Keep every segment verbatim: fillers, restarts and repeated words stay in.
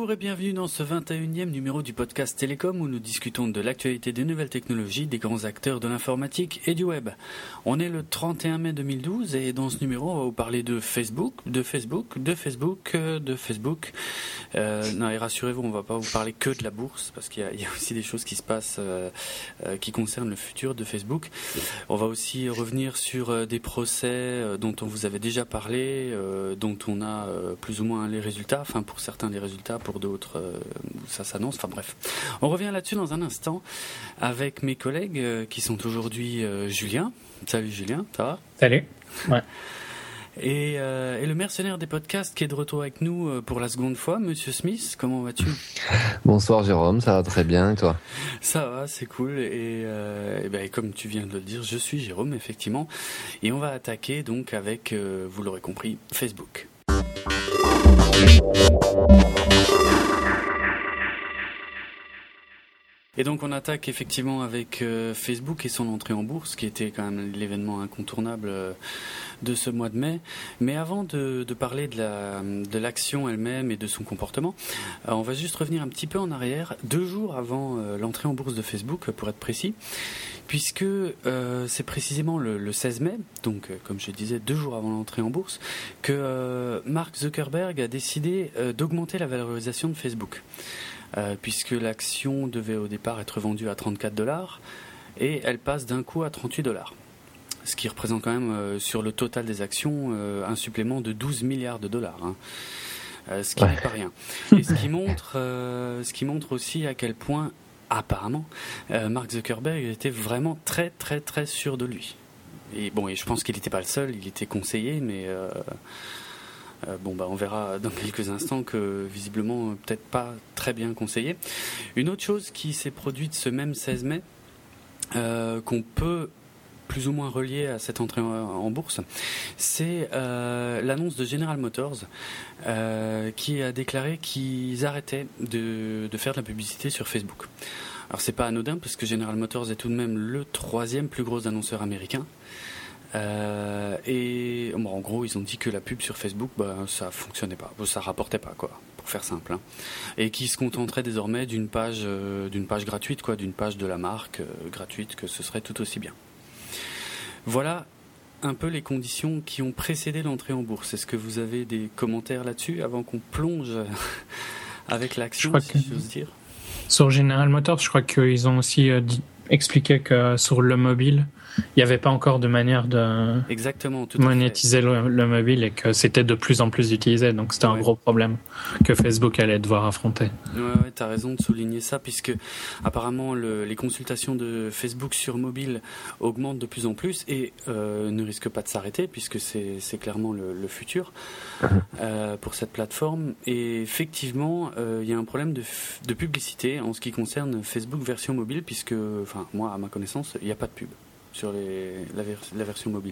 Bonjour et bienvenue dans ce vingt et unième numéro du podcast Télécom où nous discutons de l'actualité des nouvelles technologies, des grands acteurs de l'informatique et du web. On est le trente et un mai deux mille douze et dans ce numéro on va vous parler de Facebook, de Facebook, de Facebook, de Facebook. Euh, non et rassurez-vous, on va pas vous parler que de la bourse parce qu'il y a, il y a aussi des choses qui se passent euh, euh, qui concernent le futur de Facebook. On va aussi revenir sur euh, des procès euh, dont on vous avait déjà parlé, euh, dont on a euh, plus ou moins les résultats, enfin pour certains les résultats, pour d'autres euh, ça s'annonce, enfin bref. On revient là-dessus dans un instant avec mes collègues euh, qui sont aujourd'hui euh, Julien. Salut Julien, ça va ? Salut. Ouais. Et, euh, et le mercenaire des podcasts qui est de retour avec nous euh, pour la seconde fois, Monsieur Smith, comment vas-tu ? Bonsoir Jérôme, ça va très bien et toi ? Ça va, c'est cool. Et, euh, et, ben, et comme tu viens de le dire, je suis Jérôme, effectivement. Et on va attaquer donc avec, euh, vous l'aurez compris, Facebook. Et donc on attaque effectivement avec euh, Facebook et son entrée en bourse, qui était quand même l'événement incontournable euh, de ce mois de mai. Mais avant de, de parler de, la, de l'action elle-même et de son comportement, euh, on va juste revenir un petit peu en arrière, deux jours avant euh, l'entrée en bourse de Facebook, pour être précis, puisque euh, c'est précisément le, le seize mai, donc euh, comme je disais, deux jours avant l'entrée en bourse, que euh, Mark Zuckerberg a décidé euh, d'augmenter la valorisation de Facebook. Euh, puisque l'action devait au départ être vendue à trente-quatre dollars et elle passe d'un coup à trente-huit dollars. Ce qui représente quand même euh, sur le total des actions euh, un supplément de douze milliards de dollars. Hein. Euh, ce qui ouais. n'est pas rien. Et ce qui montre, euh, ce qui montre aussi à quel point, apparemment, euh, Mark Zuckerberg était vraiment très très très sûr de lui. Et bon, et je pense qu'il n'était pas le seul, il était conseillé, mais... Euh, Euh, bon bah on verra dans quelques instants que visiblement peut-être pas très bien conseillé. Une autre chose qui s'est produite ce même seize mai, euh, qu'on peut plus ou moins relier à cette entrée en, en bourse, c'est euh, l'annonce de General Motors euh, qui a déclaré qu'ils arrêtaient de, de faire de la publicité sur Facebook. Alors c'est pas anodin parce que General Motors est tout de même le troisième plus gros annonceur américain. Euh, et bon, en gros ils ont dit que la pub sur Facebook bah, ça fonctionnait pas, ça rapportait pas quoi, pour faire simple hein. Et qu'ils se contenteraient désormais d'une page euh, d'une page gratuite quoi, d'une page de la marque euh, gratuite, que ce serait tout aussi bien. Voilà un peu les conditions qui ont précédé l'entrée en bourse. Est-ce que vous avez des commentaires là-dessus avant qu'on plonge avec l'action, si j'ose dire ? Sur General Motors, je crois qu'ils ont aussi euh, dit, expliqué que sur le mobile il n'y avait pas encore de manière de Exactement, tout monétiser le, le mobile et que c'était de plus en plus utilisé. Donc c'était ouais. un gros problème que Facebook allait devoir affronter. Ouais, ouais, tu as raison de souligner ça, puisque apparemment le, les consultations de Facebook sur mobile augmentent de plus en plus et euh, ne risquent pas de s'arrêter, puisque c'est, c'est clairement le, le futur euh, pour cette plateforme. Et effectivement, il euh, y a un problème de, de publicité en ce qui concerne Facebook version mobile, puisque, enfin, moi, à ma connaissance, il n'y a pas de pub sur les, la, vers, la version mobile.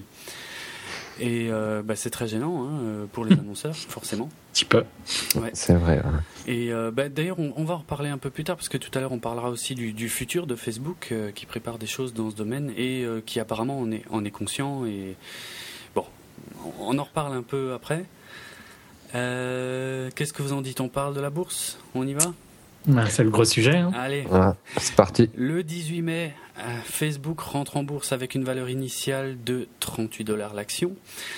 Et euh, bah, c'est très gênant hein, pour les annonceurs, forcément. Un petit peu. Ouais. C'est vrai. Ouais. Et euh, bah, d'ailleurs, on, on va en reparler un peu plus tard, parce que tout à l'heure, on parlera aussi du, du futur de Facebook, euh, qui prépare des choses dans ce domaine, et euh, qui apparemment en est, en est conscient. Et bon, on, on en reparle un peu après. Euh, qu'est-ce que vous en dites ? On parle de la bourse ? On y va ? Ben, c'est le gros sujet. Hein. Allez, ouais, c'est parti. Le dix-huit mai, Facebook rentre en bourse avec une valeur initiale de trente-huit dollars l'action.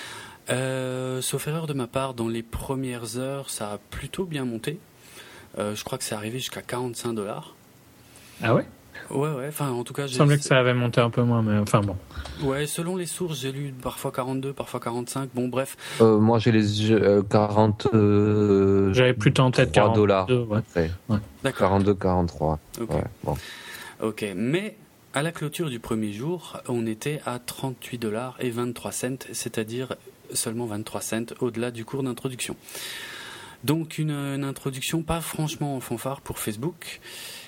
Euh, sauf erreur de ma part, dans les premières heures, ça a plutôt bien monté. Euh, je crois que c'est arrivé jusqu'à quarante-cinq dollars. Ah ouais ? Ouais, ouais, enfin en tout cas... Il semblait que ça avait monté un peu moins, mais enfin bon. Ouais, selon les sources, j'ai lu parfois quarante-deux, parfois quarante-cinq, bon bref. Euh, moi j'ai les euh, quarante... Euh, J'avais plutôt en tête quarante dollars. Ouais. Ouais. D'accord. quarante-deux, quarante-trois. Ok. Ouais, bon. Ok, mais à la clôture du premier jour, on était à trente-huit dollars et vingt-trois cents, c'est-à-dire seulement vingt-trois cents au-delà du cours d'introduction. Donc une, une introduction pas franchement en fanfare pour Facebook.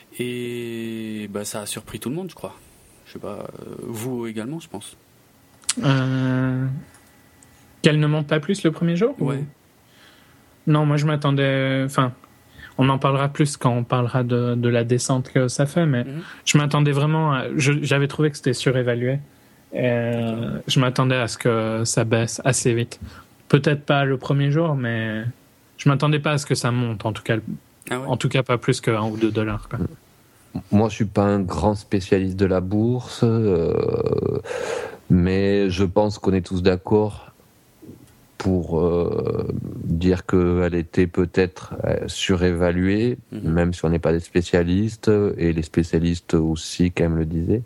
Et bah, ça a surpris tout le monde, je crois. Je sais pas, vous également, je pense. Euh... Qu'elle ne monte pas plus le premier jour ? Ouais. Ou... Non, moi je m'attendais... Enfin, on en parlera plus quand on parlera de, de la descente que ça fait, mais mm-hmm. je m'attendais vraiment à... Je, j'avais trouvé que c'était surévalué. Et je m'attendais à ce que ça baisse assez vite. Peut-être pas le premier jour, mais je m'attendais pas à ce que ça monte, en tout cas Ah ouais. En tout cas, pas plus que un ou deux dollars. Quoi. Moi, je suis pas un grand spécialiste de la bourse, euh, mais je pense qu'on est tous d'accord pour euh, dire qu'elle était peut-être surévaluée, mmh. même si on n'est pas des spécialistes, et les spécialistes aussi, quand même, le disaient.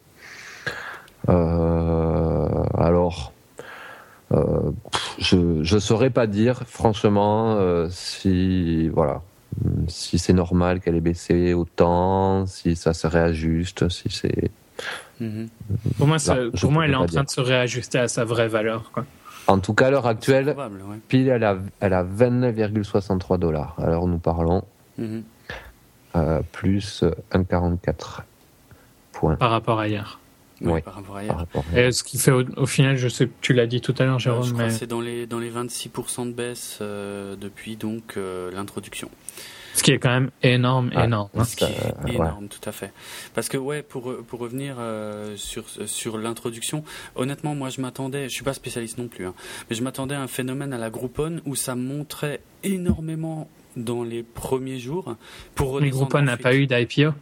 Euh, alors, euh, je ne saurais pas dire, franchement, euh, si, voilà, si c'est normal qu'elle ait baissé autant, si ça se réajuste, si c'est... Mmh. Pour moi, ça, Là, pour moi elle est en train dire. de se réajuster à sa vraie valeur, quoi. En tout cas, à l'heure actuelle, probable, ouais. Pile, elle a, elle a vingt-neuf virgule soixante-trois dollars. Alors nous parlons, mmh. euh, plus un virgule quarante-quatre points. Par rapport à hier. Oui, oui, par rapport à hier. Rapport à hier. Et ce qui fait au, au final, je sais que tu l'as dit tout à l'heure, Jérôme. Euh, je crois mais... que c'est dans les, dans les vingt-six pour cent de baisse euh, depuis donc euh, l'introduction. Ce qui est quand même énorme, ah, énorme. Hein. Ce qui est euh, énorme, ouais. Tout à fait. Parce que ouais, pour pour revenir euh, sur sur l'introduction, honnêtement, moi je m'attendais, je suis pas spécialiste non plus, hein, mais je m'attendais à un phénomène à la Groupon où ça montrait énormément dans les premiers jours. Pour mais Groupon n'a pas eu d'I P O.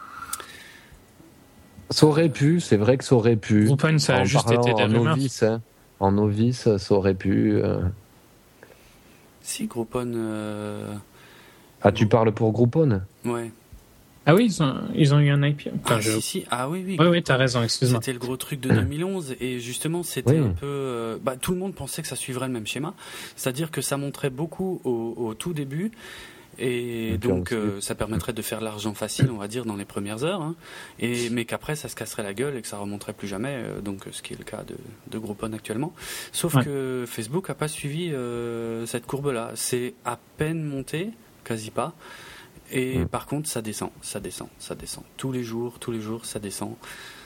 Ça aurait pu, c'est vrai que ça aurait pu. Groupon, ça a en juste été des en rumeurs. Novice, hein. En novice, ça aurait pu. Euh... Si Groupon. Euh... Ah, tu parles pour Groupon ? Ouais. Ah oui, ils ont, ils ont eu un I P O. Enfin, ah, je... si, si. Ah oui, oui. Oui, oui, t'as raison, excuse-moi. C'était le gros truc de deux mille onze et justement, c'était oui. un peu... Euh, bah, tout le monde pensait que ça suivrait le même schéma. C'est-à-dire que ça montrait beaucoup au, au tout début et, et donc euh, ça permettrait de faire l'argent facile, on va dire, dans les premières heures. Hein, et, mais qu'après, ça se casserait la gueule et que ça remonterait plus jamais. Euh, donc, ce qui est le cas de, de Groupon actuellement. Sauf ouais. que Facebook n'a pas suivi euh, cette courbe-là. C'est à peine monté, quasi pas. Et mmh. par contre, ça descend, ça descend, ça descend. Tous les jours, tous les jours, ça descend.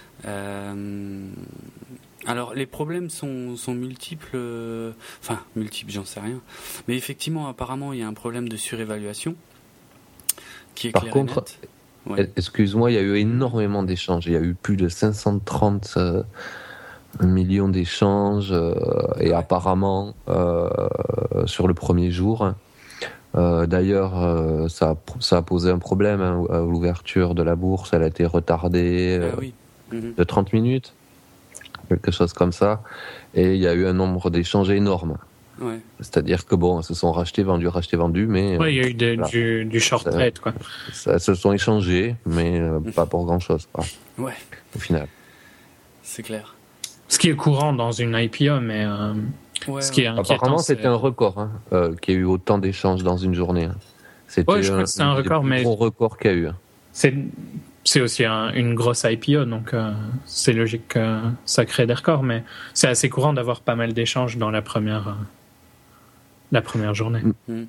Euh... Alors, les problèmes sont, sont multiples. Euh... Enfin, multiples, j'en sais rien. Mais effectivement, apparemment, il y a un problème de surévaluation qui est par clair contre, et net. Ouais. Excuse-moi, il y a eu énormément d'échanges. Il y a eu plus de cinq cent trente euh, millions d'échanges. Euh, et ouais. apparemment, euh, sur le premier jour... Euh, d'ailleurs, euh, ça, ça a posé un problème hein, à l'ouverture de la bourse. Elle a été retardée euh, ah oui. mmh. de trente minutes, quelque chose comme ça. Et il y a eu un nombre d'échanges énorme. Ouais. C'est-à-dire que bon, elles se sont rachetées, vendues, rachetées, vendues, mais oui, il y a eu des, voilà. du, du short trade, quoi. Ça, elles se sont échangées, mais euh, mmh. pas pour grand-chose, quoi. Ouais. Au final. C'est clair. Ce qui est courant dans une I P O, mais. Euh... Ouais, Ce qui est apparemment, c'est... c'était un record hein, euh, qu'il y a eu autant d'échanges dans une journée. Hein. C'était ouais, je crois un, que c'est un record, mais gros record qu'il y a eu. C'est, c'est aussi un, une grosse I P O, donc euh, c'est logique que ça crée des records, mais c'est assez courant d'avoir pas mal d'échanges dans la première, euh, la première journée. Mm.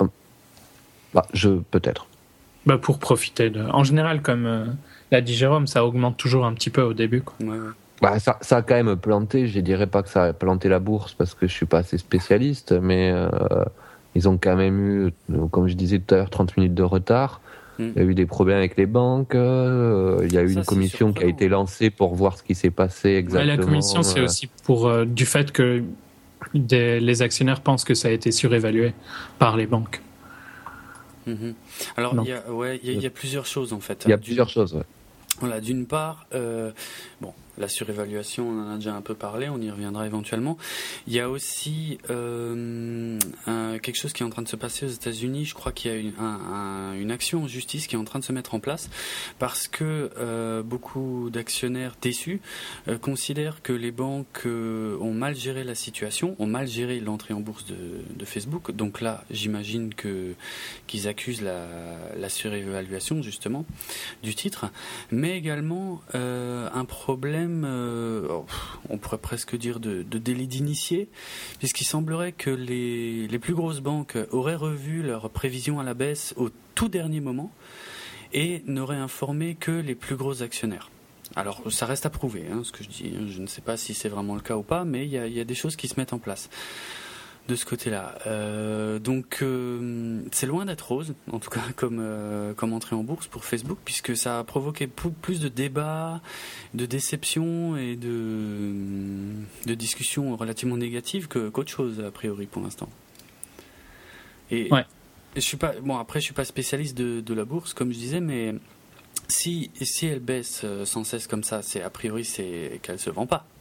Bah, je peut-être. Bah, pour profiter de. En général, comme euh, l'a dit Jérôme, ça augmente toujours un petit peu au début. Quoi. Ouais, ouais. Bah, ça, ça a quand même planté, je dirais pas que ça a planté la bourse parce que je suis pas assez spécialiste, mais euh, ils ont quand même eu, comme je disais tout à l'heure, trente minutes de retard. Mm. Il y a eu des problèmes avec les banques, euh, il y a eu ça, une commission qui a été lancée pour voir ce qui s'est passé exactement. Ouais, la commission, c'est aussi pour euh, du fait que des, les actionnaires pensent que ça a été surévalué par les banques. Mm-hmm. Alors, il y a, ouais, il y, y a plusieurs choses en fait. Il y a d'une, plusieurs choses, ouais. Voilà, d'une part, euh, bon, la surévaluation, on en a déjà un peu parlé, on y reviendra éventuellement. Il y a aussi euh, un, quelque chose qui est en train de se passer aux États-Unis. Je crois qu'il y a une, un, un, une action en justice qui est en train de se mettre en place parce que euh, beaucoup d'actionnaires déçus euh, considèrent que les banques euh, ont mal géré la situation, ont mal géré l'entrée en bourse de, de Facebook. Donc là, j'imagine que qu'ils accusent la, la surévaluation justement du titre, mais également euh, un problème. Euh, on pourrait presque dire de, de délit d'initié, puisqu'il semblerait que les, les plus grosses banques auraient revu leurs prévisions à la baisse au tout dernier moment et n'auraient informé que les plus gros actionnaires. Alors ça reste à prouver, hein, ce que je dis. Je ne sais pas si c'est vraiment le cas ou pas, mais il y a, y a des choses qui se mettent en place de ce côté-là. Euh, donc euh, c'est loin d'être rose, en tout cas comme euh, comme entrée en bourse pour Facebook, puisque ça a provoqué p- plus de débats, de déceptions et de de discussions relativement négatives que, qu'autre chose a priori pour l'instant. Et ouais. je suis pas bon. Après, je suis pas spécialiste de, de la bourse, comme je disais, mais si si elle baisse sans cesse comme ça, c'est a priori c'est qu'elle se vend pas.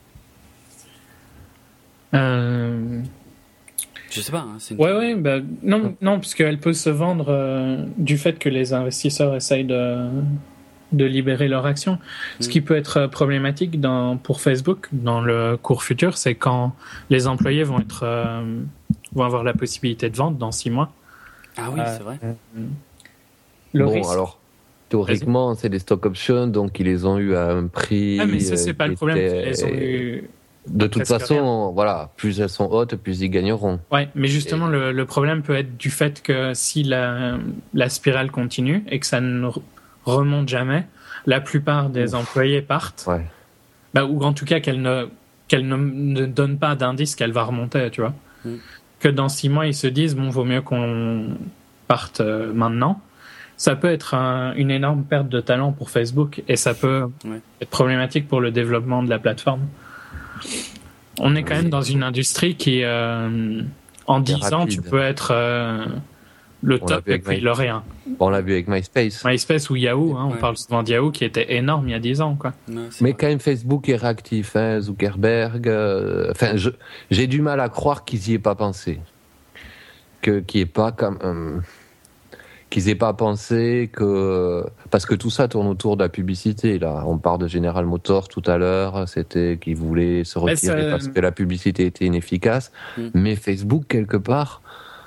Euh... Je sais pas. Hein, c'est une... Ouais, ouais, bah, non, non, puisqu'elle peut se vendre euh, du fait que les investisseurs essayent de, de libérer leurs actions. Mmh. Ce qui peut être problématique dans, pour Facebook dans le court futur, c'est quand les employés vont, être, euh, vont avoir la possibilité de vendre dans six mois. Ah oui, euh, c'est vrai. Le bon, risque... alors, théoriquement, Vas-y. c'est des stock options, donc ils les ont eu à un prix. Ah, mais ça, c'est pas le problème. Ils les ont eu... De toute façon, rien. voilà, plus elles sont hautes, plus ils gagneront. Ouais, mais justement, et... le, le problème peut être du fait que si la, la spirale continue et que ça ne remonte jamais, la plupart des Ouf. employés partent. Ouais. Bah, ou en tout cas, qu'elle ne, qu'elle ne, ne donne pas d'indice qu'elle va remonter, tu vois. Mm. Que dans six mois, ils se disent, bon, vaut mieux qu'on parte euh, maintenant. Ça peut être un, une énorme perte de talent pour Facebook et ça peut ouais. être problématique pour le développement de la plateforme. On est quand même dans une industrie qui, euh, en dix ans, tu peux être euh, le on top et puis le rien. On l'a vu avec MySpace. MySpace ou Yahoo, hein, ouais. on parle souvent de Yahoo qui était énorme il y a dix ans. Quoi. Ouais, Mais vrai. Quand même, Facebook est réactif, hein, Zuckerberg. Euh, enfin, je, j'ai du mal à croire qu'ils n'y aient pas pensé. Que, qu'il n'y ait pas comme... Euh, qu'ils aient pas pensé que parce que tout ça tourne autour de la publicité là. On parle de General Motors tout à l'heure, c'était qu'ils voulaient se retirer ça... parce que la publicité était inefficace. Mm. Mais Facebook quelque part,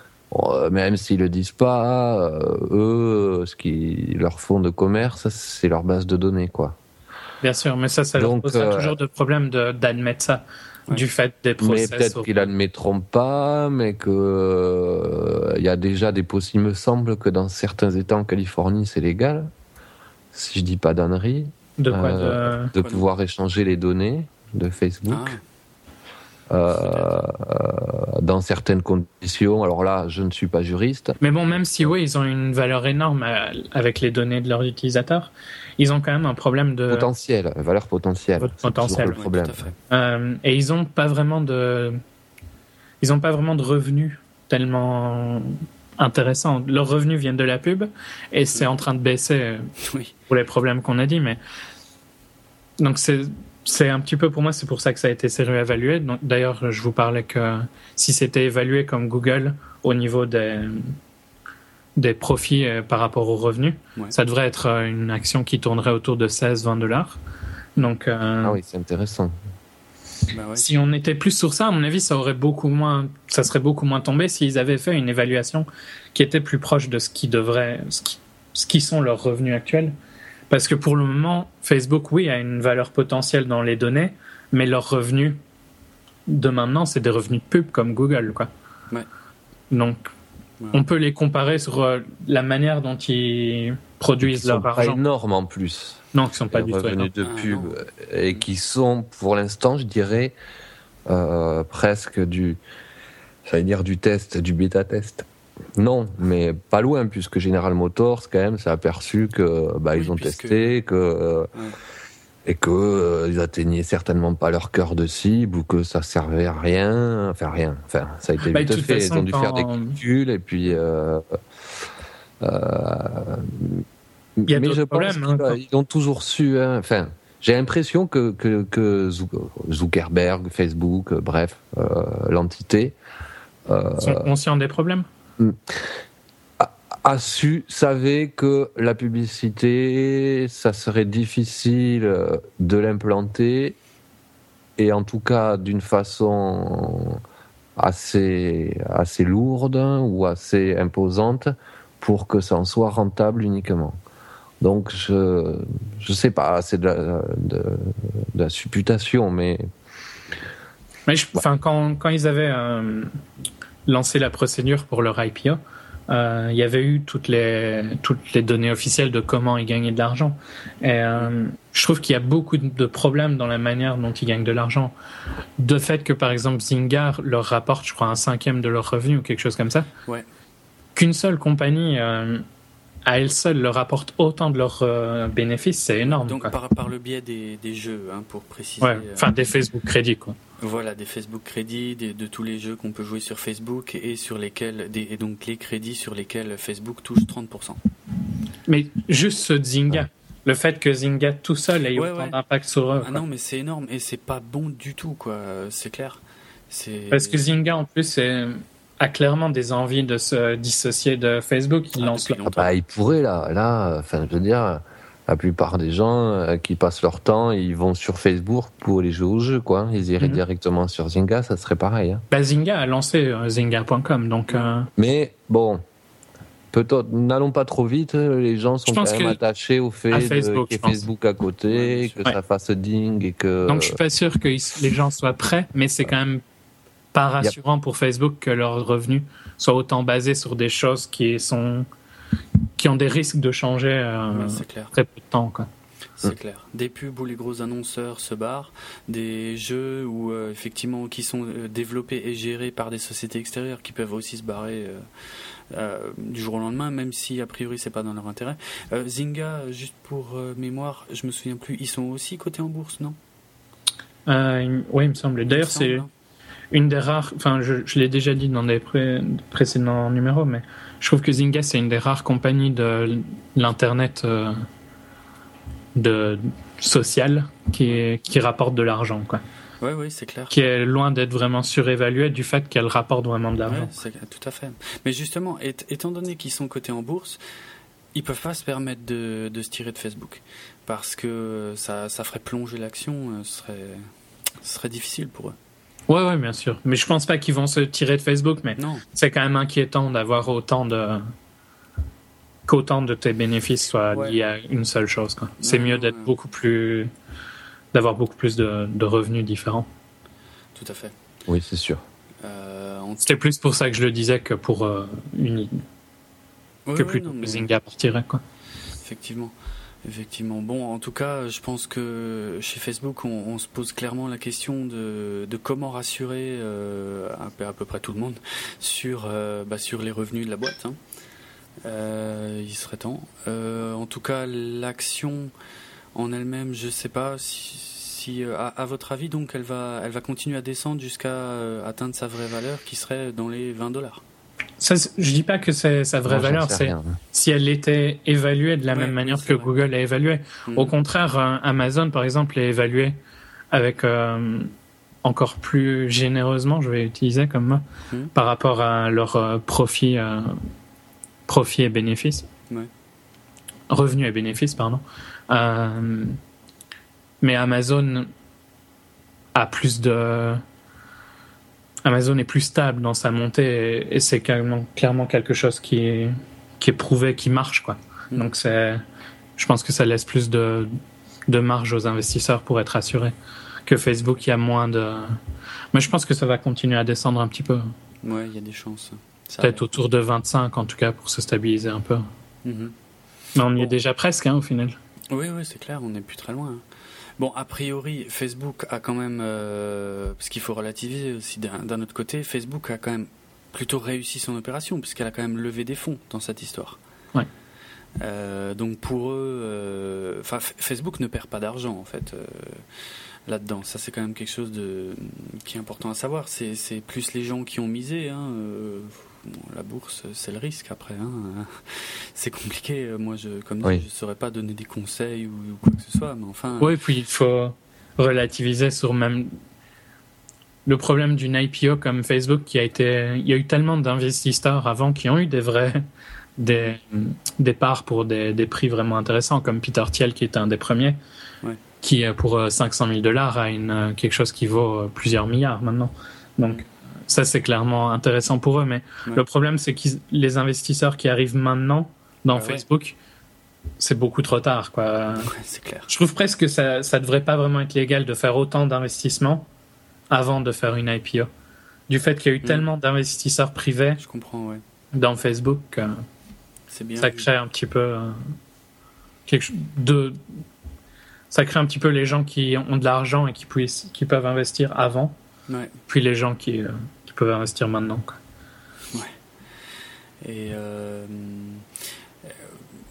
même s'ils le disent pas, eux, ce qui leur font de commerce, c'est leur base de données quoi. Bien sûr, mais ça, ça leur posera euh... toujours de problème de, d'admettre ça. Ouais. Du fait des process. Mais peut-être qu'ils l'admettront pas, mais que il euh, y a déjà des possibles. Il me semble que dans certains États en Californie, c'est légal, si je dis pas d'ânerie, de, quoi, euh, de... de quoi pouvoir de... échanger les données de Facebook. Ah. Euh, dans certaines conditions. Alors là, je ne suis pas juriste. Mais bon, même si oui, ils ont une valeur énorme avec les données de leurs utilisateurs, ils ont quand même un problème de potentiel, valeur potentielle. Potentiel, c'est le problème. Oui, euh, et ils ont pas vraiment de, ils ont pas vraiment de revenus tellement intéressants. Leurs revenus viennent de la pub et c'est en train de baisser oui. pour les problèmes qu'on a dit. Mais donc c'est C'est un petit peu pour moi, c'est pour ça que ça a été réévalué. Donc, d'ailleurs, je vous parlais que si c'était évalué comme Google au niveau des, des profits euh, par rapport aux revenus, ouais. ça devrait être une action qui tournerait autour de seize à vingt dollars. Donc, euh, ah oui, c'est intéressant. Bah ouais. Si on était plus sur ça, à mon avis, ça aurait beaucoup moins, ça serait beaucoup moins tombé s'ils avaient fait une évaluation qui était plus proche de ce qui devrait, ce qui, ce qui sont leurs revenus actuels. Parce que pour le moment, Facebook, oui, a une valeur potentielle dans les données, mais leurs revenus de maintenant, c'est des revenus de pub comme Google, quoi. Ouais. Donc, ouais. on peut les comparer sur la manière dont ils produisent leur argent. Ils sont pas énormes en plus. Non, qui sont pas les du tout revenus de ah, pub non. et qui sont, pour l'instant, je dirais, euh, presque du, j'allais dire du test, du bêta-test. Non, mais pas loin, puisque General Motors, quand même, s'est aperçu que bah, oui, ils ont puisque... testé, que euh, ouais. et que euh, ils atteignaient certainement pas leur cœur de cible ou que ça servait à rien, enfin rien. Enfin, ça a été bah, vite fait. Façon, ils ont dû quand... faire des calculs et puis. Euh, euh, Il y a mais je problèmes, pense qu'ils hein, quand... ont toujours su. Hein, enfin, j'ai l'impression que que, que Zuckerberg, Facebook, euh, bref, euh, l'entité. Euh, Ils sont conscients des problèmes. A, a su, savait que la publicité, ça serait difficile de l'implanter et en tout cas d'une façon assez, assez lourde ou assez imposante pour que ça en soit rentable uniquement. Donc je je sais pas, c'est de la, de, de la supputation, mais... Mais je, enfin, ouais. quand, quand ils avaient... Euh... lancé la procédure pour leur I P O, euh, il y avait eu toutes les, toutes les données officielles de comment ils gagnaient de l'argent. Et euh, je trouve qu'il y a beaucoup de problèmes dans la manière dont ils gagnent de l'argent. De fait que, par exemple, Zynga leur rapporte, je crois, un cinquième de leurs revenus ou quelque chose comme ça. Ouais. Qu'une seule compagnie euh, à elles seules leur apportent autant de leurs euh, bénéfices, c'est énorme. Donc par, par le biais des, des jeux, hein, pour préciser. Ouais, enfin euh, des Facebook crédits, quoi. Voilà, des Facebook crédits, des, de tous les jeux qu'on peut jouer sur Facebook et sur lesquels, des, et donc les crédits sur lesquels Facebook touche trente pour cent. Mais juste ce Zynga, ouais. Le fait que Zynga tout seul ait ouais, autant ouais. d'impact sur eux. Ah non, mais c'est énorme et c'est pas bon du tout, quoi. C'est clair. C'est... Parce que Zynga en plus c'est... a clairement des envies de se dissocier de Facebook. Il ah, lance ah bah, il pourrait là, là, enfin je veux dire. La plupart des gens euh, qui passent leur temps, ils vont sur Facebook pour les jouer au jeu, quoi. Ils iraient mm-hmm. directement sur Zynga, ça serait pareil. Hein. Bah, Zynga a lancé euh, Zynga point com, donc. Euh... Mais bon, peut-être n'allons pas trop vite. Les gens sont quand même attachés au fait Facebook, qu'il y ait Facebook à côté, ouais, que ouais. ça fasse ding et que. Donc je suis pas sûr que les gens soient prêts, mais c'est quand même pas rassurant yep. pour Facebook que leurs revenus soient autant basés sur des choses qui sont. qui ont des risques de changer euh, ouais, c'est clair. Très peu de temps, quoi. C'est mmh. clair. Des pubs où les gros annonceurs se barrent, des jeux où euh, effectivement qui sont euh, développés et gérés par des sociétés extérieures qui peuvent aussi se barrer euh, euh, du jour au lendemain, même si a priori c'est pas dans leur intérêt. Euh, Zynga, juste pour euh, mémoire, je me souviens plus, ils sont aussi cotés en bourse, non ? euh, Oui, il me semble. D'ailleurs, il me semble, c'est hein. une des rares. Enfin, je, je l'ai déjà dit dans des pré- précédents numéros, mais. Je trouve que Zynga, c'est une des rares compagnies de l'Internet euh, de, social qui, est, qui rapporte de l'argent, quoi. Oui, oui, c'est clair. Qui est loin d'être vraiment surévaluée du fait qu'elle rapporte vraiment de l'argent. Ouais, c'est, tout à fait. Mais justement, et, étant donné qu'ils sont cotés en bourse, ils ne peuvent pas se permettre de, de se tirer de Facebook. Parce que ça, ça ferait plonger l'action, ce serait, ce serait difficile pour eux. Ouais, ouais, bien sûr. Mais je pense pas qu'ils vont se tirer de Facebook, mais non. C'est quand même inquiétant d'avoir autant de qu'autant de tes bénéfices soient ouais. liés à une seule chose, quoi. C'est ouais, mieux d'être ouais. beaucoup plus, d'avoir beaucoup plus de, de revenus différents. Tout à fait. Oui, c'est sûr. Euh, on... C'était plus pour ça que je le disais que pour euh, une ouais, que ouais, plutôt non, mais... que Zynga partirait, quoi. Effectivement. Effectivement. Bon, en tout cas, je pense que chez Facebook, on, on se pose clairement la question de, de comment rassurer euh, à, peu, à peu près tout le monde sur, euh, bah, sur les revenus de la boîte. Hein. Euh, il serait temps. Euh, en tout cas, l'action en elle-même, je ne sais pas si, si à, à votre avis, donc, elle va, elle va continuer à descendre jusqu'à euh, atteindre sa vraie valeur, qui serait dans les vingt dollars. Ça, je dis pas que c'est sa vraie non, valeur, c'est rien. Si elle était évaluée de la ouais, même manière que vrai. Google l'a évaluée. Mmh. Au contraire, euh, Amazon, par exemple, est évalué avec euh, encore plus généreusement, je vais utiliser comme mot, mmh. par rapport à leur euh, profit, euh, profit et bénéfices. Ouais. Revenus et bénéfices, pardon. Euh, mais Amazon a plus de... Amazon est plus stable dans sa montée et, et c'est clairement, clairement quelque chose qui est, qui est prouvé, qui marche, quoi. Mmh. Donc c'est, je pense que ça laisse plus de, de marge aux investisseurs pour être assurés que Facebook. Il y a moins de, mais je pense que ça va continuer à descendre un petit peu. Ouais, il y a des chances. Ça Peut-être autour de vingt-cinq en tout cas pour se stabiliser un peu. Mmh. Mais on y bon. est déjà presque, hein, au final. Oui, oui, c'est clair, on n'est plus très loin. Hein. Bon, a priori, Facebook a quand même, euh, parce qu'il faut relativiser aussi d'un, d'un autre côté, Facebook a quand même plutôt réussi son opération, puisqu'elle a quand même levé des fonds dans cette histoire. Ouais. Euh, donc pour eux, enfin, euh, Facebook ne perd pas d'argent en fait euh, là-dedans. Ça, c'est quand même quelque chose de qui est important à savoir. C'est, c'est plus les gens qui ont misé. Hein, euh, Bon, la bourse, c'est le risque après. Hein. C'est compliqué. Moi, je, comme oui. dit, je ne saurais pas donner des conseils ou, ou quoi que ce soit. Mais enfin. Oui, puis il faut relativiser sur même le problème d'une I P O comme Facebook qui a été. Il y a eu tellement d'investisseurs avant qui ont eu des vrais des, des parts pour des, des prix vraiment intéressants, comme Peter Thiel qui était un des premiers, ouais. qui pour cinq cent mille dollars a une quelque chose qui vaut plusieurs milliards maintenant. Donc. Ça, c'est clairement intéressant pour eux, mais ouais. le problème, c'est que les investisseurs qui arrivent maintenant dans ah, Facebook, ouais. c'est beaucoup trop tard, quoi. Ouais, c'est clair. Je trouve presque que ça ça devrait pas vraiment être légal de faire autant d'investissements avant de faire une I P O. Du fait qu'il y a eu mmh. tellement d'investisseurs privés Je comprends, ouais. dans Facebook, que c'est bien ça vu. crée un petit peu euh, quelque chose de... Ça crée un petit peu les gens qui ont de l'argent et qui, puissent, qui peuvent investir avant, ouais. puis les gens qui... Euh, peuvent investir maintenant, quoi. Ouais. Et euh,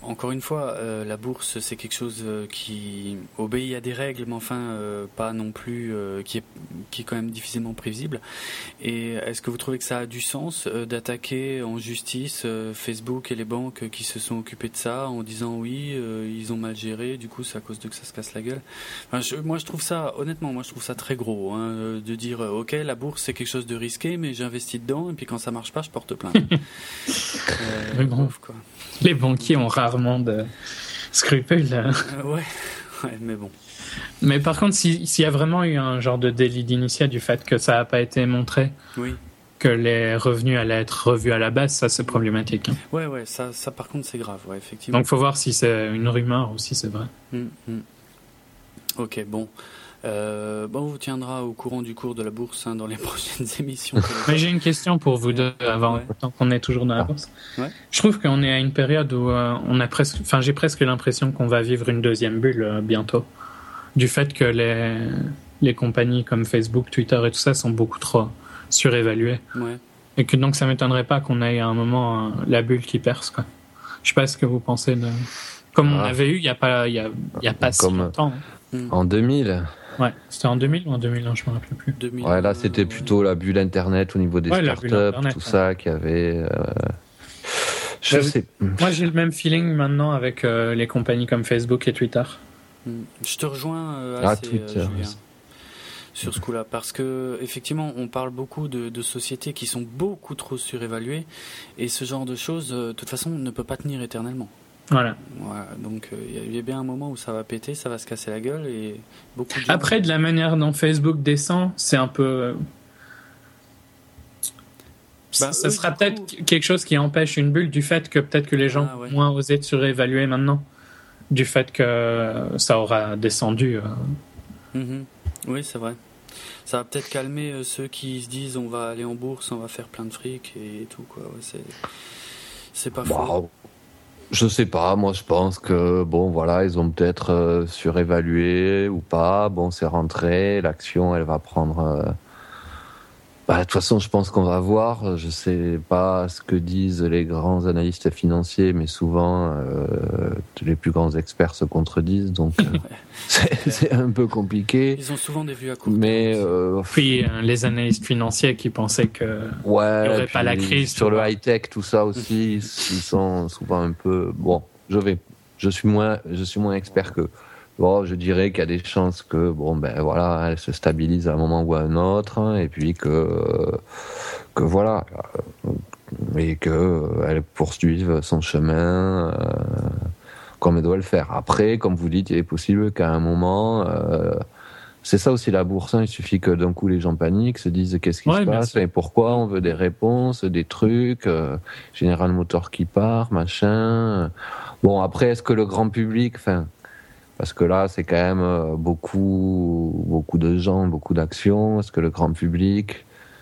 encore une fois, euh, la bourse, c'est quelque chose euh, qui obéit à des règles, mais enfin, euh, pas non plus, euh, qui, est, qui est quand même difficilement prévisible. Et est-ce que vous trouvez que ça a du sens euh, d'attaquer en justice euh, Facebook et les banques qui se sont occupées de ça en disant oui, euh, ils ont mal géré, du coup, c'est à cause de que ça se casse la gueule. Enfin, je, moi, je trouve ça, honnêtement, moi, je trouve ça très gros, hein, de dire, euh, ok, la bourse, c'est quelque chose de risqué, mais j'investis dedans, et puis quand ça marche pas, je porte plainte. euh, mais bon. ouf, quoi. Les banquiers ont rarement de scrupules. Euh, ouais. ouais, mais bon. Mais par contre, s'il si y a vraiment eu un genre de délit d'initiat du fait que ça n'a pas été montré, oui. que les revenus allaient être revus à la baisse, ça c'est problématique. Hein. Ouais, ouais, ça, ça par contre c'est grave, ouais, effectivement. Donc il faut voir si c'est une rumeur ou si c'est vrai. Mmh, mmh. Ok, bon. Euh, bon, on vous tiendra au courant du cours de la bourse hein, dans les prochaines émissions. Mais j'ai une question pour vous deux avant, ouais. tant qu'on est toujours dans la bourse. Ouais. Je trouve qu'on est à une période où euh, on a presque, enfin j'ai presque l'impression qu'on va vivre une deuxième bulle euh, bientôt, du fait que les les compagnies comme Facebook, Twitter et tout ça sont beaucoup trop surévaluées. Ouais. Et que donc ça m'étonnerait pas qu'on ait à un moment euh, la bulle qui perce quoi. Je sais pas ce que vous pensez de comme ah. on avait eu il y a pas il y a il y a pas comme si longtemps. Hein. En deux mille. Ouais, c'était en deux mille ou en deux mille un, je me rappelle plus. deux mille, ouais, là c'était euh, plutôt ouais. la bulle internet au niveau des ouais, startups, internet, tout ouais. ça qui avait. Euh... Je sais. Moi j'ai le même feeling maintenant avec euh, les compagnies comme Facebook et Twitter. Je te rejoins euh, ah, assez, Twitter, euh, Julien, sur ce coup-là, parce que effectivement on parle beaucoup de, de sociétés qui sont beaucoup trop surévaluées, et ce genre de choses, euh, de toute façon, ne peut pas tenir éternellement. Voilà. Voilà. Donc il euh, y a bien un moment où ça va péter, ça va se casser la gueule et beaucoup. De gens... Après, de la manière dont Facebook descend, c'est un peu. Bah, ça eux, sera peut-être coup... quelque chose qui empêche une bulle du fait que peut-être que les gens ah, ouais. moins osé de surévaluer maintenant, du fait que ça aura descendu. Euh... Mm-hmm. Oui, c'est vrai. Ça va peut-être calmer euh, ceux qui se disent on va aller en bourse, on va faire plein de fric et, et tout quoi. Ouais, c'est c'est pas wow. faux. Je sais pas, moi je pense que bon voilà, ils ont peut-être euh, surévalué ou pas. Bon, c'est rentré, l'action elle va prendre. Euh... Bah, de toute façon, je pense qu'on va voir. Je sais pas ce que disent les grands analystes financiers, mais souvent euh, les plus grands experts se contredisent, donc euh, c'est, c'est un peu compliqué. Ils ont souvent des vues à court. Mais euh, puis euh, les analystes financiers qui pensaient que ouais, il y aurait pas la crise sur le high tech, tout ça aussi, ils sont souvent un peu bon. Je vais, je suis moins, je suis moins expert qu'eux. Bon, je dirais qu'il y a des chances que, bon, ben voilà, elle se stabilise à un moment ou à un autre, hein, et puis que, que voilà, et que elle poursuive son chemin euh, comme elle doit le faire. Après, comme vous dites, il est possible qu'à un moment, euh, c'est ça aussi la bourse, hein, il suffit que d'un coup les gens paniquent, se disent qu'est-ce qui ouais, se passe, et pourquoi, on veut des réponses, des trucs, euh, General Motors qui part, machin. Bon, après, est-ce que le grand public, enfin. Parce que là, c'est quand même beaucoup, beaucoup de gens, beaucoup d'actions. Est-ce que le grand public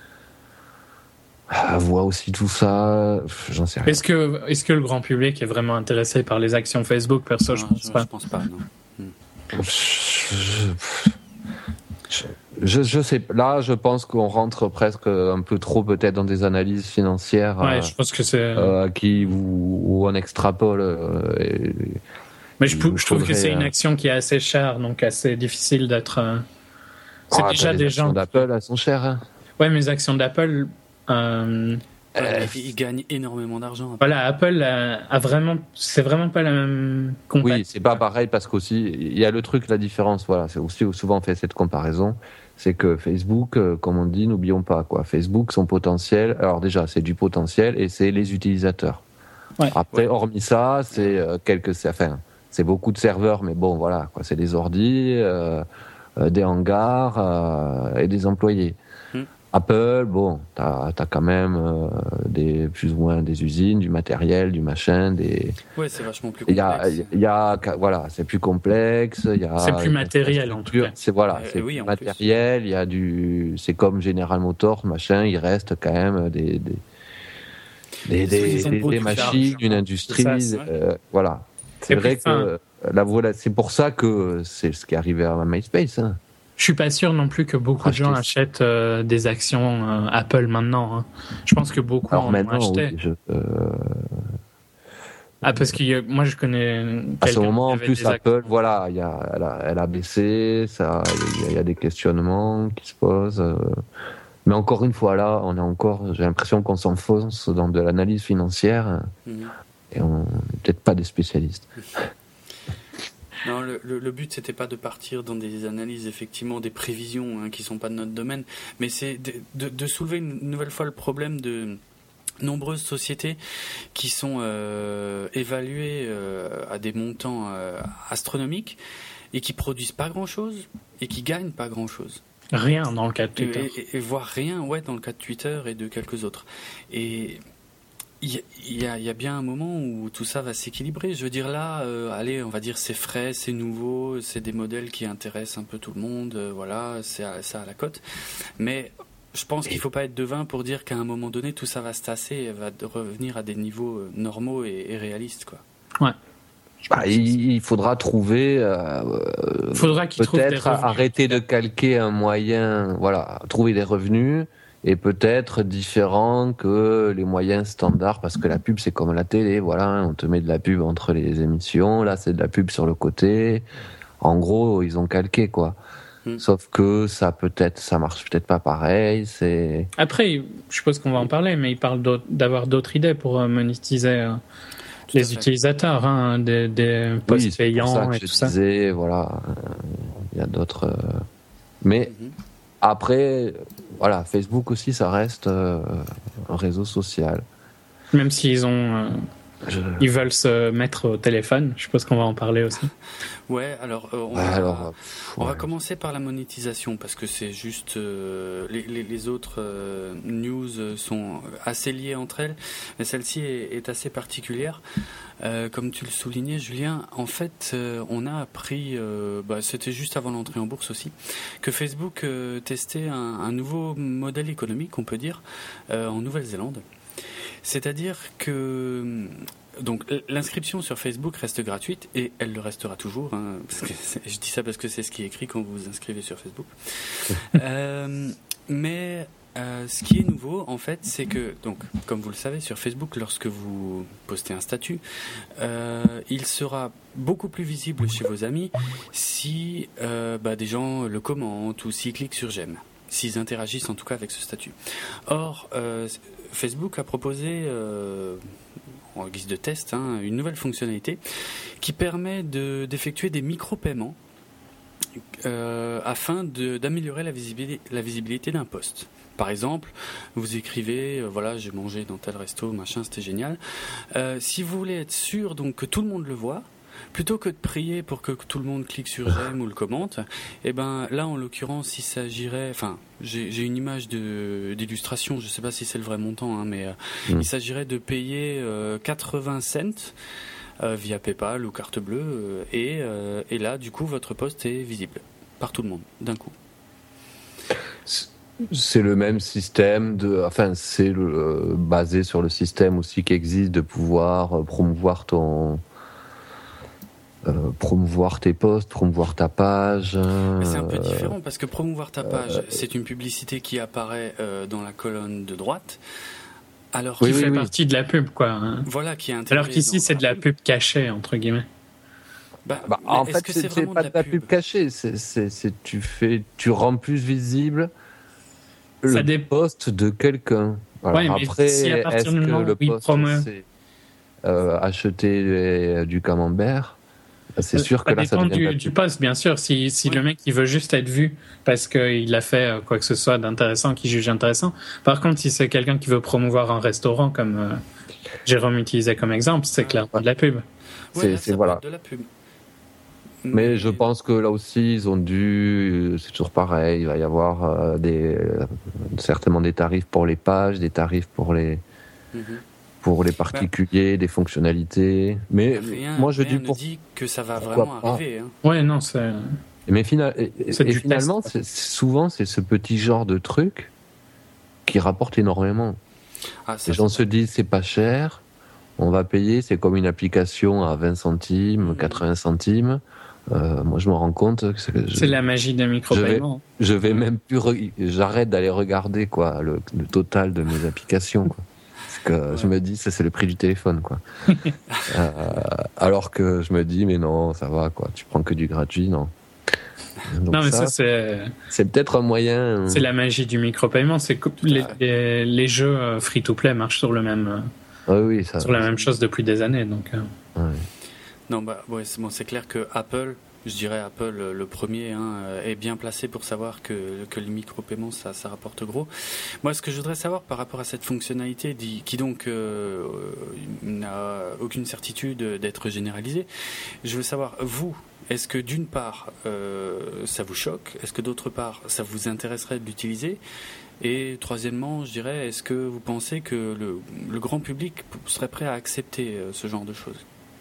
voit aussi tout ça? J'en sais rien. Est-ce que, est-ce que le grand public est vraiment intéressé par les actions Facebook? Perso, non, je pense je, pas. Je pense pas, non. Je, je, je, je sais. Là, je pense qu'on rentre presque un peu trop peut-être dans des analyses financières. Ouais, euh, je pense que c'est. Euh, qui où, où on extrapole. Euh, et, Mais je, je trouve que c'est une action qui est assez chère, donc assez difficile d'être. Euh... C'est ah, déjà les des actions gens. d'Apple, elles sont chères. Hein. Ouais, mais les actions d'Apple. Euh... Euh, ils gagnent énormément d'argent. Voilà, Apple a, a vraiment, c'est vraiment pas la même compagnie. Oui, c'est pas pareil parce qu'aussi il y a le truc, la différence. Voilà, c'est aussi souvent on fait cette comparaison, c'est que Facebook, comme on dit, n'oublions pas quoi. Facebook, son potentiel. Alors déjà, c'est du potentiel et c'est les utilisateurs. Ouais. Après, ouais. hormis ça, c'est euh, quelques, enfin. C'est beaucoup de serveurs, mais bon, voilà, quoi. C'est des ordis, euh, euh, des hangars euh, et des employés. Mmh. Apple, bon, t'as, t'as quand même euh, des plus ou moins des usines, du matériel, du machin, des. Ouais, c'est vachement plus complexe. Il y a, il y a, voilà, c'est plus complexe. Il y a. C'est plus matériel en tout cas. C'est voilà, euh, c'est oui, plus matériel. Il y a du, c'est comme General Motors, machin. Il reste quand même des des des, des, des, des machines, une industrie, ça, euh, voilà. C'est vrai que la voilà, c'est pour ça que c'est ce qui est arrivé à MySpace. Hein. Je suis pas sûr non plus que beaucoup Acheter. de gens achètent euh, des actions euh, Apple maintenant. Hein. Je pense que beaucoup Alors en ont acheté. Oui, je, euh... Ah, parce que y a, moi, je connais. À ce moment, en plus, Apple, actes. voilà, y a, elle, a, elle a baissé, il y, y a des questionnements qui se posent. Euh, mais encore une fois, là, on est encore, j'ai l'impression qu'on s'enfonce dans de l'analyse financière mmh. et on n'est peut-être pas des spécialistes. Non, le, le, le but, c'était pas de partir dans des analyses, effectivement, des prévisions hein, qui sont pas de notre domaine, mais c'est de, de, de soulever une nouvelle fois le problème de nombreuses sociétés qui sont euh, évaluées euh, à des montants euh, astronomiques et qui produisent pas grand-chose et qui gagnent pas grand-chose. Rien dans le cas de Twitter. Et, et, et voire rien, ouais, dans le cas de Twitter et de quelques autres. Et il y, y, y a bien un moment où tout ça va s'équilibrer. Je veux dire là, euh, allez, on va dire c'est frais, c'est nouveau, c'est des modèles qui intéressent un peu tout le monde, euh, voilà, c'est à, ça à la cote. Mais je pense qu'il ne faut pas être devin pour dire qu'à un moment donné, tout ça va se tasser et va revenir à des niveaux normaux et, et réalistes, quoi. Ouais. Bah, il, il faudra trouver, euh, faudra qu'il peut-être arrêter de calquer un moyen, voilà, trouver des revenus et peut-être différent que les moyens standards, parce que la pub c'est comme la télé, voilà, on te met de la pub entre les émissions, là c'est de la pub sur le côté. En gros, ils ont calqué quoi. Mmh. Sauf que ça peut-être, ça marche peut-être pas pareil. C'est après, je suppose qu'on va en parler, mais ils parlent d'autres, d'avoir d'autres idées pour monétiser. Euh... les utilisateurs, hein, des, des posts oui, payants et je tout ça. Disais, voilà, il euh, y a d'autres. Euh... Mais mm-hmm. après, voilà, Facebook aussi, ça reste euh, un réseau social. Même s'ils ont, euh, je... ils veulent se mettre au téléphone, je suppose qu'on va en parler aussi. Ouais, alors euh, on, ouais, va, alors, on ouais. va commencer par la monétisation parce que c'est juste euh, les, les, les autres euh, news sont assez liées entre elles, mais celle-ci est, est assez particulière. Euh, comme tu le soulignais, Julien, en fait, euh, on a appris, euh, bah, c'était juste avant l'entrée en bourse aussi, que Facebook euh, testait un, un nouveau modèle économique, on peut dire, euh, en Nouvelle-Zélande. C'est-à-dire que donc l'inscription sur Facebook reste gratuite et elle le restera toujours. Hein, parce que je dis ça parce que c'est ce qui est écrit quand vous vous inscrivez sur Facebook. euh, mais euh, ce qui est nouveau, en fait, c'est que, donc, comme vous le savez, sur Facebook, lorsque vous postez un statut, euh, il sera beaucoup plus visible chez vos amis si euh, bah, des gens le commentent ou s'ils cliquent sur j'aime, s'ils interagissent en tout cas avec ce statut. Or, euh, Facebook a proposé, euh, en guise de test, hein, une nouvelle fonctionnalité qui permet de, d'effectuer des micro-paiements euh, afin de, d'améliorer la visibilité, la visibilité d'un post. Par exemple, vous écrivez, euh, voilà, j'ai mangé dans tel resto, machin, c'était génial. Euh, si vous voulez être sûr donc que tout le monde le voit, plutôt que de prier pour que tout le monde clique sur j'aime ou le commente, et ben là en l'occurrence il s'agirait, enfin j'ai, j'ai une image de, d'illustration, je sais pas si c'est le vrai montant, hein, mais euh, mmh. il s'agirait de payer euh, quatre-vingts cents euh, via PayPal ou carte bleue, euh, et, euh, et là du coup votre post est visible par tout le monde d'un coup. C'est le même système de, enfin c'est le, euh, basé sur le système aussi qui existe de pouvoir euh, promouvoir ton Euh, promouvoir tes posts, promouvoir ta page. Mais c'est un peu différent parce que promouvoir ta page, euh, c'est une publicité qui apparaît euh, dans la colonne de droite. Alors qui oui, fait oui, partie oui. de la pub, quoi. Hein. Voilà, qui est intégré. Alors qu'ici, c'est de la pub cachée, entre guillemets. Bah, bah, en fait, c'est, c'est, c'est pas de la pub, pub cachée. C'est, c'est, c'est, tu fais, tu rends plus visible Ça le dé... post de quelqu'un. Voilà. Ouais, après, si à partir est-ce du que moment le post promeut... c'est euh, acheter du camembert? C'est sûr que ça là, ça dépend devient du, du poste, bien sûr. Si, si oui. le mec il veut juste être vu parce qu'il a fait quoi que ce soit d'intéressant qu'il juge intéressant. Par contre, si c'est quelqu'un qui veut promouvoir un restaurant, comme euh, Jérôme utilisait comme exemple, c'est clairement de la pub. Ouais, c'est, là, c'est voilà. De la pub. Mais, Mais je pense que là aussi, ils ont dû. C'est toujours pareil. Il va y avoir euh, des euh, certainement des tarifs pour les pages, des tarifs pour les. Mm-hmm. Pour les particuliers, bah, des fonctionnalités. Mais rien, moi, je rien dis pour... ne dit que ça va vraiment pas. arriver. Hein. Ouais, non, c'est. Mais fina... et, et finalement, c'est, souvent, c'est ce petit genre de truc qui rapporte énormément. Ah, ça, les gens se disent, c'est pas cher, on va payer, c'est comme une application à vingt centimes, mmh. quatre-vingts centimes. Euh, moi, je me rends compte que c'est, je, c'est la magie des micro-paiements. Je vais, je vais même plus, re... j'arrête d'aller regarder quoi le, le total de mes applications. Quoi. Parce que ouais. je me dis, ça c'est le prix du téléphone, quoi. euh, alors que je me dis, mais non, ça va, quoi. Tu prends que du gratuit, non. Donc non, mais ça, ça, c'est. C'est peut-être un moyen. C'est la magie du micro-paiement. C'est que les, les, les jeux free-to-play marchent sur le même. Oui, oui, ça. Sur la même chose depuis des années, donc. Euh... Ouais. Non, bah, ouais, c'est, bon, c'est clair que Apple, je dirais Apple le premier, hein, est bien placé pour savoir que, que les micro-paiements, ça, ça rapporte gros. Moi, ce que je voudrais savoir par rapport à cette fonctionnalité qui, qui donc euh, n'a aucune certitude d'être généralisée, je veux savoir, vous, est-ce que d'une part, euh, ça vous choque ? Est-ce que d'autre part, ça vous intéresserait de l'utiliser ? Et troisièmement, je dirais, est-ce que vous pensez que le, le grand public serait prêt à accepter ce genre de choses ?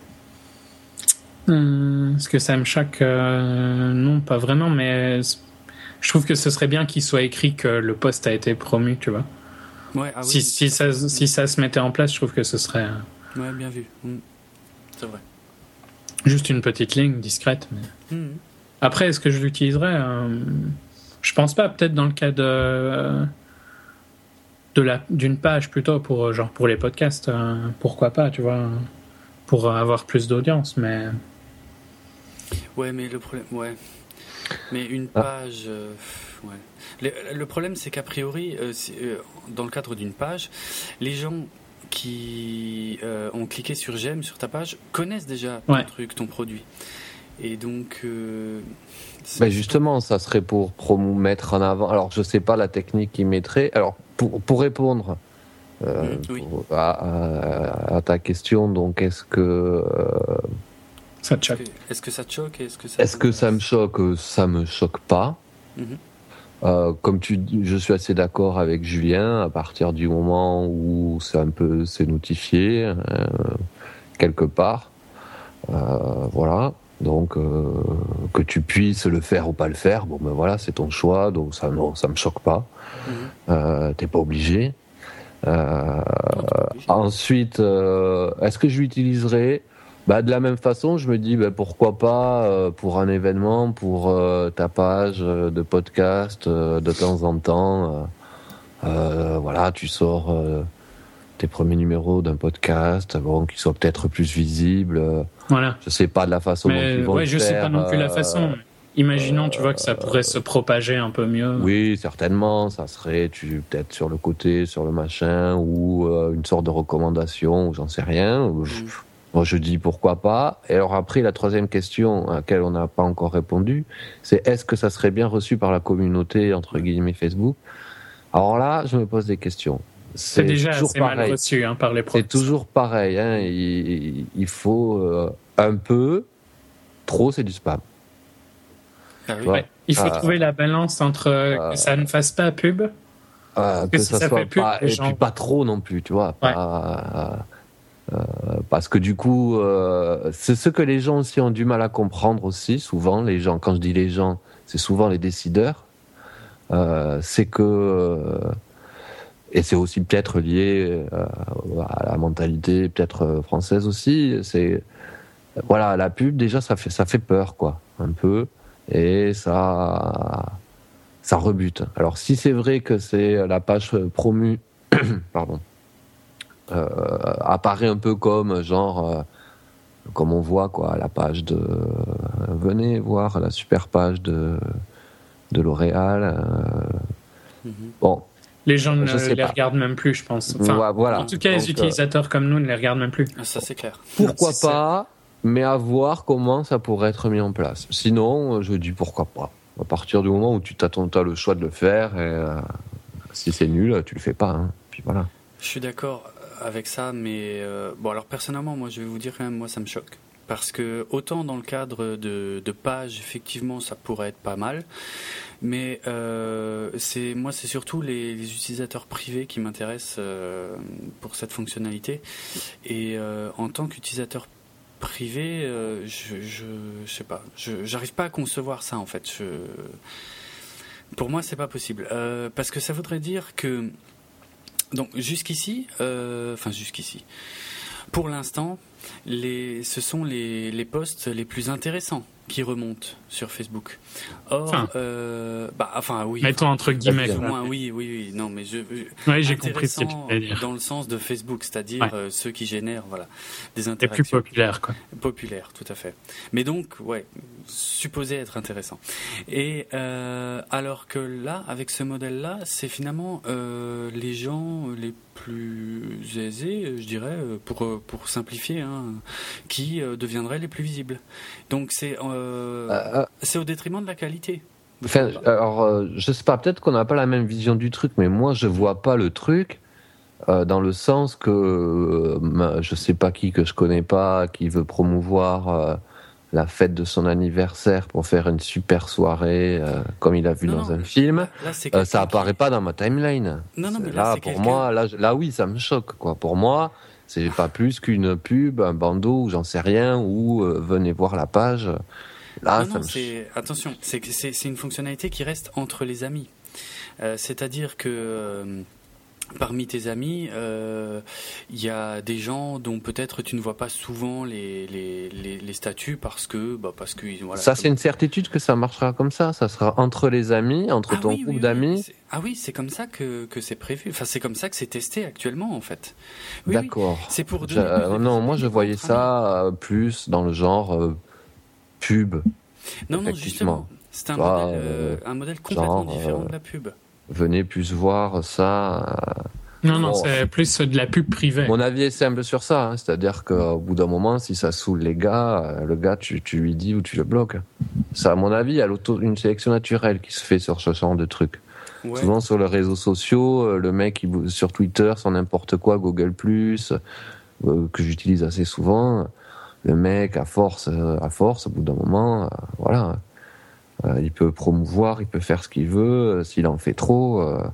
Hum, est-ce que ça me choque ? euh, Non, pas vraiment, mais je trouve que ce serait bien qu'il soit écrit que le poste a été promu, tu vois. Ouais, ah si, oui, si, ça, si ça se mettait en place, je trouve que ce serait... Ouais, bien vu. Mmh. C'est vrai. Juste une petite ligne discrète. Mais... Mmh. Après, est-ce que je l'utiliserais ? euh, Je pense pas, peut-être dans le cas de... de la, d'une page plutôt, pour, genre pour les podcasts. Euh, pourquoi pas, tu vois, pour avoir plus d'audience, mais... Ouais, mais le problème, ouais, mais une page, euh, ouais. Le, le problème, c'est qu'a priori, euh, euh, dans le cadre d'une page, les gens qui euh, ont cliqué sur j'aime sur ta page connaissent déjà ton ouais. truc, ton produit, et donc. Euh, ben justement, ça serait pour promo mettre en avant. Alors, je sais pas la technique qu'ils mettraient. Alors, pour pour répondre. Euh, mmh, oui. pour, à, à, à ta question, donc, est-ce que euh, ça te choque. Est-ce que ça te choque ? Est-ce que ça, est-ce que ça me choque ? Ça me choque pas. Mm-hmm. Euh, comme tu dis, je suis assez d'accord avec Julien. À partir du moment où c'est un peu, c'est notifié euh, quelque part, euh, voilà. Donc euh, que tu puisses le faire ou pas le faire, bon ben voilà, c'est ton choix. Donc ça, non, ça me choque pas. Mm-hmm. Euh, t'es pas obligé. Euh, non, t'es pas obligé. Ensuite, euh, est-ce que je l'utiliserai ? Bah, de la même façon, je me dis bah, pourquoi pas euh, pour un événement, pour euh, ta page euh, de podcast, euh, de temps en temps, euh, euh, voilà, tu sors euh, tes premiers numéros d'un podcast, bon, qui soient peut-être plus visibles. Euh, voilà. Je sais pas de la façon mais, dont ils vont ouais, le je faire. sais pas non plus la façon. Euh, Imaginons, tu vois, que ça pourrait euh, se propager un peu mieux. Oui, certainement, ça serait tu peut-être sur le côté, sur le machin, ou euh, une sorte de recommandation, ou j'en sais rien. Ou je, Moi, je dis pourquoi pas. Et alors après, la troisième question à laquelle on n'a pas encore répondu, c'est est-ce que ça serait bien reçu par la communauté, entre guillemets, Facebook ? Alors là, je me pose des questions. C'est, c'est déjà assez pareil. mal reçu hein, par les profs. C'est toujours pareil. Hein. Il, il faut euh, un peu, trop, c'est du spam. Ah oui. Ouais. Il faut euh, trouver la balance entre euh, que ça ne fasse pas pub, euh, que, que si ça, ça soit pub, pas, et gens... puis pas trop non plus, tu vois. Pas, ouais. Euh, parce que du coup, euh, c'est ce que les gens aussi ont du mal à comprendre aussi, souvent, les gens, quand je dis les gens, c'est souvent les décideurs, euh, c'est que, euh, et c'est aussi peut-être lié euh, à la mentalité peut-être française aussi, c'est, voilà, la pub, déjà, ça fait, ça fait peur, quoi, un peu, et ça, ça rebute. Alors, si c'est vrai que c'est la page promue, pardon, Euh, apparaît un peu comme genre euh, comme on voit quoi la page de euh, venez voir la super page de de L'Oréal euh, mm-hmm. Bon, les gens ne les pas. regardent même plus, je pense, enfin, ouais, voilà. En tout cas, donc, les utilisateurs euh, comme nous ne les regardent même plus. Ça c'est clair. Pourquoi c'est pas, mais à voir comment ça pourrait être mis en place. Sinon, je dis pourquoi pas. À partir du moment où tu t'attends, t'as le choix de le faire, et euh, si c'est nul, tu le fais pas. Hein. Puis voilà. Je suis d'accord avec ça, mais euh, bon, alors personnellement, moi, je vais vous dire quand même, moi, ça me choque. Parce que autant dans le cadre de, de pages, effectivement, ça pourrait être pas mal, mais euh, c'est moi, c'est surtout les, les utilisateurs privés qui m'intéressent euh, pour cette fonctionnalité. Et euh, en tant qu'utilisateur privé, euh, je, je, je sais pas, je, j'arrive pas à concevoir ça en fait. Je, pour moi, c'est pas possible, euh, parce que ça voudrait dire que donc jusqu'ici, euh, enfin jusqu'ici, pour l'instant, les, ce sont les, les posts les plus intéressants qui remontent sur Facebook. Or, enfin, euh, bah, enfin oui. Mettons enfin, entre guillemets. Plus ou moins, oui, oui, oui. Non, mais je. je oui, j'ai compris ce que tu voulais dire. Dans le sens de Facebook, c'est-à-dire ouais. euh, ceux qui génèrent, voilà, des interactions. Les plus populaires, quoi. Populaires, tout à fait. Mais donc, ouais, supposé être intéressant. Et euh, alors que là, avec ce modèle-là, c'est finalement euh, les gens les plus aisés, je dirais, pour pour simplifier, hein, qui euh, deviendraient les plus visibles. Donc c'est euh, euh, c'est au détriment de la qualité. Enfin, alors euh, je sais pas, peut-être qu'on n'a pas la même vision du truc, mais moi je vois pas le truc euh, dans le sens que euh, je sais pas qui que je connais pas qui veut promouvoir euh, la fête de son anniversaire pour faire une super soirée euh, comme il a vu non, dans non, un film. Là, là, euh, ça apparaît qui... pas dans ma timeline. Non, non, mais là, là, pour quelqu'un... moi, là, là oui, ça me choque quoi. Pour moi. C'est pas plus qu'une pub, un bandeau ou j'en sais rien, ou euh, venez voir la page. Là, non, ça non, me... c'est... attention, c'est, c'est, c'est une fonctionnalité qui reste entre les amis. Euh, c'est-à-dire que euh, parmi tes amis, il euh, y a des gens dont peut-être tu ne vois pas souvent les, les, les, les statuts parce que... Bah, parce que voilà, ça, comme... c'est une certitude que ça marchera comme ça. Ça sera entre les amis, entre ah, ton oui, groupe oui, d'amis. Oui, ah oui, c'est comme ça que, que c'est prévu. Enfin, c'est comme ça que c'est testé actuellement, en fait. Oui, D'accord. Oui, c'est pour je, euh, non, moi, je voyais ça euh, plus dans le genre euh, pub. Non, non, justement. C'est un, Toi, modèle, euh, un modèle complètement genre, différent euh, de la pub. Venez plus voir ça. Euh... Non, non, bon, c'est plus de la pub privée. Mon avis est simple sur ça. Hein. C'est-à-dire qu'au bout d'un moment, si ça saoule les gars, le gars, tu, tu lui dis ou tu le bloques. Ça, à mon avis, il y a une sélection naturelle qui se fait sur ce genre de trucs. Ouais. Souvent sur les réseaux sociaux, le mec il, sur Twitter, sur n'importe quoi, Google plus, euh, que j'utilise assez souvent, le mec à force, à force, au bout d'un moment, euh, voilà, euh, il peut promouvoir, il peut faire ce qu'il veut, euh, s'il en fait trop. Euh,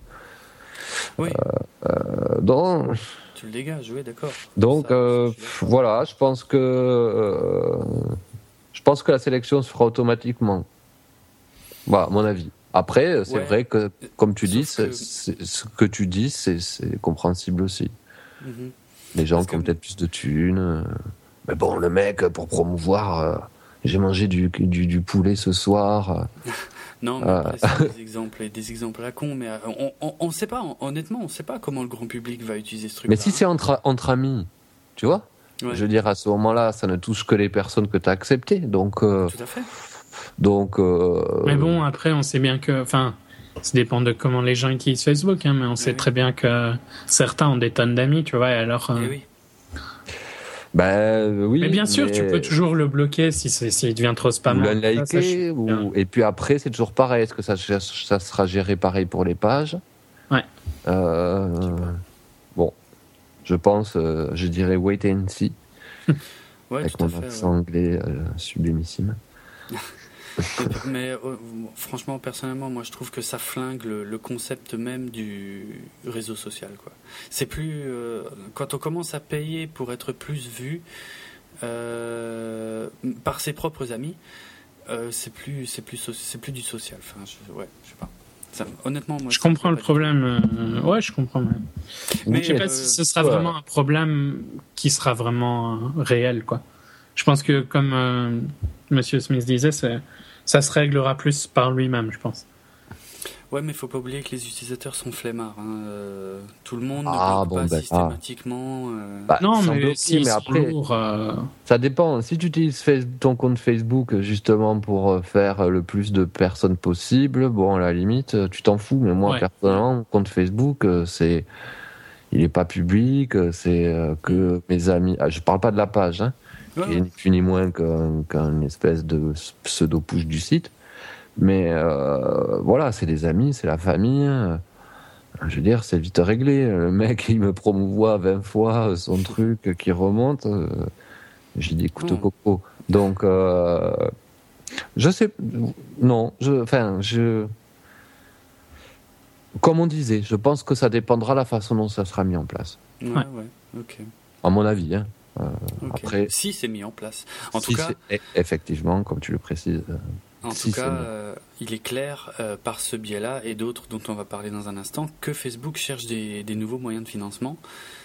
oui. Euh, euh, donc, tu le dégages, oui, d'accord. Donc Ça, euh, je voilà, je pense que euh, je pense que la sélection se fera automatiquement. Voilà, à mon avis. Après, c'est ouais. vrai que, comme tu Sauf dis, que... C'est, c'est, ce que tu dis, c'est, c'est compréhensible aussi. Mm-hmm. Les gens Parce qui ont que... peut-être plus de thunes. Euh... Mais bon, le mec, pour promouvoir, euh, j'ai mangé du, du, du poulet ce soir. Non, mais après, c'est des exemples, des exemples à con, mais on, on, on sait pas, honnêtement, on sait pas comment le grand public va utiliser ce truc-là. Mais si c'est entre, entre amis, tu vois, ouais. Je veux dire, à ce moment-là, ça ne touche que les personnes que tu as acceptées, donc... Euh, Tout à fait. Donc, euh... Mais bon, après, on sait bien que, enfin, ça dépend de comment les gens utilisent Facebook, hein, mais on sait oui. très bien que certains ont des tonnes d'amis, tu vois, et alors. Euh... Et oui. Ben oui. Mais bien sûr, mais... tu peux toujours le bloquer si c'est s'il devient trop spam. Ou le liker, ou... et puis après, c'est toujours pareil. Est-ce que ça, ça sera géré pareil pour les pages ? Ouais. Euh... Bon, je pense, euh, je dirais wait and see. Ouais, avec tout mon à fait, accent ouais. anglais euh, sublimissime. Mais euh, franchement, personnellement, moi je trouve que ça flingue le, le concept même du réseau social, quoi. C'est plus euh, quand on commence à payer pour être plus vu euh, par ses propres amis, euh, c'est plus c'est plus c'est plus du social. Enfin, je, ouais, je sais pas. Ça, honnêtement, moi, je comprends le problème. Euh, ouais, je comprends. Mais, mais je sais pas euh, si ce sera ouais. vraiment un problème qui sera vraiment euh, réel, quoi. Je pense que comme euh, Monsieur Smith disait, c'est ça se réglera plus par lui-même, je pense. Ouais, mais il faut pas oublier que les utilisateurs sont flemmards. Hein. Euh, tout le monde ne ah, bloque bon, pas ben, systématiquement. Ah. Euh... Bah, non, mais, bloquer, si mais après, lourd, euh... ça dépend. Si tu utilises ton compte Facebook justement pour faire le plus de personnes possible, bon, à la limite, tu t'en fous. Mais moi, ouais. personnellement, mon compte Facebook, c'est, il est pas public. C'est que mes amis. Ah, je parle pas de la page, hein. Qui est ni plus ni moins qu'un, qu'un espèce de pseudo-push du site. Mais euh, voilà, c'est des amis, c'est la famille. Je veux dire, c'est vite réglé. Le mec, il me promouvoit vingt fois son truc qui remonte. J'ai dit écoute, mmh. coco. Donc, euh, je sais... Non, je... Enfin, je... Comme on disait, je pense que ça dépendra de la façon dont ça sera mis en place. Ouais, ouais, ok. À mon avis, hein. Euh, okay. Après, si c'est mis en place. En si tout cas, effectivement, comme tu le précises. Euh, en si tout cas, euh, il est clair euh, par ce biais-là et d'autres dont on va parler dans un instant que Facebook cherche des, des nouveaux moyens de financement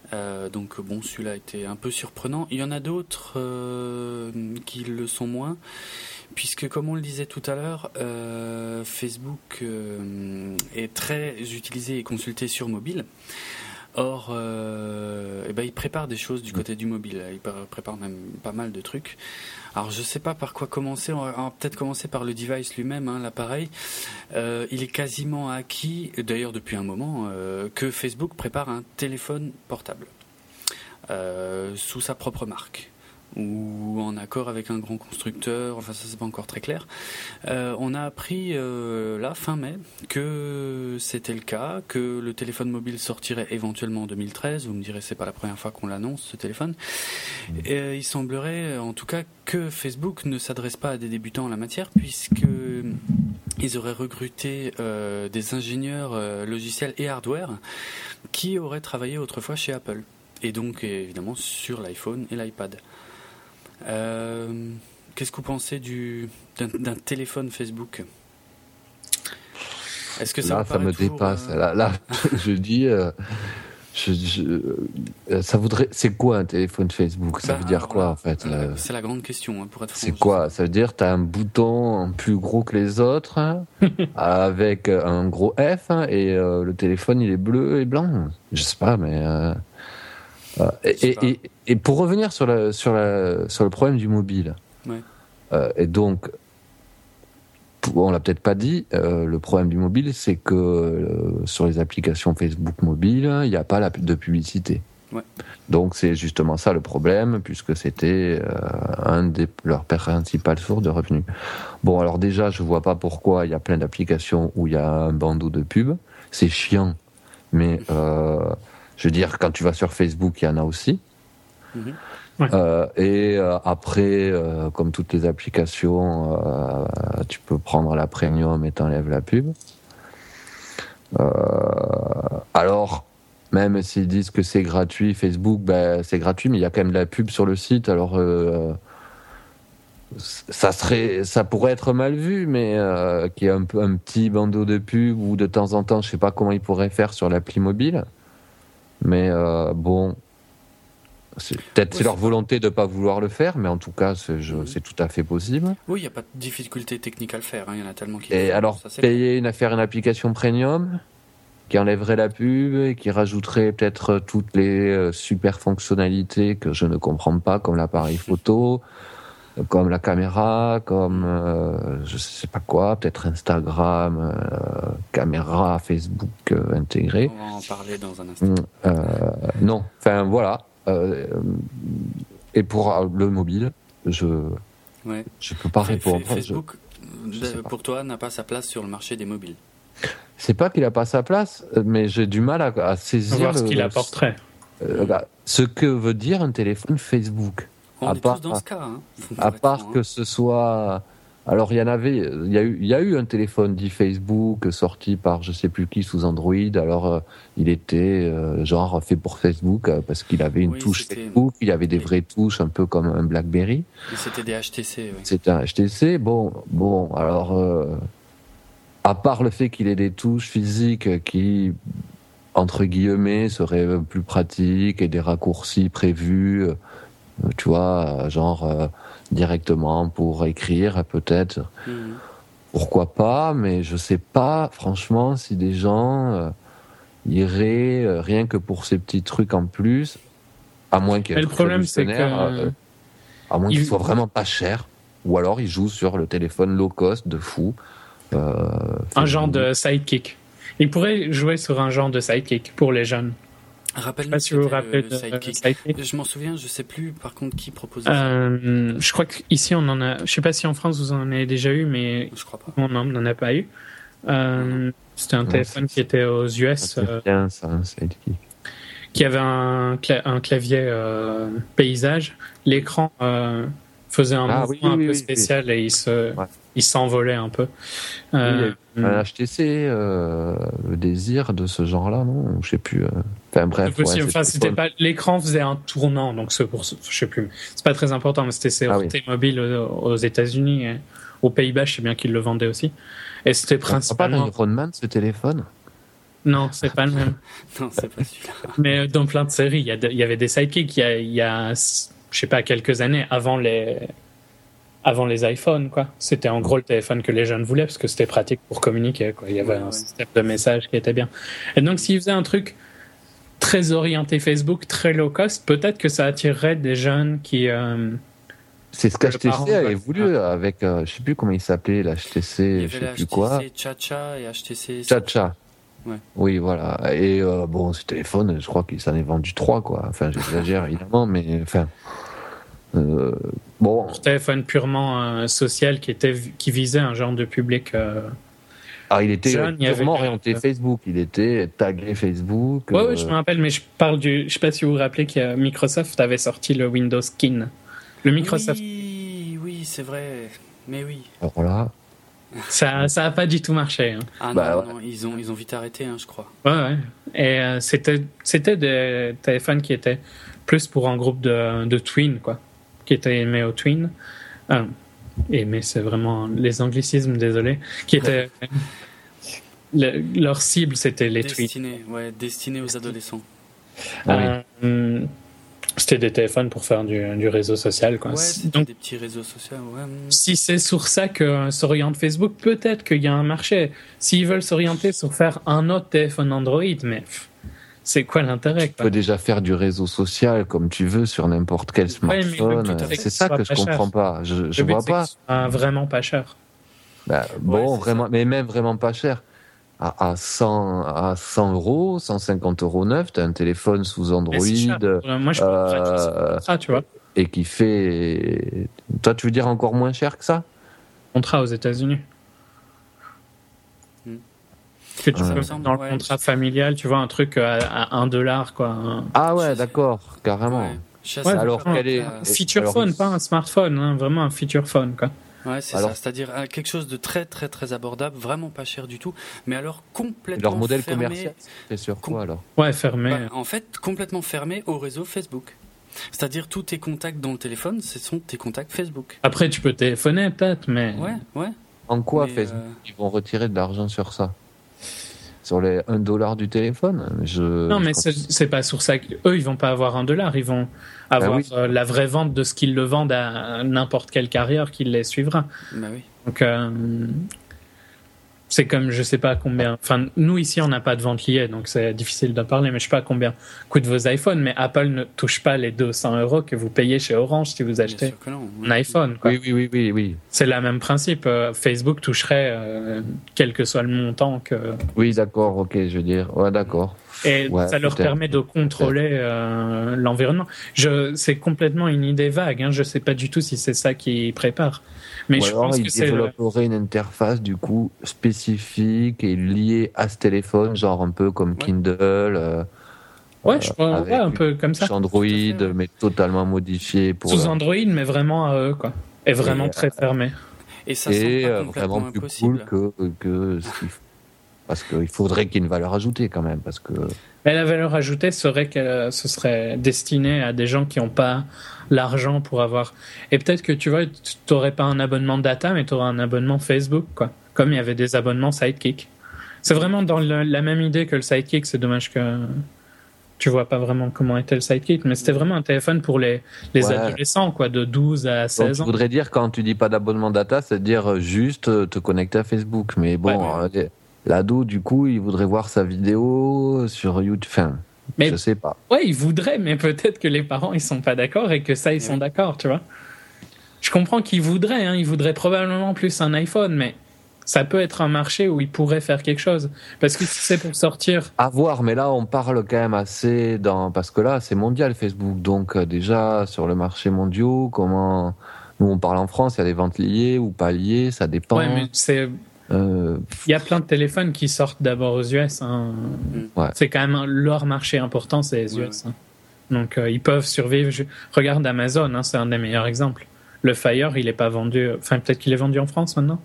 Euh, donc bon, celui-là était un peu surprenant. Il y en a d'autres euh, qui le sont moins, puisque comme on le disait tout à l'heure, euh, Facebook euh, est très utilisé et consulté sur mobile. Or, euh, eh ben, il prépare des choses du côté du mobile. Il prépare même pas mal de trucs. Alors, je sais pas par quoi commencer. On va, on va peut-être commencer par le device lui-même, hein, l'appareil. Euh, il est quasiment acquis, d'ailleurs depuis un moment, euh, que Facebook prépare un téléphone portable euh, sous sa propre marque, ou en accord avec un grand constructeur, enfin ça c'est pas encore très clair. Euh, on a appris euh, là fin mai que c'était le cas, que le téléphone mobile sortirait éventuellement en deux mille treize. Vous me direz c'est pas la première fois qu'on l'annonce ce téléphone. Et euh, il semblerait en tout cas que Facebook ne s'adresse pas à des débutants en la matière, puisque ils auraient recruté euh, des ingénieurs euh, logiciels et hardware qui auraient travaillé autrefois chez Apple, et donc évidemment sur l'iPhone et l'iPad. Euh, qu'est-ce que vous pensez du, d'un, d'un téléphone Facebook ? Est-ce que ça, là, ça me toujours, dépasse. euh... Là, là je dis, euh, je, je, euh, ça voudrait. C'est quoi un téléphone Facebook ? Ça bah, veut dire quoi voilà, en fait euh, C'est la grande question, hein, pour être franc. C'est quoi ? Ça veut dire t'as un bouton plus gros que les autres, hein, avec un gros F, hein, et euh, le téléphone il est bleu et blanc. Je sais pas, mais. Euh... Et, et, et, et pour revenir sur, la, sur, la, sur le problème du mobile, ouais. euh, et donc, on l'a peut-être pas dit, euh, le problème du mobile, c'est que euh, sur les applications Facebook mobile, il n'y a pas la, de publicité. Ouais. Donc c'est justement ça le problème, puisque c'était euh, un des leurs principales sources de revenus. Bon, alors déjà, je vois pas pourquoi il y a plein d'applications où il y a un bandeau de pub. C'est chiant, mais... Euh, je veux dire, quand tu vas sur Facebook, il y en a aussi. Mmh. Ouais. Euh, et euh, après, euh, comme toutes les applications, euh, tu peux prendre la premium et t'enlèves la pub. Euh, alors, même s'ils disent que c'est gratuit, Facebook, ben, c'est gratuit, mais il y a quand même de la pub sur le site. Alors, euh, ça serait, ça pourrait être mal vu, mais euh, qu'il y ait un, peu, un petit bandeau de pub, ou de temps en temps, je sais pas comment ils pourraient faire sur l'appli mobile. Mais euh, bon, c'est, peut-être ouais, c'est leur c'est volonté de ne pas vouloir le faire, mais en tout cas, c'est, je, mmh. c'est tout à fait possible. Oui, il n'y a pas de difficulté technique à le faire, hein. Il y en a tellement qui... Et alors, ça, payer une affaire, une application premium qui enlèverait la pub et qui rajouterait peut-être toutes les euh, super fonctionnalités que je ne comprends pas, comme l'appareil photo, comme la caméra, comme euh, je sais pas quoi, peut-être Instagram, euh, caméra, Facebook euh, intégré. On va en parler dans un instant. Euh, non, enfin voilà. Euh, et pour le mobile, je ouais. je peux pas F- répondre. Facebook, je, je pour toi, n'a pas sa place sur le marché des mobiles. C'est pas qu'il a pas sa place, mais j'ai du mal à, à saisir voir ce le, qu'il apporterait. Euh, bah, ce que veut dire un téléphone Facebook. On à est part, tous dans ce cas. Hein. À part franc, que hein. ce soit... Alors, il y en avait... Il y a eu, il y a eu un téléphone dit Facebook sorti par je sais plus qui sous Android. Alors, euh, il était euh, genre fait pour Facebook euh, parce qu'il avait une oui, touche c'était... Facebook. Il y avait des oui. vraies touches, un peu comme un BlackBerry. Et c'était des H T C, oui. C'était un H T C. Bon, bon alors... Euh, à part le fait qu'il ait des touches physiques qui... entre guillemets, seraient plus pratiques et des raccourcis prévus... Euh, tu vois, genre euh, directement pour écrire peut-être. Mmh. Pourquoi pas, mais je sais pas franchement si des gens euh, iraient euh, rien que pour ces petits trucs en plus, à moins qu'il y ait le problème c'est que euh, à moins il... qu'il soit vraiment pas cher, ou alors ils jouent sur le téléphone low cost de fou. Euh, un genre de sidekick. Ils pourraient jouer sur un genre de sidekick pour les jeunes. Rappelle-nous si vous vous rappelez de sidekick. sidekick. Je m'en souviens, je sais plus par contre qui proposait euh, ça. Je crois qu'ici on en a. Je sais pas si en France vous en avez déjà eu, mais je crois pas. On n'en a pas eu. Euh, c'était un non, téléphone qui était aux U S. C'est bien ça, un sidekick. Qui avait un, cla- un clavier euh, paysage. L'écran euh, faisait un ah, mouvement oui, oui, un oui, peu oui, spécial oui. et il se. Ouais. Il s'envolait un peu. Euh, oui, un H T C, euh, le désir de ce genre-là, non ? Je sais plus. Euh... Enfin bref. Ouais, enfin, c'était pas l'écran faisait un tournant, donc c'est pour, je sais plus. C'est pas très important, mais c'était sur ah, oui. T-Mobile aux, aux États-Unis, et aux Pays-Bas, je sais bien qu'ils le vendaient aussi. Et c'était principalement. C'est pas d'Iron Man ce téléphone ? Non, c'est pas le même. Non, c'est pas celui-là. Mais dans plein de séries, il y, a de, il y avait des sidekicks il y a, il y a, je sais pas, quelques années avant les, avant les iPhones, quoi. C'était en gros le téléphone que les jeunes voulaient parce que c'était pratique pour communiquer, quoi. Il y avait ouais, un ouais. système de messages qui était bien. Et donc, s'ils faisaient un truc très orienté Facebook, très low cost, peut-être que ça attirerait des jeunes qui. Euh, C'est ce qu'H T C avait voulu avec, euh, je sais plus comment il s'appelait, l'H T C, je sais plus quoi. Cha-Cha et H T C. Cha-Cha. Ouais. Oui, voilà. Et euh, bon, ce téléphone, je crois qu'il s'en est vendu trois, quoi. Enfin, j'exagère évidemment, mais enfin. Euh, bon. Un téléphone purement euh, social qui était qui visait un genre de public. Euh, ah, il était jeune, purement il orienté euh, Facebook. Il était tagué Facebook. Oui, euh... ouais, je me rappelle, mais je parle du. Je sais pas si vous vous rappelez que Microsoft avait sorti le Windows Skin. Le Microsoft. Oui, oui, c'est vrai. Mais oui. Alors là. Ça, ça a pas du tout marché. Hein. Ah bah, non, ouais. non, ils ont, ils ont vite arrêté, hein, je crois. Ouais, ouais. Et euh, c'était, c'était des téléphones qui étaient plus pour un groupe de, de twins, quoi, qui étaient aimés aux twins. Ah, aimés, c'est vraiment les anglicismes, désolé, qui étaient le, leur cible, c'était les destiné, twins. Ouais, destiné aux adolescents. Euh, oui. C'était des téléphones pour faire du, du réseau social, quoi. Ouais, c'était donc, des petits réseaux sociaux. Ouais. Si c'est sur ça que s'oriente Facebook, peut-être qu'il y a un marché. S'ils veulent s'orienter sur faire un autre téléphone Android, mais pff, c'est quoi l'intérêt, quoi? Tu peux déjà faire du réseau social comme tu veux sur n'importe quel smartphone. Ouais, c'est ça que je comprends cher. pas. Je, je le but, vois pas. Que ce soit vraiment pas cher. Bah, bon, ouais, vraiment, ça. Mais même vraiment pas cher. À, à, cent, à cent euros, cent cinquante euros neuf, tu as un téléphone sous Android. Moi, je euh, ça, tu vois. Et qui fait. Toi, tu veux dire encore moins cher que ça? Contrat aux États-Unis. Hmm. Que tu euh, peux dans le ouais, contrat je... familial, tu vois, un truc à, à un dollar, quoi. Ah ouais, d'accord, carrément. Ouais. Ouais, alors, quel est. Un feature alors, phone, il... pas un smartphone, hein, vraiment un feature phone, quoi. Ouais, c'est alors, ça, c'est-à-dire euh, quelque chose de très très très abordable, vraiment pas cher du tout, mais alors complètement leur modèle fermé, commercial, c'est sur quoi com- alors? Ouais, fermé. Bah, en fait, complètement fermé au réseau Facebook. C'est-à-dire tous tes contacts dans le téléphone, ce sont tes contacts Facebook. Après, tu peux téléphoner peut-être, mais. Ouais, ouais. En quoi mais Facebook euh... ils vont retirer de l'argent sur ça? Sur les un dollar du téléphone je... Non, mais c'est, c'est pas sur ça qu'eux, ils vont pas avoir un dollar. Ils vont avoir bah oui. euh, la vraie vente de ce qu'ils le vendent à n'importe quel carrière qui les suivra. Bah oui. Donc, euh, c'est comme, je sais pas combien. Enfin, nous, ici, on n'a pas de vente liée, donc c'est difficile d'en parler, mais je sais pas combien coûtent vos iPhones, mais Apple ne touche pas les deux cents euros que vous payez chez Orange si vous achetez non, oui. un iPhone, quoi. Oui, oui, oui, oui, oui. C'est le même principe. Euh, Facebook toucherait euh, quel que soit le montant que. Oui, d'accord, ok, je veux dire. Ouais, d'accord. Et ouais, ça leur peut-être. permet de contrôler euh, l'environnement. Je, c'est complètement une idée vague. Hein. Je ne sais pas du tout si c'est ça qu'ils préparent. Mais Ou je alors, pense ils que c'est développeraient une interface du coup spécifique et liée à ce téléphone, genre un peu comme ouais. Kindle. Euh, ouais, je crois, ouais, un peu comme ça. Android, fait, ouais. mais totalement modifié pour. Sous Android, mais vraiment à eux, quoi. Et vraiment et, très fermé. Et ça et semble pas euh, complètement vraiment plus impossible. cool que que ce qu'il faut. Parce qu'il faudrait qu'il y ait une valeur ajoutée quand même, parce que. Mais la valeur ajoutée serait que ce serait destiné à des gens qui n'ont pas l'argent pour avoir. Et peut-être que tu vois, tu n'aurais pas un abonnement data, mais tu aurais un abonnement Facebook, quoi. Comme il y avait des abonnements Sidekick. C'est vraiment dans le, la même idée que le Sidekick. C'est dommage que tu vois pas vraiment comment était le Sidekick, mais c'était vraiment un téléphone pour les, les ouais. adolescents, quoi, de douze à seize Donc, ans. Je voudrais dire, quand tu dis pas d'abonnement data, c'est dire juste te connecter à Facebook. Mais bon. Ouais, ouais. Euh, L'ado, du coup, il voudrait voir sa vidéo sur YouTube. Enfin, mais, je sais pas. Ouais, il voudrait, mais peut-être que les parents, ils sont pas d'accord et que ça, ils sont oui. d'accord, tu vois. Je comprends qu'ils voudraient, hein, ils voudraient probablement plus un iPhone, mais ça peut être un marché où ils pourraient faire quelque chose. Parce que si c'est pour sortir... À voir, mais là, on parle quand même assez dans... Parce que là, c'est mondial, Facebook. Donc, euh, déjà, sur le marché mondial, comment... Nous, on parle en France, il y a des ventes liées ou pas liées, ça dépend. Ouais, mais c'est... Euh... Il y a plein de téléphones qui sortent d'abord aux U S. Hein. Ouais. C'est quand même leur marché important, c'est les U S. Ouais. Hein. Donc euh, ils peuvent survivre. Je... Regarde Amazon, hein, c'est un des meilleurs exemples. Le Fire, il n'est pas vendu. Enfin, peut-être qu'il est vendu en France maintenant.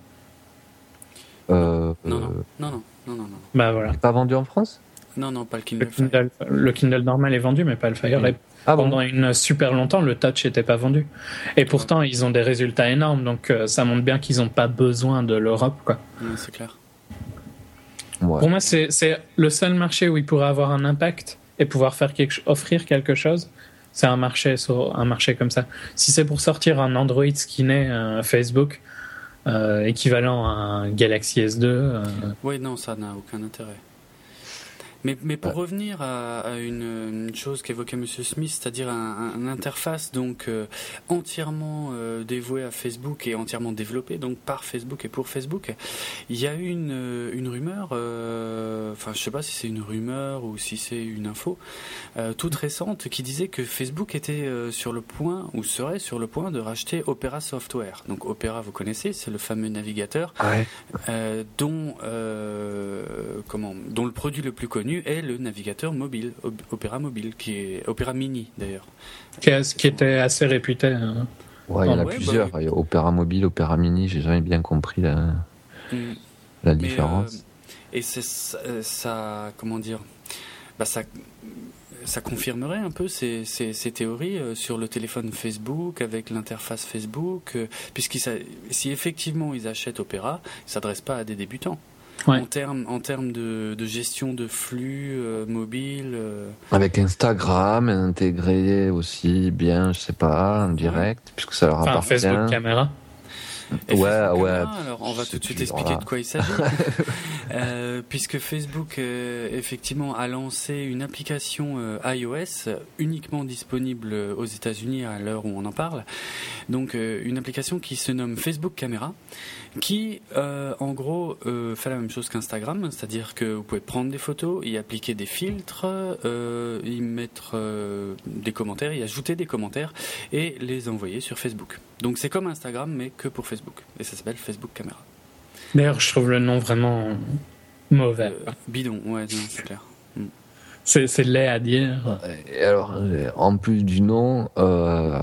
Euh... Non, non, non, non, non, non. Bah voilà. Il n'est pas vendu en France ? Non, non, pas le Kindle. Le Kindle, le Kindle normal est vendu, mais pas le Fire. Mmh. Et ah pendant bon. une super longtemps, le Touch n'était pas vendu. Et pourtant, ils ont des résultats énormes, donc euh, ça montre bien qu'ils n'ont pas besoin de l'Europe, quoi. Ouais, c'est clair. Ouais. Pour moi, c'est, c'est le seul marché où il pourrait avoir un impact et pouvoir faire quelque, offrir quelque chose. C'est un marché, sur, un marché comme ça. Si c'est pour sortir un Android skinné euh, Facebook, euh, équivalent à un Galaxy S deux... Euh... Oui, non, ça n'a aucun intérêt. Mais, mais pour ouais. revenir à, à une, une chose qu'évoquait Monsieur Smith, c'est-à-dire un, un interface donc euh, entièrement euh, dévouée à Facebook et entièrement développée donc par Facebook et pour Facebook, il y a eu une, une rumeur, euh, enfin je sais pas si c'est une rumeur ou si c'est une info euh, toute récente qui disait que Facebook était euh, sur le point ou serait sur le point de racheter Opera Software. Donc Opera, vous connaissez, c'est le fameux navigateur ouais. euh, dont euh, comment, dont le produit le plus connu est le navigateur mobile, Opera Mobile, qui est Opera Mini d'ailleurs. Qui, est, qui était assez réputé. Hein. Ouais, il y en a ouais, plusieurs. Bah, il y a Opera Mobile, Opera Mini, j'ai jamais bien compris la, mm. la différence. Mais, euh, et c'est ça, ça, comment dire, bah ça, ça confirmerait un peu ces, ces, ces théories euh, sur le téléphone Facebook avec l'interface Facebook, euh, puisqu'ils si effectivement ils achètent Opera, ils ne s'adressent pas à des débutants. Ouais. En termes en termes de, de gestion de flux euh, mobile. Euh... Avec Instagram intégré aussi bien, je sais pas, en direct, ouais. puisque ça leur enfin, appartient. Facebook Caméra. Et ouais, Facebook ouais. Caméra, alors on va tout de suite expliquer là. de quoi il s'agit. euh, puisque Facebook, euh, effectivement, a lancé une application euh, iOS uniquement disponible aux États-Unis à l'heure où on en parle. Donc, euh, une application qui se nomme Facebook Caméra, qui, euh, en gros, euh, fait la même chose qu'Instagram, c'est-à-dire que vous pouvez prendre des photos, y appliquer des filtres, euh, y mettre euh, des commentaires, y ajouter des commentaires et les envoyer sur Facebook. Donc, c'est comme Instagram, mais que pour Facebook. Et ça s'appelle Facebook Caméra. D'ailleurs, je trouve le nom vraiment mauvais. Euh, bidon, ouais, non, c'est clair. Mm. C'est, c'est laid à dire. Et alors, en plus du nom, euh,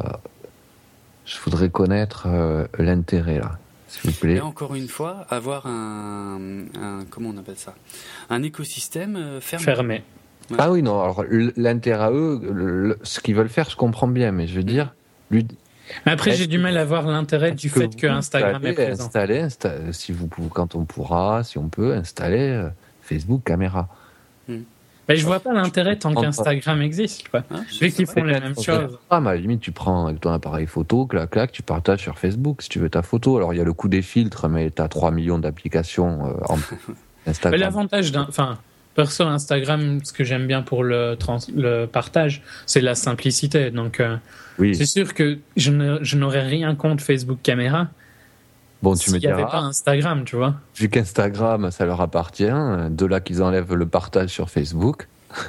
je voudrais connaître euh, l'intérêt, là, s'il vous plaît. Et encore une fois, avoir un, un comment on appelle ça, un écosystème fermé. Fermé. Ouais. Ah oui, non, alors l'intérêt à eux, le, le, ce qu'ils veulent faire, je comprends bien, mais je veux dire... Lui, après, j'ai du mal à voir l'intérêt du fait que Instagram est présent. Installer, installer, si vous, quand on pourra, si on peut, installer euh, Facebook Caméra. Hmm. Mais je vois pas l'intérêt tant qu'Instagram pas. existe, quoi. Hein, vu qu'ils font les mêmes choses. Ah, à la limite, tu prends avec ton appareil photo, clac, clac, tu partages sur Facebook si tu veux ta photo. Alors, il y a le coût des filtres, mais tu as trois millions d'applications euh, en Instagram. Mais l'avantage d'un... Enfin, perso, Instagram, ce que j'aime bien pour le, trans... le partage, c'est la simplicité. Donc, euh, oui. c'est sûr que je, ne... je n'aurais rien contre Facebook Caméra. Bon, tu s'il me diras. Il n'y avait pas Instagram, tu vois. Vu qu'Instagram, ça leur appartient, de là qu'ils enlèvent le partage sur Facebook.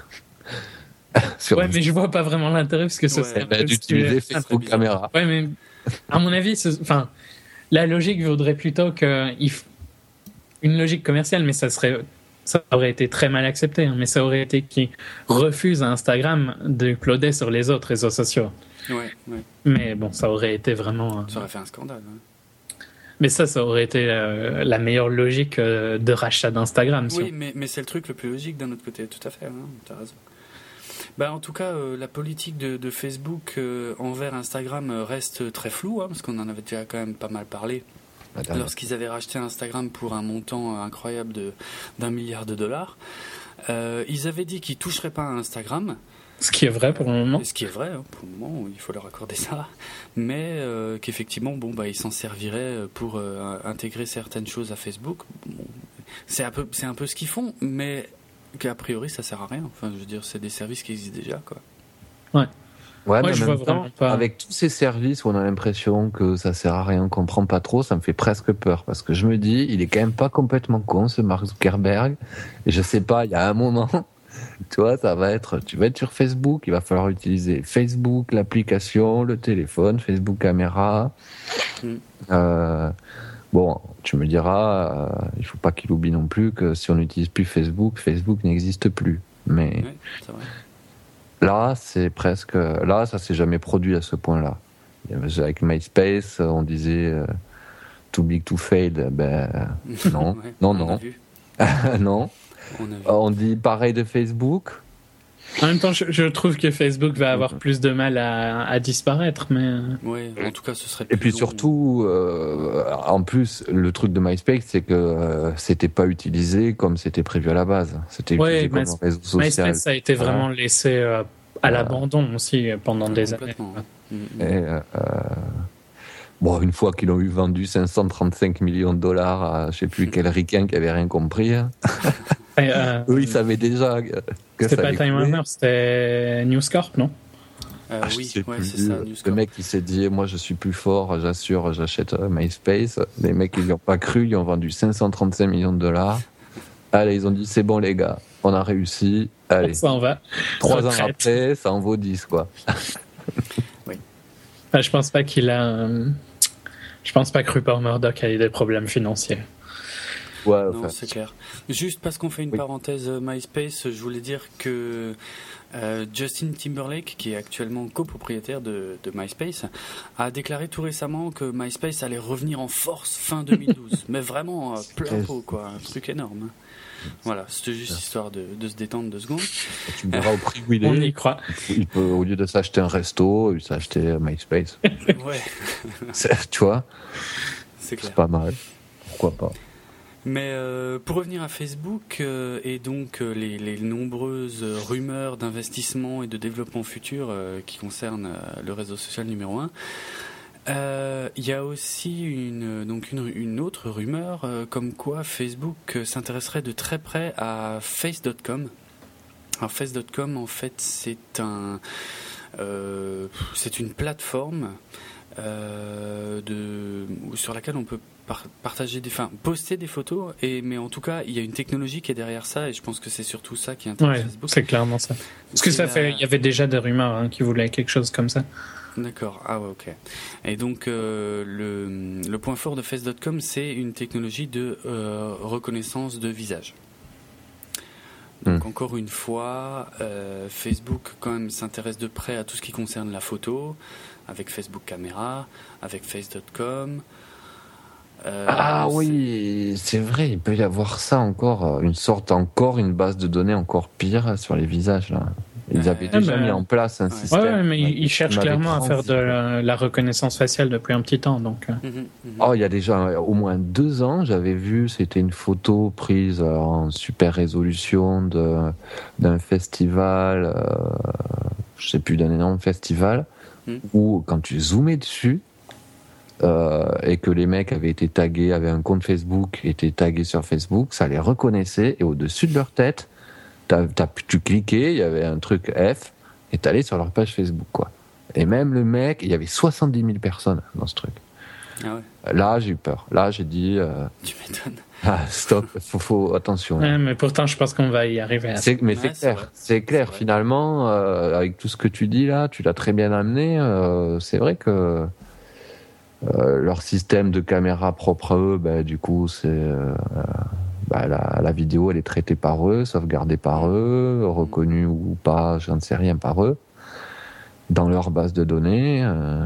sur ouais, mais je vois pas vraiment l'intérêt parce que ça ouais, serait bah, d'utiliser Facebook Caméra. Ouais, mais à mon avis, enfin, la logique voudrait plutôt que f... une logique commerciale, mais ça serait, ça aurait été très mal accepté. Hein, mais ça aurait été qu'ils refusent à Instagram d'uploader sur les autres réseaux sociaux. Ouais, ouais. Mais bon, ça aurait été vraiment. Ça aurait fait un scandale. Hein. Mais ça, ça aurait été euh, la meilleure logique euh, de rachat d'Instagram. Oui, mais, mais c'est le truc le plus logique d'un autre côté, tout à fait, hein, tu as raison. Bah, en tout cas, euh, la politique de, de Facebook euh, envers Instagram reste très floue, hein, parce qu'on en avait déjà quand même pas mal parlé. Madame. Lorsqu'ils avaient racheté Instagram pour un montant incroyable de, d'un milliard de dollars. Euh, ils avaient dit qu'ils ne toucheraient pas à Instagram. Ce qui est vrai pour le moment. Ce qui est vrai, hein, pour le moment, il faut leur accorder ça. Mais euh, qu'effectivement, bon, bah, ils s'en serviraient pour euh, intégrer certaines choses à Facebook. Bon, c'est, un peu, c'est un peu ce qu'ils font, mais qu'a priori, ça ne sert à rien. Enfin, je veux dire, c'est des services qui existent déjà, quoi. Ouais. Ouais, Moi, mais je en vois même vraiment temps, pas. Avec tous ces services où on a l'impression que ça sert à rien, qu'on comprend pas trop, ça me fait presque peur. Parce que je me dis, il est quand même pas complètement con, ce Mark Zuckerberg. Et je sais pas, il y a un moment... Tu vois, ça va être, tu vas être sur Facebook, il va falloir utiliser Facebook, l'application, le téléphone, Facebook Caméra. Mm. Euh, bon, tu me diras, euh, il faut pas qu'il oublie non plus que si on n'utilise plus Facebook, Facebook n'existe plus. Mais oui, c'est vrai. Là, c'est presque, là, ça s'est jamais produit à ce point-là. Avec MySpace, on disait euh, too big to fail. Ben non, ouais, non, non, non. On, on dit pareil de Facebook. En même temps, je, je trouve que Facebook va avoir plus de mal à, à disparaître, mais... Oui, en tout cas, ce serait plus Et puis long. surtout, euh, en plus, le truc de MySpace, c'est que euh, c'était pas utilisé comme c'était prévu à la base. C'était ouais, utilisé comme un réseau social. MySpace a été vraiment voilà. laissé euh, à voilà. l'abandon aussi pendant ah, des années. Et, euh, bon, une fois qu'ils ont eu vendu cinq cent trente-cinq millions de dollars à je sais plus quel ricain qui avait rien compris, hein. Et euh, eux ils savaient déjà que c'était ça pas Time Warner, c'était News Corp, non? Euh, ah, oui, sais ouais, plus. c'est ça. Le mec il s'est dit moi je suis plus fort, j'assure, j'achète MySpace. Les mecs ils n'y ont pas cru, ils ont vendu cinq cent trente-cinq millions de dollars. Allez, ils ont dit c'est bon les gars, on a réussi. Allez, ça en va. Trois ans après, ça en vaut dix quoi. Oui. Enfin, je pense pas qu'il a. Euh... Je pense pas que Rupert Murdoch a eu des problèmes financiers. Ouais, non, c'est clair. Juste parce qu'on fait une oui. parenthèse MySpace, je voulais dire que euh, Justin Timberlake, qui est actuellement copropriétaire de, de MySpace, a déclaré tout récemment que MySpace allait revenir en force fin deux mille douze. Mais vraiment, euh, plein pot, quoi. Un truc énorme. Voilà, c'était juste histoire de, de se détendre deux secondes. Tu me verras au prix où il est. On y croit. Il peut, au lieu de s'acheter un resto, il s'acheter MySpace. Ouais. Tu vois, c'est clair. C'est pas mal. Pourquoi pas. Mais euh, pour revenir à Facebook euh, et donc euh, les, les nombreuses rumeurs d'investissement et de développement futur euh, qui concernent euh, le réseau social numéro un, il euh, y a aussi une, donc une, une autre rumeur euh, comme quoi Facebook s'intéresserait de très près à Face point com. Alors Face point com en fait c'est un euh, c'est une plateforme euh, de, sur laquelle on peut par, partager des, enfin poster des photos et mais en tout cas il y a une technologie qui est derrière ça et je pense que c'est surtout ça qui intéresse ouais, Facebook. C'est clairement ça. Parce que ça la... fait, il y avait déjà des rumeurs hein, qui voulaient quelque chose comme ça. D'accord, ah ouais, ok. Et donc euh, le, le point fort de Face point com, c'est une technologie de euh, reconnaissance de visage. Donc mmh. encore une fois, euh, Facebook quand même s'intéresse de près à tout ce qui concerne la photo, avec Facebook Caméra, avec Face point com. Euh, ah c'est... oui, c'est vrai, il peut y avoir ça encore, une sorte encore, une base de données encore pire sur les visages là. Ils avaient euh, déjà bah, mis en place un ouais. système. Ouais, mais ils cherchent clairement à faire de la, la reconnaissance faciale depuis un petit temps. Donc. Mmh, mmh. Oh, il y a déjà au moins deux ans, j'avais vu, c'était une photo prise en super résolution de, d'un festival, euh, je sais plus, d'un énorme festival, mmh. où quand tu zoomais dessus, euh, et que les mecs avaient été tagués, avaient un compte Facebook, étaient tagués sur Facebook, ça les reconnaissait, et au-dessus de leur tête, T'as, t'as, tu cliquais, il y avait un truc F, et t'allais sur leur page Facebook, quoi. Et même le mec, il y avait soixante-dix mille personnes dans ce truc. Ah ouais. Là, j'ai eu peur. Là, j'ai dit... Euh... Tu m'étonnes. Ah, stop, faut, faut... attention. Ouais, mais pourtant, je pense qu'on va y arriver. À c'est, mais ouais, c'est, c'est clair, vrai. c'est clair. C'est finalement, euh, avec tout ce que tu dis là, tu l'as très bien amené, euh, c'est vrai que euh, leur système de caméra propre à eux, bah, du coup, c'est... Euh, Bah, la, la vidéo, elle est traitée par eux, sauvegardée par eux, reconnue ou pas, je ne sais rien, par eux, dans leur base de données. Euh,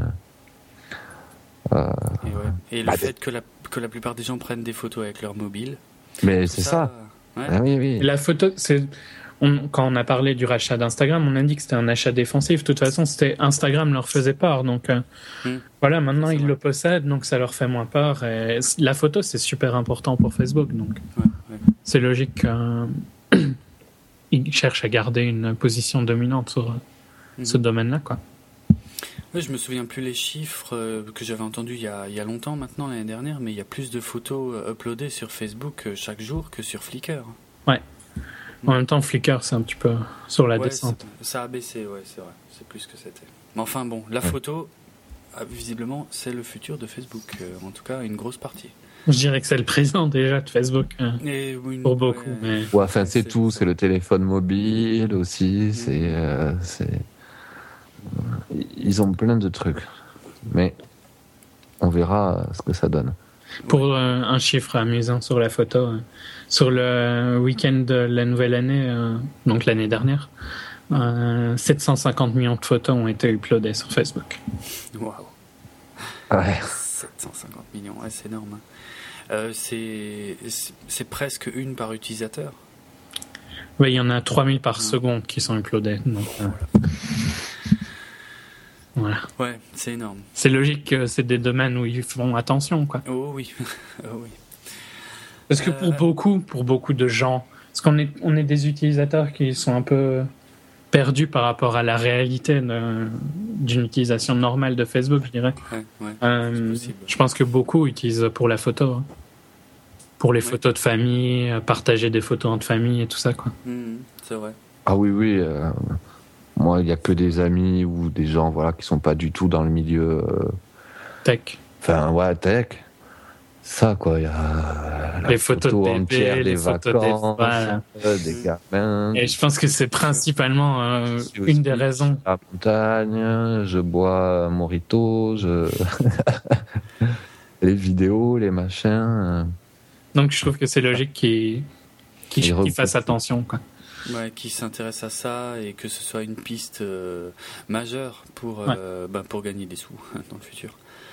euh, et ouais. et le bah, fait que la, que la plupart des gens prennent des photos avec leur mobile. Mais c'est ça. ça. Ouais. Ah, oui, oui. La photo, c'est... On, quand on a parlé du rachat d'Instagram, on a dit que c'était un achat défensif. De toute façon, c'était Instagram leur faisait peur. Donc euh, mmh. voilà, maintenant ils vrai. le possèdent, donc ça leur fait moins peur. Et la photo, c'est super important pour Facebook. Donc ouais, ouais. c'est logique qu'ils euh, cherchent à garder une position dominante sur mmh. ce domaine-là, quoi. Ouais, je me souviens plus les chiffres euh, que j'avais entendus il y a, il y a longtemps maintenant, l'année dernière, mais il y a plus de photos euh, uploadées sur Facebook euh, chaque jour que sur Flickr. Ouais. En même temps, Flickr, c'est un petit peu sur la ouais, descente. Ça a baissé, ouais, c'est vrai. C'est plus que c'était. Mais enfin, bon, la photo, visiblement, c'est le futur de Facebook. Euh, en tout cas, une grosse partie. Je dirais que c'est le présent déjà de Facebook. Hein, Et, oui, pour beaucoup. Ouais, mais... ouais, enfin, c'est, c'est tout. C'est le téléphone mobile aussi. Mmh. C'est, euh, c'est... Ils ont plein de trucs. Mais on verra ce que ça donne. Pour euh, un chiffre amusant sur la photo, euh, sur le week-end de la nouvelle année, euh, donc l'année dernière, euh, sept cent cinquante millions de photos ont été uploadées sur Facebook. Waouh! Ouais. sept cent cinquante millions, ouais, c'est énorme. Hein. Euh, c'est, c'est, c'est presque une par utilisateur. Oui, il y en a trois mille par seconde qui sont uploadés. Donc, euh... voilà. Ouais, c'est énorme. C'est logique que c'est des domaines où ils font attention, quoi. Oh oui, oh oui. Parce que pour euh... beaucoup, pour beaucoup de gens, parce qu'on est, on est des utilisateurs qui sont un peu perdus par rapport à la réalité de, d'une utilisation normale de Facebook, je dirais. Ouais, ouais, euh, je pense que beaucoup utilisent pour la photo. Hein. Pour les ouais. photos de famille, partager des photos entre famille et tout ça, quoi. Mmh, c'est vrai. Ah oui, oui. Euh, moi, il n'y a que des amis ou des gens voilà, qui ne sont pas du tout dans le milieu... Euh, tech. Enfin, ouais, tech. Ça, quoi. Il y a la les photos photo de bébé, entière les des photos vacances, des... Voilà. euh, des gamins. Et je pense que c'est principalement euh, une des raisons. La montagne, je bois un mojito, je... les vidéos, les machins... Donc je trouve que c'est logique qu'ils, qu'ils, qu'ils fassent attention, quoi. Ouais, qu'ils s'intéressent à ça et que ce soit une piste euh, majeure pour, euh, ouais. bah, pour gagner des sous dans le futur.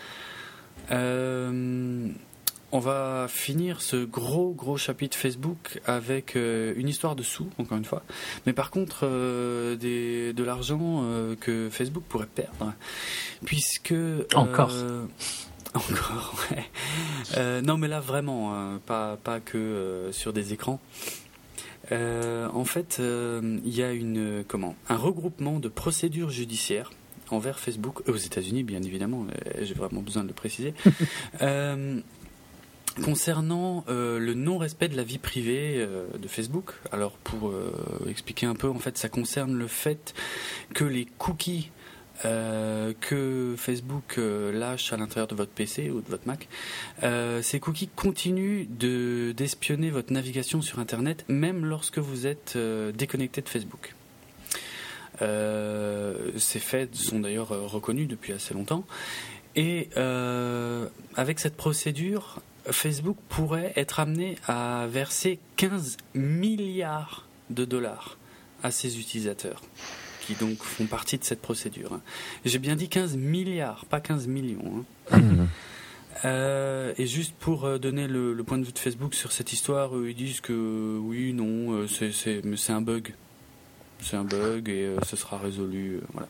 Euh, on va finir ce gros gros chapitre Facebook avec euh, une histoire de sous, encore une fois. Mais par contre, euh, des, de l'argent euh, que Facebook pourrait perdre. Puisque... Encore euh, Encore, ouais. Euh, non, mais là vraiment, hein, pas pas que euh, sur des écrans. Euh, en fait, il euh, y a une comment un regroupement de procédures judiciaires envers Facebook aux États-Unis, bien évidemment. J'ai vraiment besoin de le préciser. euh, Concernant euh, le non-respect de la vie privée euh, de Facebook. Alors pour euh, expliquer un peu, en fait, ça concerne le fait que les cookies Euh, que Facebook euh, lâche à l'intérieur de votre P C ou de votre Mac, euh, ces cookies continuent de, d'espionner votre navigation sur Internet, même lorsque vous êtes euh, déconnecté de Facebook. Euh, ces faits sont d'ailleurs euh, reconnus depuis assez longtemps. Et euh, avec cette procédure, Facebook pourrait être amené à verser quinze milliards de dollars à ses utilisateurs, qui donc font partie de cette procédure. J'ai bien dit quinze milliards, pas quinze millions. Hein. Mmh. Euh, et juste pour donner le, le point de vue de Facebook sur cette histoire, eux, ils disent que oui, non, c'est, c'est, mais c'est un bug. C'est un bug et euh, ce sera résolu. Euh, voilà.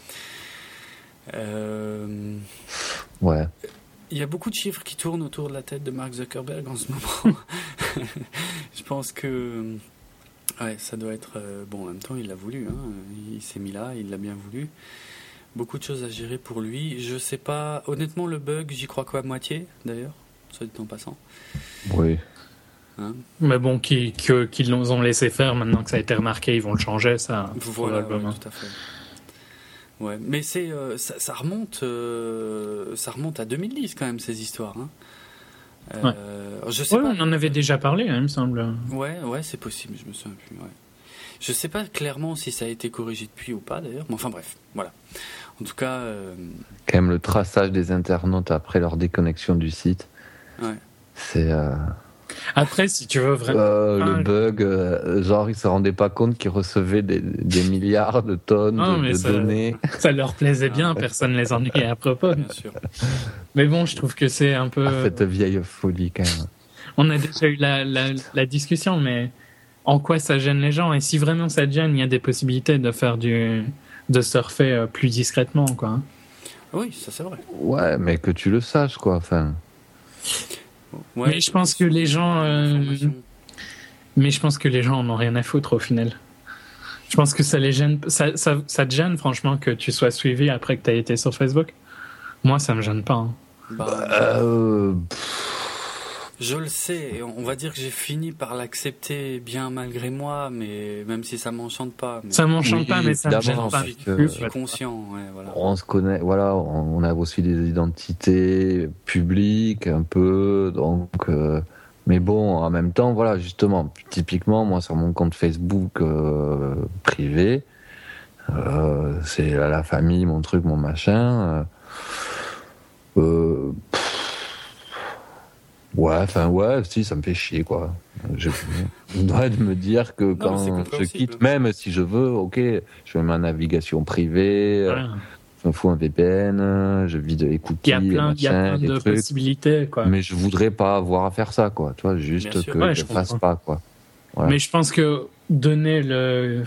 Euh, ouais. Il y a beaucoup de chiffres qui tournent autour de la tête de Mark Zuckerberg en ce moment. Je pense que... Ouais, ça doit être... Euh, bon, en même temps, il l'a voulu. Hein. Il s'est mis là, il l'a bien voulu. Beaucoup de choses à gérer pour lui. Je sais pas... Honnêtement, le bug, j'y crois qu'à moitié, d'ailleurs. Soit dit en passant. Oui. Hein, mais bon, qu'ils, qu'ils, qu'ils nous ont laissé faire, maintenant que ça a été remarqué, ils vont le changer, ça. Voilà, ouais, tout à fait. Ouais, mais c'est, euh, ça, ça, remonte, euh, ça remonte à deux mille dix, quand même, ces histoires. Hein. Euh, ouais. Je sais ouais, pas. On en avait déjà parlé, hein, il me semble. Ouais, ouais, c'est possible, je me souviens plus. Ouais. Je sais pas clairement si ça a été corrigé depuis ou pas, d'ailleurs. Mais enfin, bref, voilà. En tout cas... Euh... Quand même, le traçage des internautes après leur déconnexion du site, ouais. c'est... Euh... Après, si tu veux vraiment... Euh, le bug, euh, genre, ils se rendaient pas compte qu'ils recevaient des, des milliards de tonnes non, de, de ça, données. Ça leur plaisait bien, personne ne les ennuyait à propos. Bien sûr. Mais bon, je trouve que c'est un peu... Ah, cette vieille folie, quand même. On a déjà eu la, la, la discussion, mais en quoi ça gêne les gens ? Et si vraiment ça te gêne, il y a des possibilités de faire du... de surfer plus discrètement, quoi. Oui, ça c'est vrai. Ouais, mais que tu le saches, quoi, enfin... Ouais, mais je pense que les gens, euh, mais je pense que les gens en ont rien à foutre au final. Je pense que ça les gêne, ça, ça, ça te gêne franchement que tu sois suivi après que tu aies été sur Facebook. Moi, ça me gêne pas. Hein. Bah, euh... Je le sais. On va dire que j'ai fini par l'accepter bien malgré moi, mais même si ça m'enchante pas. Mais... Ça m'enchante oui, pas, mais ça me gêne pas. Je suis conscient. Ouais, voilà. On se connaît, voilà. On a aussi des identités publiques un peu, donc. Euh, mais bon, en même temps, voilà, justement, typiquement, moi sur mon compte Facebook euh, privé, euh, c'est la famille, mon truc, mon machin. Euh, euh, Ouais, enfin, ouais, si, ça me fait chier, quoi. Je, je dois me dire que quand non, je quitte, même si je veux, ok, je mets ma navigation privée, ouais. Je me fous un V P N, je vide les cookies, il y a plein, machin, il y a plein de trucs, possibilités, quoi. Mais je voudrais pas avoir à faire ça, quoi. Tu vois, juste que ouais, je, je fasse pas, quoi. Ouais. Mais je pense que donner le...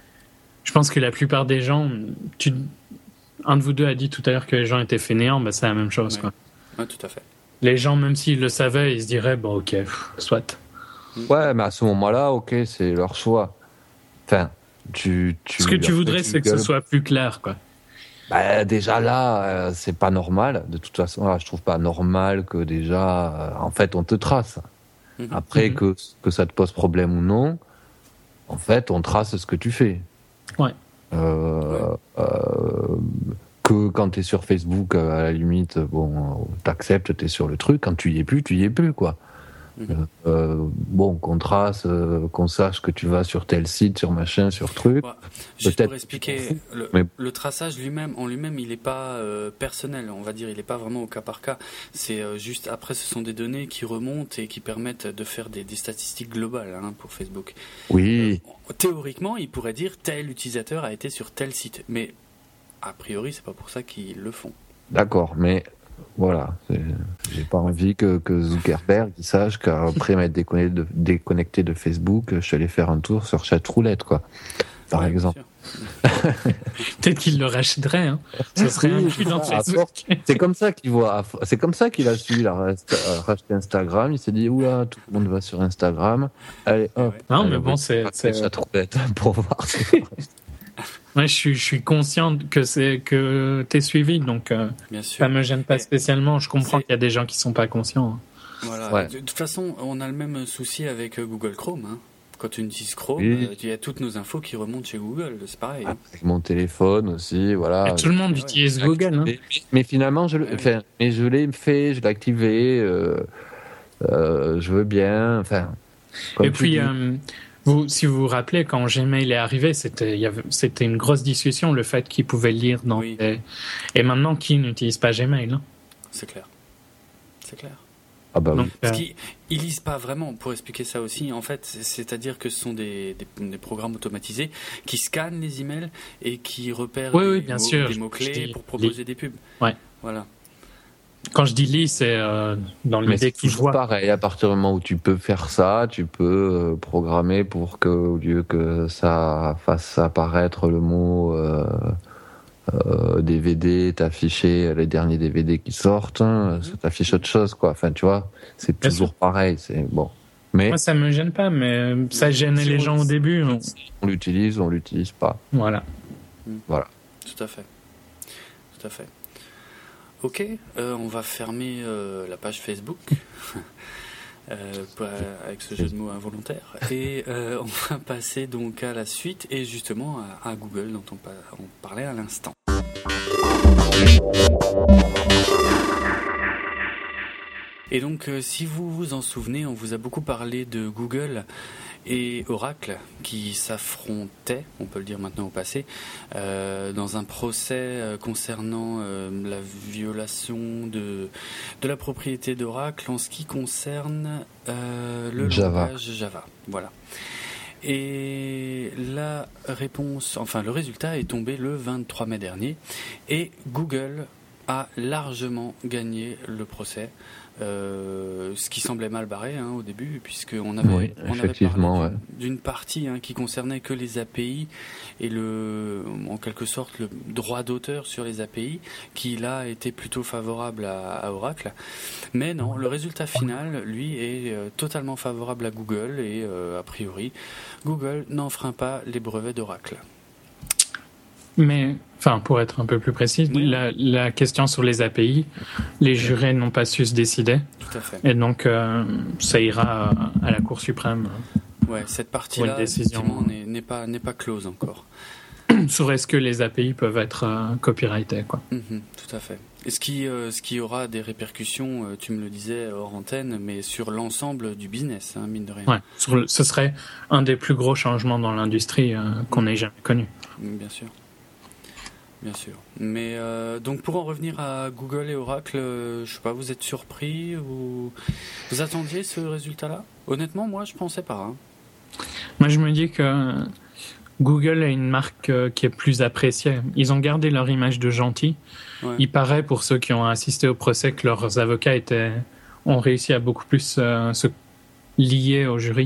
Je pense que la plupart des gens... Tu... Un de vous deux a dit tout à l'heure que les gens étaient fainéants, bah c'est la même chose. Ouais. Quoi. Ouais, tout à fait. Les gens, même s'ils le savaient, ils se diraient, bon ok, pff, soit. Ouais, mais à ce moment-là, ok, c'est leur choix. Enfin, tu... tu Ce que tu voudrais, c'est que ce gueules. soit plus clair, quoi. Bah, déjà là, euh, c'est pas normal. De toute façon, là, je trouve pas normal que déjà, euh, en fait, on te trace. Mm-hmm. Après, Mm-hmm. que, que ça te pose problème ou non, en fait, on trace ce que tu fais. Ouais. Euh, ouais. Euh, que quand t'es sur Facebook, euh, à la limite, bon, t'acceptes, t'es sur le truc. Quand tu y es plus, tu y es plus, quoi. Mm-hmm. Euh, bon, qu'on trace, euh, qu'on sache que tu vas sur tel site, sur machin, sur truc. Ouais. Juste Peut-être pour expliquer, le, mais... le traçage lui-même, en lui-même, il n'est pas euh, personnel, on va dire, il n'est pas vraiment au cas par cas. C'est euh, juste, après, ce sont des données qui remontent et qui permettent de faire des, des statistiques globales hein, pour Facebook. Oui. Euh, théoriquement, il pourrait dire tel utilisateur a été sur tel site, mais a priori, c'est pas pour ça qu'ils le font. D'accord, mais voilà, c'est... j'ai pas envie que, que Zuckerberg il sache qu'après m'être déconnecté de, déconnecté de Facebook, je suis allé faire un tour sur Chatroulette, quoi, par ouais, exemple. Peut-être qu'il le rachèterait, hein. Ce serait oui, inclus dans Facebook. C'est comme ça qu'il voit, c'est comme ça qu'il a su, il a racheté Instagram, il s'est dit, oula, tout le monde va sur Instagram, allez, hop. Non, allez, mais bon, c'est... c'est... Chatroulette pour voir. Ouais, je suis, je suis conscient que c'est que t'es suivi, donc euh, Bien sûr. ça me gêne pas Et spécialement. Je comprends c'est... qu'il y a des gens qui sont pas conscients. Voilà. Ouais. De toute façon, on a le même souci avec Google Chrome. Hein. Quand tu utilises Chrome, oui. il y a toutes nos infos qui remontent chez Google. C'est pareil. Hein. Avec mon téléphone aussi, voilà. Et tout le monde ouais, utilise ouais. Google. Hein. Mais, mais finalement, je, ouais, enfin, oui. mais je l'ai fait, je l'ai activé. Euh, euh, je veux bien. Enfin. Et puis. Euh, Vous, si vous vous rappelez, quand Gmail est arrivé, c'était, il y avait, c'était une grosse discussion, le fait qu'ils pouvaient lire dans oui. les... Et maintenant, qui n'utilise pas Gmail hein? C'est clair. C'est clair. Ah bah Donc, oui. Parce qu'ils ils lisent pas vraiment, pour expliquer ça aussi, en fait, c'est-à-dire que ce sont des, des, des programmes automatisés qui scannent les emails et qui repèrent oui, des, oui, bien mots, sûr. des mots-clés dis, pour proposer lis. des pubs. Ouais. Voilà. Quand je dis lit, c'est euh, dans l'idée qu'ils voient. Pareil, à partir du moment où tu peux faire ça, tu peux euh, programmer pour que, au lieu que ça fasse apparaître le mot euh, euh, D V D, t'afficher les derniers D V D qui sortent, hein, mm-hmm. ça t'affiche autre chose, quoi. Enfin, tu vois, c'est Bien toujours sûr. pareil. C'est bon. Mais moi, ça me gêne pas, mais ça gênait les gens au début. On, on l'utilise, on l'utilise pas. Voilà. Mm. Voilà. Tout à fait. Tout à fait. Ok, euh, on va fermer euh, la page Facebook euh, pour, euh, avec ce jeu de mots involontaire et euh, on va passer donc à la suite et justement à, à Google dont on, on parlait à l'instant. Et donc, euh, si vous vous en souvenez, on vous a beaucoup parlé de Google et Oracle qui s'affrontaient, on peut le dire maintenant au passé, euh, dans un procès euh, concernant euh, la violation de, de la propriété d'Oracle en ce qui concerne euh, le Java. langage Java. Voilà. Et la réponse, enfin le résultat est tombé le vingt-trois mai dernier et Google a largement gagné le procès. Euh, ce qui semblait mal barré hein, au début, puisqu'on avait, oui, on avait parlé ouais. d'une partie hein, qui concernait que les A P I et le, en quelque sorte le droit d'auteur sur les A P I, qui là était plutôt favorable à, à Oracle. Mais non, le résultat final, lui, est euh, totalement favorable à Google et euh, a priori, Google n'enfreint pas les brevets d'Oracle. Mais, enfin, pour être un peu plus précis, oui. la, la question sur les A P I, les jurés n'ont pas su se décider. Tout à fait. Et donc, euh, ça ira à, à la Cour suprême. Ouais, cette partie-là, effectivement, n'est, n'est pas, n'est pas close encore. Sur est-ce que les A P I peuvent être euh, copyrightés, quoi. Mm-hmm, tout à fait. Et ce qui, euh, ce qui aura des répercussions, euh, tu me le disais hors antenne, mais sur l'ensemble du business, hein, mine de rien. Ouais, sur le, ce serait un des plus gros changements dans l'industrie euh, qu'on ait jamais connu. Bien sûr. Bien sûr. Mais euh, donc pour en revenir à Google et Oracle, euh, je sais pas, vous êtes surpris ou vous attendiez ce résultat-là ? Honnêtement, moi, je pensais pas. Hein. Moi, je me dis que Google est une marque qui est plus appréciée. Ils ont gardé leur image de gentil. Ouais. Il paraît, pour ceux qui ont assisté au procès, que leurs avocats étaient, ont réussi à beaucoup plus euh, se lier au jury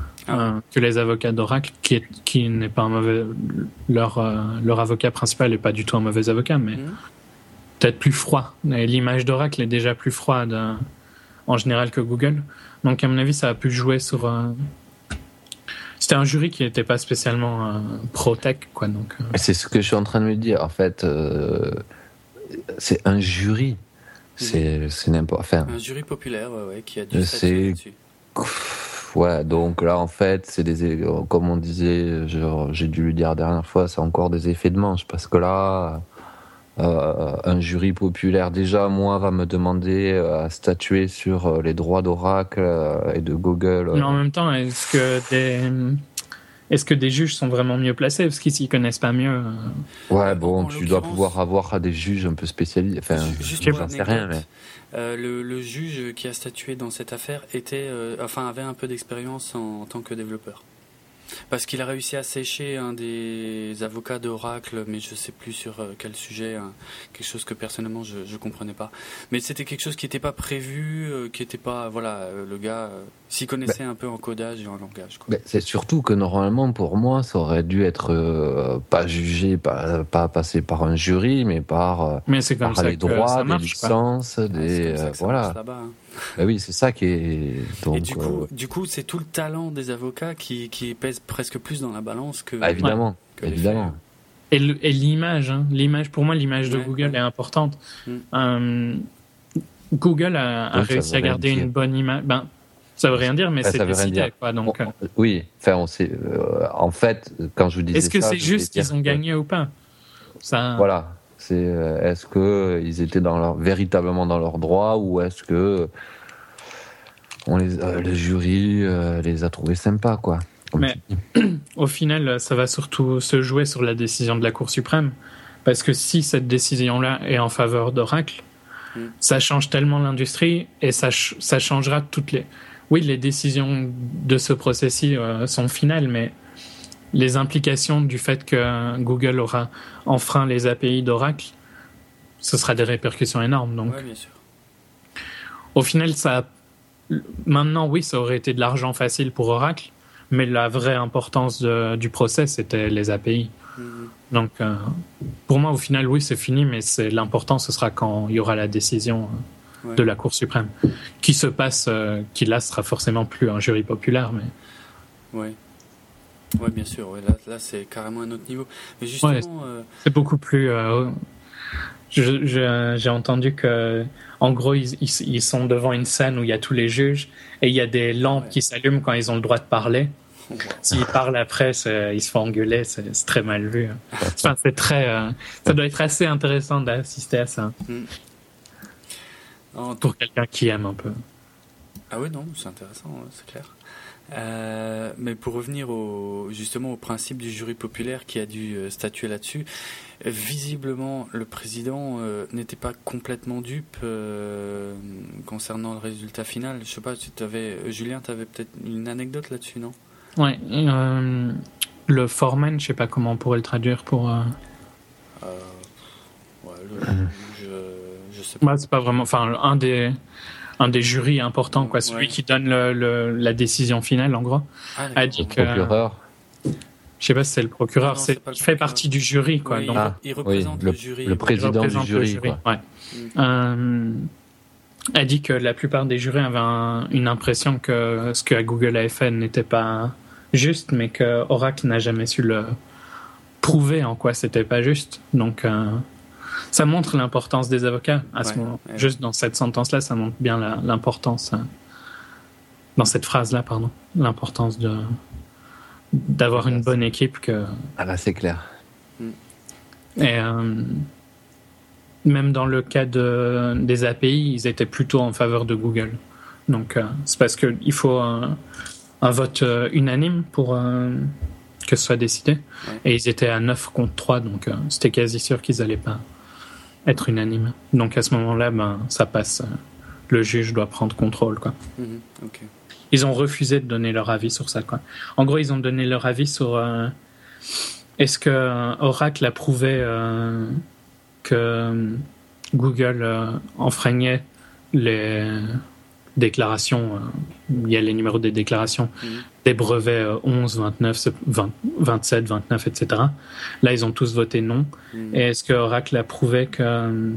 ah. euh, que les avocats d'Oracle, qui, est, qui n'est pas un mauvais, leur euh, leur avocat principal est pas du tout un mauvais avocat, mais mmh. peut-être plus froid. Et l'image d'Oracle est déjà plus froide euh, en général que Google. Donc à mon avis, ça a pu jouer sur. Euh... C'était un jury qui n'était pas spécialement euh, pro-tech, quoi. Donc. Euh... C'est ce que je suis en train de me dire. En fait, euh, c'est un jury. C'est, c'est n'importe. Enfin, un jury populaire, ouais, ouais, qui a dû statuer là-dessus. Ouais, donc là, en fait, c'est des, comme on disait, genre, j'ai dû le dire la dernière fois, c'est encore des effets de manche, parce que là, euh, un jury populaire, déjà, moi, va me demander à statuer sur les droits d'Oracle et de Google. Mais en même temps, est-ce que des, est-ce que des juges sont vraiment mieux placés, parce qu'ils s'y connaissent pas mieux? Ouais, bon, tu dois pouvoir avoir des juges un peu spécialisés. Enfin, juste je sais rien, mais. Euh, le, le juge qui a statué dans cette affaire était, euh, enfin, avait un peu d'expérience en, en tant que développeur. Parce qu'il a réussi à sécher un des avocats d'Oracle, mais je ne sais plus sur quel sujet, hein, quelque chose que personnellement je ne comprenais pas. Mais c'était quelque chose qui n'était pas prévu, euh, qui n'était pas, voilà, euh, le gars euh, s'y connaissait bah, un peu en codage et en langage. Quoi. Bah, c'est surtout que normalement, pour moi, ça aurait dû être euh, pas jugé, pas, pas passé par un jury, mais par, euh, mais c'est comme par ça les droits, ça marche, des licences, quoi. des, ah, euh, voilà. Hein. Bah oui, c'est ça qui est. Donc, et du coup, euh... du coup, c'est tout le talent des avocats qui, qui pèse presque plus dans la balance que. Bah évidemment, que évidemment. Et, le, et l'image, hein, l'image, pour moi, l'image de ouais, Google ouais. est importante. Mm. Euh, Google a, a réussi à garder une bonne image. Ben, ça veut rien dire, mais bah, c'est décidé, quoi. Donc. On, euh... Oui, enfin, on sait. Euh, en fait, quand je vous disais Est-ce que ça, c'est juste qu'ils ont que... gagné ou pas? Ça. Voilà. C'est, est-ce que ils étaient dans leur, véritablement dans leurs droits, ou est-ce que on les, euh, le jury euh, les a trouvés sympas, quoi. Mais au final, ça va surtout se jouer sur la décision de la Cour suprême, parce que si cette décision-là est en faveur d'Oracle, mm. ça change tellement l'industrie, et ça, ça changera toutes les. Oui, les décisions de ce procès-ci euh, sont finales, mais les implications du fait que Google aura enfreint les A P I d'Oracle, ce sera des répercussions énormes. Donc, ouais, bien sûr. Au final, ça a... maintenant, oui, ça aurait été de l'argent facile pour Oracle, mais la vraie importance de, du procès, c'était les A P I. Mm-hmm. Donc, euh, pour moi, au final, oui, c'est fini, mais c'est, l'important, ce sera quand il y aura la décision euh, ouais. de la Cour suprême, qui se passe, euh, qui là sera forcément plus un jury populaire, mais. Ouais. Oui, bien sûr. Ouais, là, là, c'est carrément un autre niveau. Mais justement, ouais, euh... c'est beaucoup plus. Euh, je, je, j'ai entendu que, en gros, ils, ils, ils sont devant une scène où il y a tous les juges et il y a des lampes ouais. qui s'allument quand ils ont le droit de parler. Wow. S'ils parlent après, c'est, ils se font engueuler. C'est, c'est très mal vu. Enfin, c'est très. Euh, ça doit être assez intéressant d'assister à ça mm. pour tout... quelqu'un qui aime un peu. Ah oui, non, c'est intéressant, c'est clair. Euh, mais pour revenir au, justement au principe du jury populaire qui a dû euh, statuer là-dessus, visiblement le président euh, n'était pas complètement dupe euh, concernant le résultat final. Je sais pas, tu t'avais, Julien, tu avais peut-être une anecdote là-dessus, non? Ouais, euh, le foreman, je sais pas comment on pourrait le traduire pour. Euh... Euh, ouais, le, je, je sais pas. Bah, c'est pas vraiment. Enfin, un des. Un des jurys importants, quoi, celui ouais. qui donne le, le, la décision finale, en gros, ah, a dit que. Le procureur. Je sais pas si c'est le procureur, non, non, c'est, c'est fait partie du jury, quoi. Oui, donc, ah, il représente oui, le, le jury. Le président du jury, jury, quoi. Ouais. Mm. Euh, a dit que la plupart des jurys avaient un, une impression que ce que Google avait fait n'était pas juste, mais que Oracle n'a jamais su le prouver en quoi c'était pas juste. Donc. Euh, Ça montre l'importance des avocats à ce ouais, moment. Ouais. Juste dans cette sentence-là, ça montre bien la, l'importance, euh, dans cette phrase-là, pardon, l'importance de, d'avoir une bonne équipe. Que... Ah là, c'est clair. Et euh, même dans le cas de, des A P I, ils étaient plutôt en faveur de Google. Donc, euh, c'est parce qu'il faut un, un vote euh, unanime pour euh, que ce soit décidé. Ouais. Et ils étaient à neuf contre trois, donc euh, c'était quasi sûr qu'ils n'allaient pas être unanime. Donc à ce moment-là, ben, ça passe. Le juge doit prendre contrôle, quoi. Mmh, okay. Ils ont refusé de donner leur avis sur ça, quoi. En gros, ils ont donné leur avis sur euh, est-ce que euh, Oracle a prouvé euh, que Google euh, enfreignait les déclarations, euh, il y a les numéros des déclarations, mmh. des brevets euh, onze, vingt-neuf, vingt, vingt-sept, vingt-neuf, et cetera. Là, ils ont tous voté non. Mmh. Et est-ce que Oracle a prouvé que euh,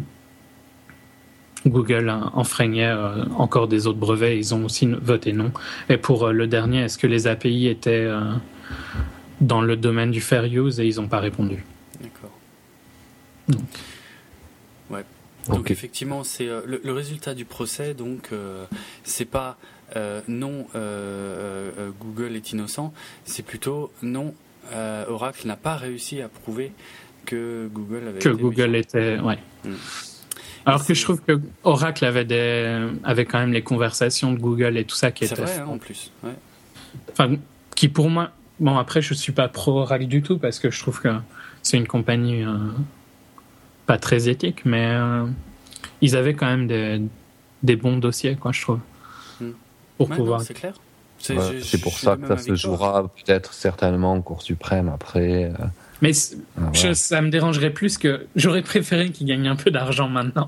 Google enfreignait euh, encore des autres brevets? Ils ont aussi voté non. Et pour euh, le dernier, est-ce que les A P I étaient euh, dans le domaine du fair use? Et ils n'ont pas répondu. D'accord. Donc. Ouais. Donc okay. effectivement, c'est euh, le, le résultat du procès. Donc, euh, c'est pas euh, non, euh, euh, Google est innocent. C'est plutôt non, euh, Oracle n'a pas réussi à prouver que Google avait que été Google méchant. était, ouais. Mm. Alors et que c'est... je trouve que Oracle avait des, avait quand même les conversations de Google et tout ça qui c'est étaient. C'est vrai, hein, en plus. Ouais. Enfin, qui pour moi, bon après je suis pas pro Oracle du tout parce que je trouve que c'est une compagnie. Euh, pas très éthique, mais euh, ils avaient quand même des, des bons dossiers, quoi, je trouve. Mmh. Pour ouais, pouvoir. Non, c'est clair. C'est, ouais, c'est pour ça que ça se jouera peut-être certainement en Cour suprême après. Euh... Mais ah, je, ouais. ça me dérangerait plus que j'aurais préféré qu'ils gagnent un peu d'argent maintenant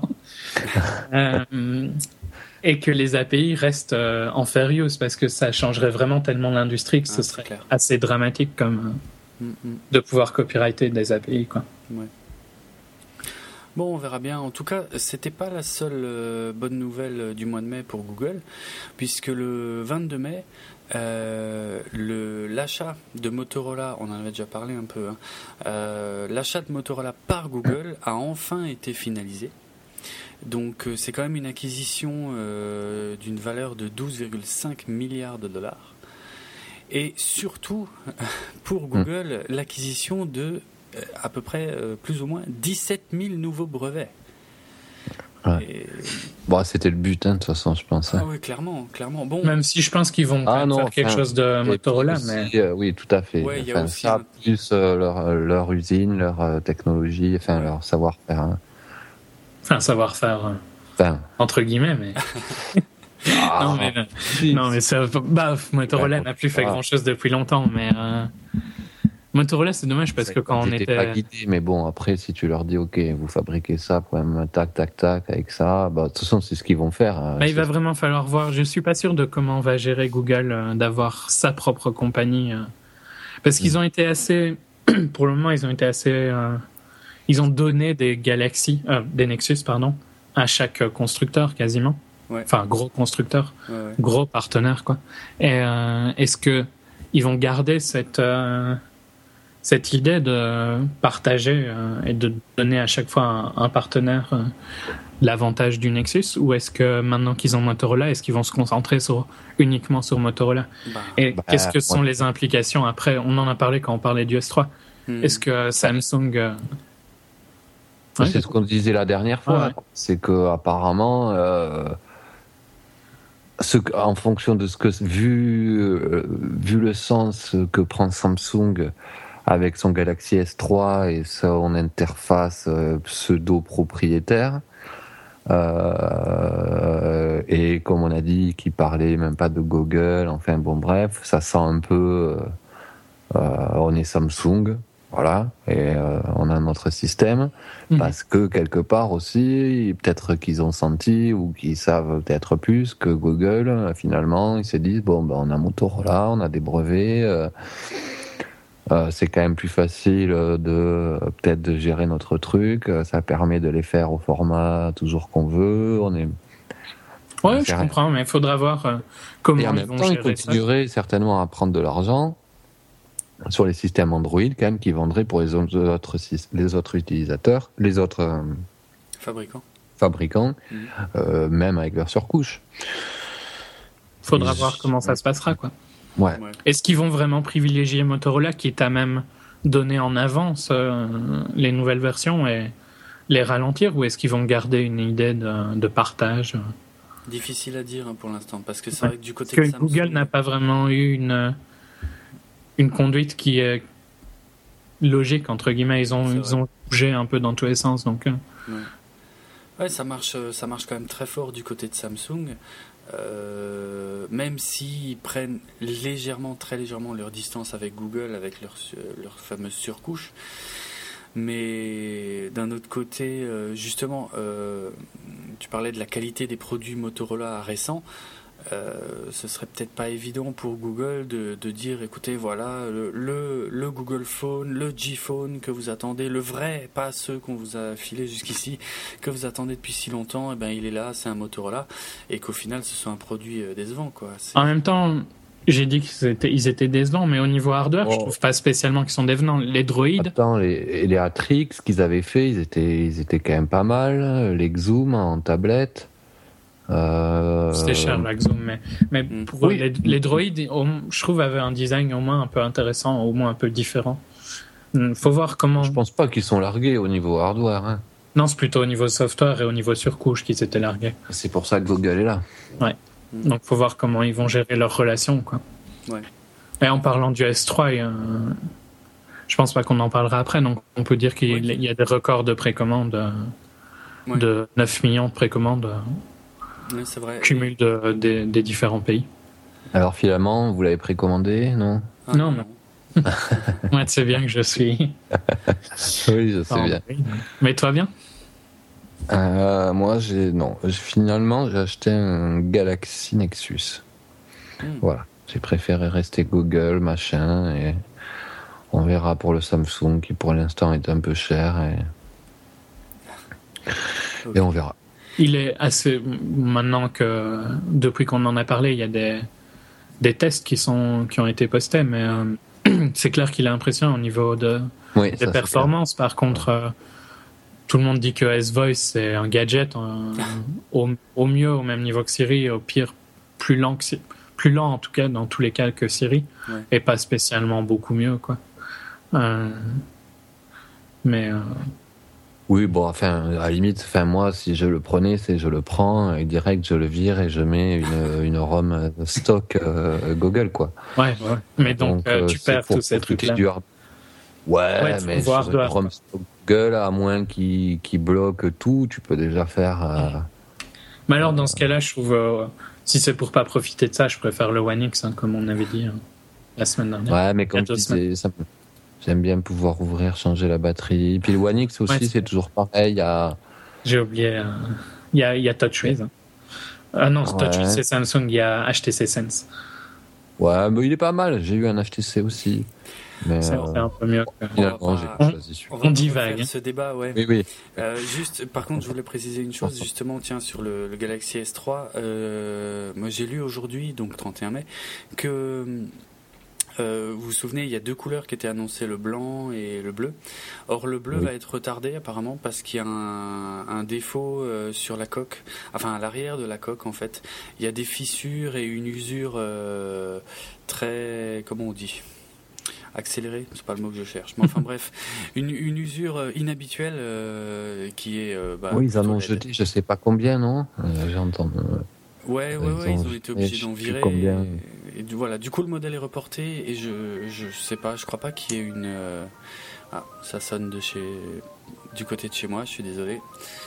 euh, et que les A P I restent euh, en fair use parce que ça changerait vraiment tellement l'industrie que ah, ce serait clair. Assez dramatique comme euh, mmh, mmh. de pouvoir copyrighter des A P I, quoi. Ouais. Bon, on verra bien. En tout cas, c'était pas la seule euh, bonne nouvelle euh, du mois de mai pour Google, puisque le vingt-deux mai, euh, le, l'achat de Motorola, on en avait déjà parlé un peu, hein, euh, l'achat de Motorola par Google a enfin été finalisé. Donc, euh, c'est quand même une acquisition euh, d'une valeur de douze virgule cinq milliards de dollars. Et surtout, pour Google, mmh. l'acquisition de à peu près euh, plus ou moins dix-sept mille nouveaux brevets. Ouais. Et... Bon, c'était le but, hein, de toute façon, je pense. Ah oui, clairement, clairement. Bon. Même si je pense qu'ils vont ah non, faire quelque enfin, chose de Motorola, aussi, mais euh, oui, tout à fait. Ouais, enfin, ça, un... plus euh, leur, leur usine, leur euh, technologie, enfin ouais. leur savoir-faire. Hein. Enfin, savoir-faire euh, enfin. entre guillemets, mais. ah, non mais, si, non mais ça, bah, Motorola ouais, n'a plus fait ah. grand-chose depuis longtemps, mais. Euh... Motorola, c'est dommage parce que quand on était pas guidé, mais bon, après, si tu leur dis, ok, vous fabriquez ça, pour même tac, tac, tac, avec ça, bah, de toute façon, c'est ce qu'ils vont faire. Bah, il va ça. Vraiment falloir voir. Je suis pas sûr de comment va gérer Google euh, d'avoir sa propre compagnie, euh, parce qu'ils mmh. ont été assez, pour le moment, ils ont été assez, euh, ils ont donné des Galaxy, euh, des Nexus, pardon, à chaque constructeur quasiment. Ouais. Enfin, gros constructeur, ouais, ouais. gros partenaire, quoi. Et euh, est-ce que ils vont garder cette euh, cette idée de partager euh, et de donner à chaque fois un, un partenaire euh, l'avantage du Nexus, ou est-ce que maintenant qu'ils ont Motorola, est-ce qu'ils vont se concentrer sur, uniquement sur Motorola? bah, Et bah, qu'est-ce que sont ouais. les implications après? On en a parlé quand on parlait du S trois. Mmh. Est-ce que Samsung... Euh... Ouais, c'est ce qu'on disait la dernière fois, ah, ouais. c'est qu'apparemment... Euh... Ce, en fonction de ce que... Vu, euh, vu le sens que prend Samsung... avec son Galaxy S trois et son interface euh, pseudo-propriétaire. Euh, et comme on a dit, qui parlait même pas de Google, enfin bon bref, ça sent un peu... Euh, on est Samsung, voilà, et euh, on a notre système, mmh. parce que quelque part aussi, peut-être qu'ils ont senti, ou qu'ils savent peut-être plus, que Google, finalement, ils se disent, bon, ben, on a Motorola, on a des brevets... Euh, Euh, c'est quand même plus facile de euh, peut-être de gérer notre truc. Ça permet de les faire au format toujours qu'on veut. On est. Ouais, je comprends, mais il faudra voir euh, comment Et en ils même vont temps, gérer ils continueraient ça. certainement à prendre de l'argent sur les systèmes Android, quand même, qui vendraient pour les autres les autres utilisateurs, les autres euh, fabricants, fabricants, mmh. euh, même avec leur surcouche. Faudra Et voir je... comment ça se passera, quoi. Ouais. Est-ce qu'ils vont vraiment privilégier Motorola, quitte à même donner en avance euh, les nouvelles versions et les ralentir, ou est-ce qu'ils vont garder une idée de, de partage? Difficile à dire hein, pour l'instant, parce que c'est ouais. vrai que du côté parce de que Samsung... Google n'a pas vraiment eu une, une conduite qui est logique, entre guillemets. Ils ont, ils ont bougé un peu dans tous les sens. Donc, euh... ouais. ouais, ça marche, ça marche quand même très fort du côté de Samsung. Euh, même s'ils prennent légèrement, très légèrement leur distance avec Google, avec leur, leur fameuse surcouche, mais d'un autre côté, euh, justement, euh, tu parlais de la qualité des produits Motorola récents. Euh, ce serait peut-être pas évident pour Google de, de dire écoutez voilà le, le, le Google Phone, le G-Phone que vous attendez, le vrai, pas ceux qu'on vous a filé jusqu'ici, que vous attendez depuis si longtemps, et ben il est là, c'est un Motorola, et qu'au final ce soit un produit décevant quoi. C'est... En même temps, j'ai dit qu'ils étaient, ils étaient décevants, mais au niveau hardware, oh. je trouve pas spécialement qu'ils sont décevants. Les droïdes. Attends, les, les Atrix qu'ils avaient fait, ils étaient, ils étaient quand même pas mal. Les Xoom en tablette. Euh... C'était cher la Xoom, mais, mais pour oui. les, les droïdes, je trouve, avaient un design au moins un peu intéressant, au moins un peu différent. Faut voir comment. Je pense pas qu'ils sont largués au niveau hardware. Hein. Non, c'est plutôt au niveau software et au niveau surcouche qu'ils étaient largués. C'est pour ça que Google est là. Ouais. Donc, faut voir comment ils vont gérer leur relation, quoi. Ouais. Et en parlant du S trois, il y a un... je pense pas qu'on en parlera après. Donc, on peut dire qu'il oui. y a des records de précommande, ouais. de neuf millions de précommandes. Oui, c'est vrai. Cumul de, de, des différents pays. Alors finalement, vous l'avez précommandé, non? ah, Non, non. non. Moi, tu sais bien que je suis. Oui, je sais oh, bien. Mais toi, bien? euh, Moi, j'ai non. Finalement, j'ai acheté un Galaxy Nexus. Mm. Voilà. J'ai préféré rester Google, machin, et on verra pour le Samsung qui, pour l'instant, est un peu cher, et, okay. et on verra. Il est assez maintenant que depuis qu'on en a parlé, il y a des des tests qui sont qui ont été postés, mais euh, c'est clair qu'il est impressionnant au niveau de oui, des ça, performances. Par contre, euh, tout le monde dit que S-Voice c'est un gadget euh, au au mieux au même niveau que Siri, au pire plus lent que plus lent en tout cas dans tous les cas que Siri, ouais. et pas spécialement beaucoup mieux quoi. Euh, mais euh, Oui, bon, enfin, à la limite, enfin, moi, si je le prenais, c'est je le prends, et direct, je le vire et je mets une, une ROM stock euh, Google, quoi. Ouais, ouais. Mais donc, donc euh, tu perds tous ces trucs-là. Du... Ouais, ouais mais sur une ROM stock Google, à moins qu'il qu'il bloque tout, tu peux déjà faire... Euh, mais alors, dans ce cas-là, je trouve, euh, si c'est pour pas profiter de ça, je préfère le One X, hein, comme on avait dit hein, la semaine dernière. Ouais, mais comme tu disais, ça me... J'aime bien pouvoir ouvrir, changer la batterie. Puis le One X aussi, ouais, c'est, c'est toujours pareil. Il y a... J'ai oublié. Euh... Il, y a, il y a TouchWiz. Hein. Ah non, ouais. TouchWiz, c'est Samsung. Il y a H T C Sense. Ouais, mais il est pas mal. J'ai eu un H T C aussi. Mais c'est euh... un peu mieux. Que... Finalement, on, j'ai on, choisi celui-là. On, on divague. Ce débat, ouais. Oui, oui. Euh, juste, par contre, je voulais préciser une chose. Justement, tiens, sur le, le Galaxy S trois, euh, moi, j'ai lu aujourd'hui, donc trente et un mai, que Euh, vous vous souvenez, il y a deux couleurs qui étaient annoncées, le blanc et le bleu. Or, le bleu oui. va être retardé apparemment parce qu'il y a un, un défaut euh, sur la coque, enfin à l'arrière de la coque en fait. Il y a des fissures et une usure euh, très, comment on dit, accélérée, c'est pas le mot que je cherche. Mais enfin bref, une, une usure inhabituelle euh, qui est. Euh, bah, oui, ils en ont jeté, je sais pas combien, non euh, J'entends. Euh... Ouais, ouais, ouais, ils ont été obligés d'en virer. Combien... Et, et du, voilà, du coup, le modèle est reporté et je, je sais pas, je crois pas qu'il y ait une. Euh... Ah, ça sonne de chez, du côté de chez moi. Je suis désolé.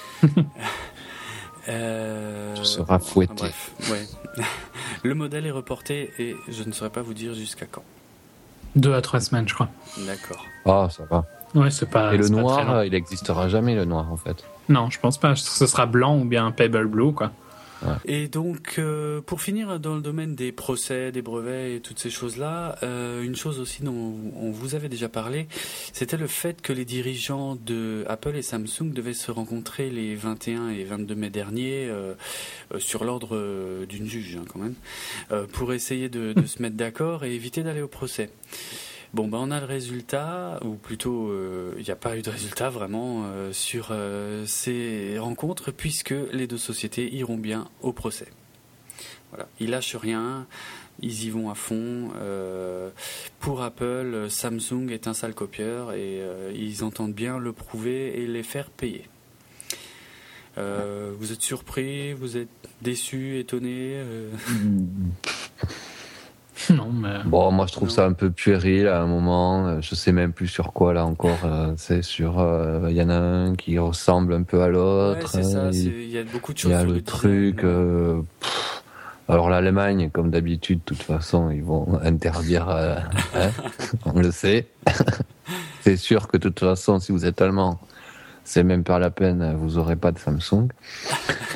euh... Tu seras fouetté. Enfin, bref, ouais. Le modèle est reporté et je ne saurais pas vous dire jusqu'à quand. Deux à trois semaines, je crois. D'accord. Ah, ça va. Ouais, c'est pas. Et le c'est noir, il n'existera jamais le noir en fait. Non, je pense pas. Ce sera blanc ou bien Pebble Blue, quoi. Ouais. Et donc, euh, pour finir dans le domaine des procès, des brevets et toutes ces choses-là, euh, une chose aussi dont on vous avait déjà parlé, c'était le fait que les dirigeants de Apple et Samsung devaient se rencontrer les vingt et un et vingt-deux mai dernier euh, euh, sur l'ordre euh, d'une juge, hein, quand même, euh, pour essayer de, de se mettre d'accord et éviter d'aller au procès. Bon, ben on a le résultat, ou plutôt, il euh, n'y a pas eu de résultat vraiment euh, sur euh, ces rencontres, puisque les deux sociétés iront bien au procès. Voilà, ils lâchent rien, ils y vont à fond. Euh, pour Apple, Samsung est un sale copieur et euh, ils entendent bien le prouver et les faire payer. Euh, vous êtes surpris, vous êtes déçu, étonné euh... Non, mais... Bon, moi je trouve non. ça un peu puéril à un moment. Je sais même plus sur quoi là encore. Euh, c'est sur. Il euh, y en a un qui ressemble un peu à l'autre. Ouais, c'est ça. Il y a beaucoup de choses. Il y a sur le, le truc. Design, euh, alors l'Allemagne, comme d'habitude, de toute façon, ils vont interdire. Euh, hein, on le sait. C'est sûr que de toute façon, si vous êtes allemand, c'est même pas la peine. Vous aurez pas de Samsung.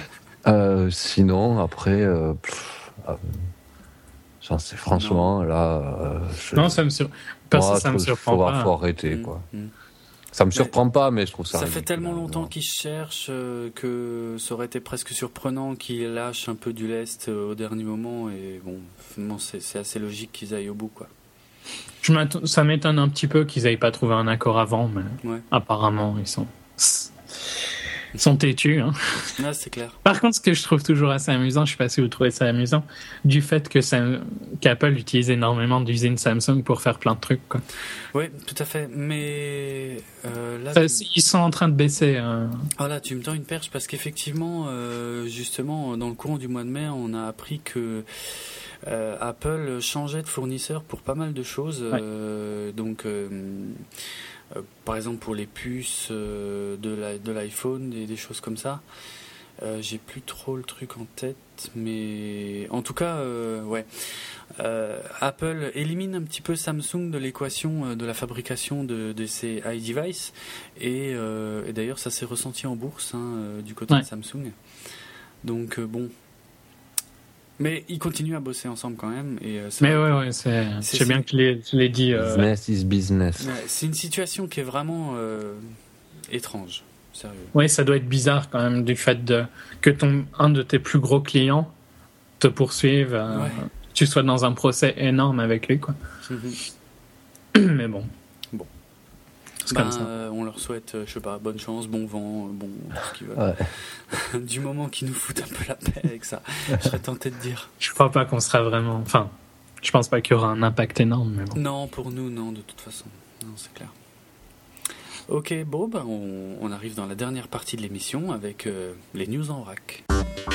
Euh, sinon, après, euh, pff, euh, j'en sais franchement, non. là. Euh, je... Non, ça me, sur... Perso, Moi, ça me surprend faudra, pas. Faut arrêter, mmh, quoi. Mmh. Ça me surprend mais pas, mais je trouve ça. Ça ridicule, fait tellement longtemps non. qu'ils cherchent euh, que ça aurait été presque surprenant qu'ils lâchent un peu du lest euh, au dernier moment. Et bon, finalement, c'est, c'est assez logique qu'ils aillent au bout, quoi. Je ça m'étonne un petit peu qu'ils n'aient pas trouvé un accord avant, mais ouais. apparemment, ils sont. Ils sont têtus. Hein. Ah, c'est clair. Par contre, ce que je trouve toujours assez amusant, je ne sais pas si vous trouvez ça amusant, du fait que ça, qu'Apple utilise énormément d'usines Samsung pour faire plein de trucs. Quoi. Oui, tout à fait. Mais euh, là, ça, tu... ils sont en train de baisser. Euh... Ah là, tu me tends une perche parce qu'effectivement, euh, justement, dans le courant du mois de mai, on a appris que euh, Apple changeait de fournisseur pour pas mal de choses. Ouais. Euh, donc. Euh, Euh, par exemple pour les puces euh, de, la, de l'iPhone, des, des choses comme ça. Euh, j'ai plus trop le truc en tête, mais en tout cas, euh, ouais. Euh, Apple élimine un petit peu Samsung de l'équation euh, de la fabrication de, de ces iDevices, et, euh, et d'ailleurs ça s'est ressenti en bourse hein, euh, du côté ouais. de Samsung. Donc euh, bon. Mais ils continuent à bosser ensemble quand même. Et, euh, Mais ouais, ouais, c'est, c'est, c'est bien que je l'ai, je l'ai dit. Euh... Business is business. Ouais, c'est une situation qui est vraiment euh, étrange, sérieux. Oui, ça doit être bizarre quand même du fait de, que ton, un de tes plus gros clients te poursuive, euh, ouais. tu sois dans un procès énorme avec lui, quoi. Mm-hmm. Mais bon. Bon. C'est ben, comme ça. Euh, on leur souhaite, je sais pas, bonne chance, bon vent, bon ce qu'ils veulent. Ouais. Du moment qu'ils nous foutent un peu la paix avec ça, je serais tenté de dire. Je crois pas qu'on sera vraiment. Enfin, je pense pas qu'il y aura un impact énorme, mais bon. Non, pour nous, non, de toute façon. Non, c'est clair. Ok, bon, ben, on, on arrive dans la dernière partie de l'émission avec euh, les news en vrac.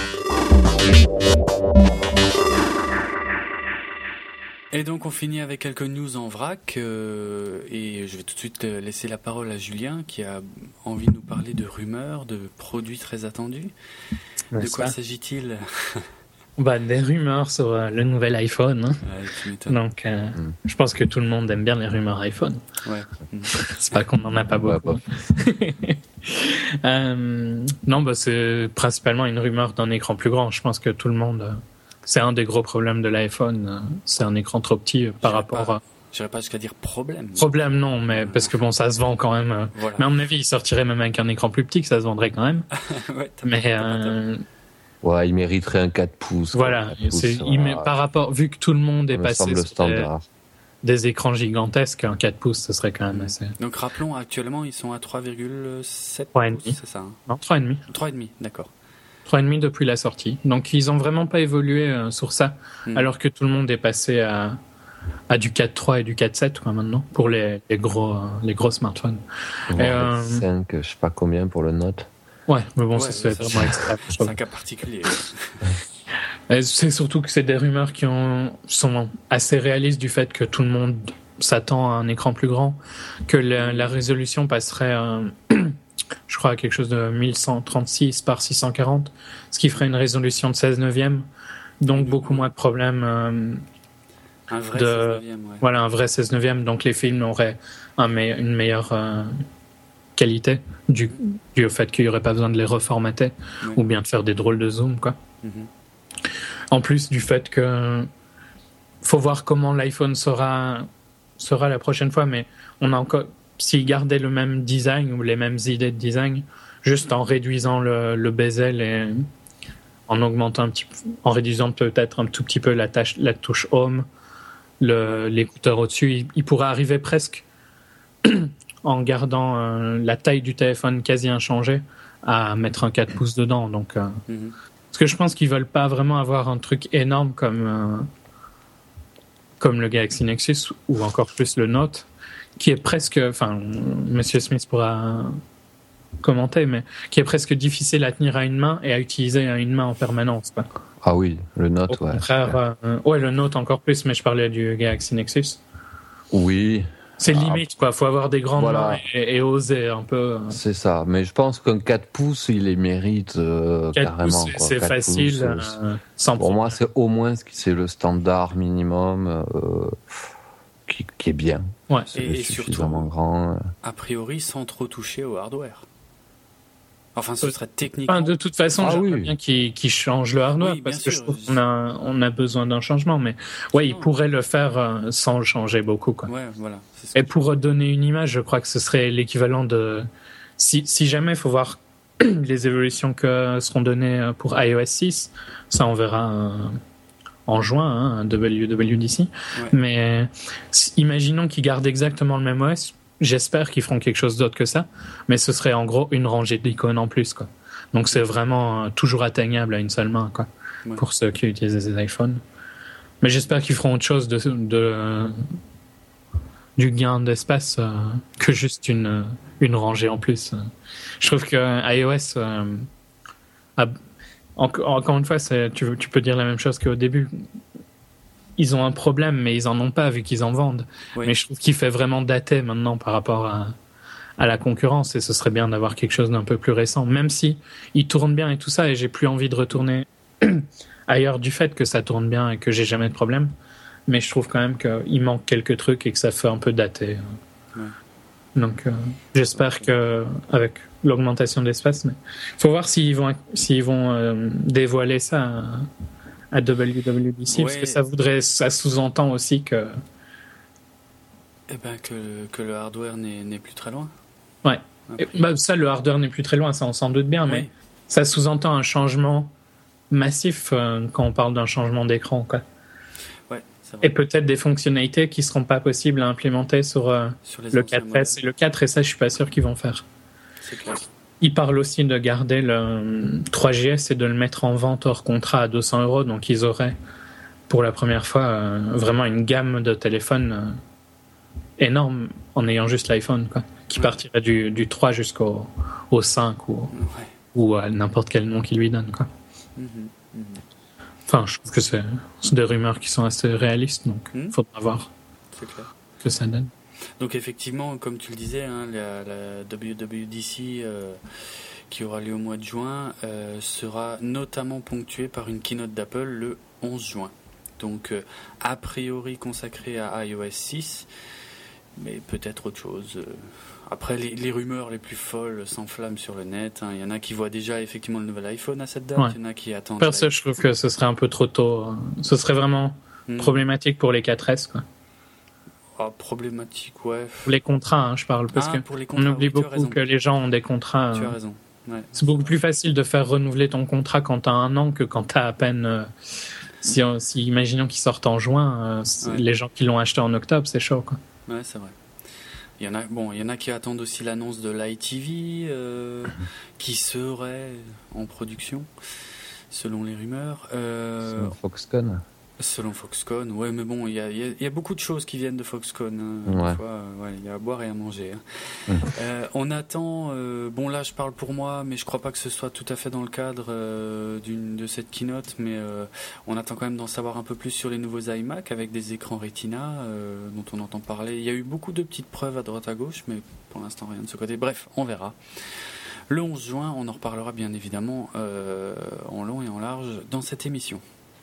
Et donc on finit avec quelques news en vrac euh, et je vais tout de suite laisser la parole à Julien qui a envie de nous parler de rumeurs, de produits très attendus. De quoi ça. S'agit-il? Bah, des rumeurs sur euh, le nouvel iPhone. Hein. Ouais, tu m'étonnes. Donc euh, mm. je pense que tout le monde aime bien les rumeurs iPhone. Ouais. Mm. C'est pas qu'on n'en a pas beaucoup. euh, non, bah, c'est principalement une rumeur d'un écran plus grand. Je pense que tout le monde... Euh, c'est un des gros problèmes de l'iPhone. C'est un écran trop petit par j'irais rapport pas, à... J'irais pas jusqu'à dire problème. Problème, non, mais parce que bon, ça se vend quand même. Voilà. Mais à mon avis, il sortirait même avec un écran plus petit, que ça se vendrait quand même. Ouais, t'as mais... pas, t'as euh... Ouais, il mériterait un quatre pouces. Voilà. quatre pouces, c'est, voilà. il met, par rapport... Vu que tout le monde est ça passé sur des, des écrans gigantesques, un quatre pouces, ce serait quand même assez... Donc rappelons, actuellement, ils sont à trois virgule sept trois pouces, c'est ça hein? Non, trois virgule cinq. trois virgule cinq, d'accord. trois virgule cinq depuis la sortie. Donc ils ont vraiment pas évolué euh, sur ça, mmh. alors que tout le monde est passé à, à du quatre trois et du quatre sept quoi, maintenant, pour les, les, gros, euh, les gros smartphones. Ouais, et, euh, cinq, je sais pas combien pour le Note. Ouais, mais bon, ouais, ça, c'est, c'est vraiment extrême. C'est un cas particulier. C'est surtout que c'est des rumeurs qui ont, sont assez réalistes du fait que tout le monde s'attend à un écran plus grand, que la, la résolution passerait... Euh, je crois à quelque chose de mille cent trente-six par six cent quarante, ce qui ferait une résolution de seize neuvième, donc beaucoup moins de problèmes. Euh, un vrai de, seize neuvième, ouais. Voilà, un vrai seize neuvième, donc les films auraient un me- une meilleure euh, qualité, dû, dû au fait qu'il n'y aurait pas besoin de les reformater, ouais. ou bien de faire des drôles de zoom, quoi. Mm-hmm. En plus du fait que faut voir comment l'iPhone sera, sera la prochaine fois, mais on a encore... S'ils gardaient le même design ou les mêmes idées de design, juste en réduisant le, le bezel et en augmentant un petit, en réduisant peut-être un tout petit peu la, tâche, la touche Home, le, l'écouteur au-dessus, il, il pourrait arriver presque en gardant euh, la taille du téléphone quasi inchangée à mettre un quatre pouces dedans. Donc, euh, mm-hmm. Parce que je pense qu'ils veulent pas vraiment avoir un truc énorme comme euh, comme le Galaxy Nexus ou encore plus le Note, qui est presque, enfin, Monsieur Smith pourra commenter, mais qui est presque difficile à tenir à une main et à utiliser à une main en permanence, quoi. Ah oui, le Note, Au ouais. contraire, euh, ouais, le Note encore plus, mais je parlais du Galaxy Nexus. Oui. C'est ah, limite, quoi. Faut avoir des grandes voilà. mains et, et oser un peu. C'est ça. Mais je pense qu'un quatre pouces, il les mérite euh, quatre carrément. Pouces, quoi. C'est facile. Pouces, euh, sans pour moi, c'est au moins c'est le standard minimum euh, qui, qui est bien. Ouais. C'est et, et suffisamment surtout, grand. A priori, sans trop toucher au hardware. Enfin, ce serait techniquement. Enfin, de toute façon, ah, j'aimerais oui. bien qu'ils qu'ils changent le hardware oui, parce sûr. que je trouve qu'on a, on a besoin d'un changement. Mais ouais, ils pourraient le faire euh, sans changer beaucoup, quoi. Ouais, voilà. Et pour donner une image, je crois que ce serait l'équivalent de. Si, si jamais il faut voir les évolutions que seront données pour i O S six, ça on verra euh, en juin, hein, W W D C. Ouais. Mais imaginons qu'ils gardent exactement le même O S. J'espère qu'ils feront quelque chose d'autre que ça, mais ce serait en gros une rangée d'icônes en plus, quoi. Donc c'est vraiment euh, toujours atteignable à une seule main, quoi, ouais. pour ceux qui utilisent des iPhones. Mais j'espère qu'ils feront autre chose de, de euh, du gain d'espace euh, que juste une une rangée en plus. Je trouve que iOS euh, a, en, encore une fois, c'est, tu, tu peux dire la même chose qu'au début. Ils ont un problème, mais ils en ont pas vu qu'ils en vendent. Oui. Mais je trouve qu'il fait vraiment dater maintenant par rapport à, à la concurrence, et ce serait bien d'avoir quelque chose d'un peu plus récent, même si il tourne bien et tout ça, et j'ai plus envie de retourner ailleurs du fait que ça tourne bien et que j'ai jamais de problème. Mais je trouve quand même qu'il manque quelques trucs et que ça fait un peu dater. Ouais. Donc euh, j'espère que avec l'augmentation de l'espace, mais faut voir s'ils vont s'ils vont euh, dévoiler ça. À, à W W D C, ouais. Parce que ça voudrait, ça sous-entend aussi que, eh ben que, que le hardware n'est, n'est plus très loin. Ouais. Et, bah, ça, le hardware n'est plus très loin, ça on s'en doute bien, oui. Mais ça sous-entend un changement massif euh, quand on parle d'un changement d'écran, quoi. Ouais, c'est vrai. Et peut-être des fonctionnalités qui seront pas possibles à implémenter sur, euh, sur le quatre S modèles. Et le quatre, et ça, je suis pas sûr qu'ils vont faire. C'est clair. Ils parlent aussi de garder le trois G S et de le mettre en vente hors contrat à deux cents euros. Donc, ils auraient, pour la première fois, euh, vraiment une gamme de téléphones euh, énorme en ayant juste l'iPhone, quoi, qui ouais. partirait du, du trois jusqu'au au cinq ou, ouais. ou à n'importe quel nom qu'ils lui donnent, quoi. Mm-hmm. Mm-hmm. Enfin, je trouve que c'est, c'est des rumeurs qui sont assez réalistes. Donc, il mm-hmm. faudra voir c'est clair. Que ça donne. Donc effectivement, comme tu le disais, hein, la, la W W D C euh, qui aura lieu au mois de juin euh, sera notamment ponctuée par une keynote d'Apple le onze juin. Donc euh, a priori consacrée à i O S six, mais peut-être autre chose. Après, les, les rumeurs les plus folles s'enflamment sur le net. Hein. Il y en a qui voient déjà effectivement le nouvel iPhone à cette date. Ouais. Il y en a qui attendent. Perso, je trouve que ce serait un peu trop tôt. Ce serait vraiment hmm. problématique pour les quatre S, quoi. Oh, problématique, ouais. Pour les contrats, hein, je parle, parce ah, que les contrats, on oublie oui, beaucoup que les gens ont des contrats. Tu euh, as raison. Ouais. C'est beaucoup plus facile de faire renouveler ton contrat quand t'as un an que quand t'as à peine. Euh, si, si imaginons qu'ils sortent en juin, euh, ouais. les gens qui l'ont acheté en octobre, c'est chaud, quoi. Ouais, c'est vrai. Il y en a, bon, il y en a qui attendent aussi l'annonce de l'i T V euh, qui serait en production, selon les rumeurs. Euh, selon Foxconn. Selon Foxconn, ouais, mais bon, il y a, y, a, y a beaucoup de choses qui viennent de Foxconn. Hein, ouais. Des fois, euh, ouais, il y a à boire et à manger. Hein. euh, on attend, euh, bon là je parle pour moi, mais je crois pas que ce soit tout à fait dans le cadre euh, d'une, de cette keynote, mais euh, on attend quand même d'en savoir un peu plus sur les nouveaux iMac avec des écrans Retina euh, dont on entend parler. Il y a eu beaucoup de petites preuves à droite à gauche, mais pour l'instant rien de ce côté. Bref, on verra. Le onze juin, on en reparlera bien évidemment euh, en long et en large dans cette émission.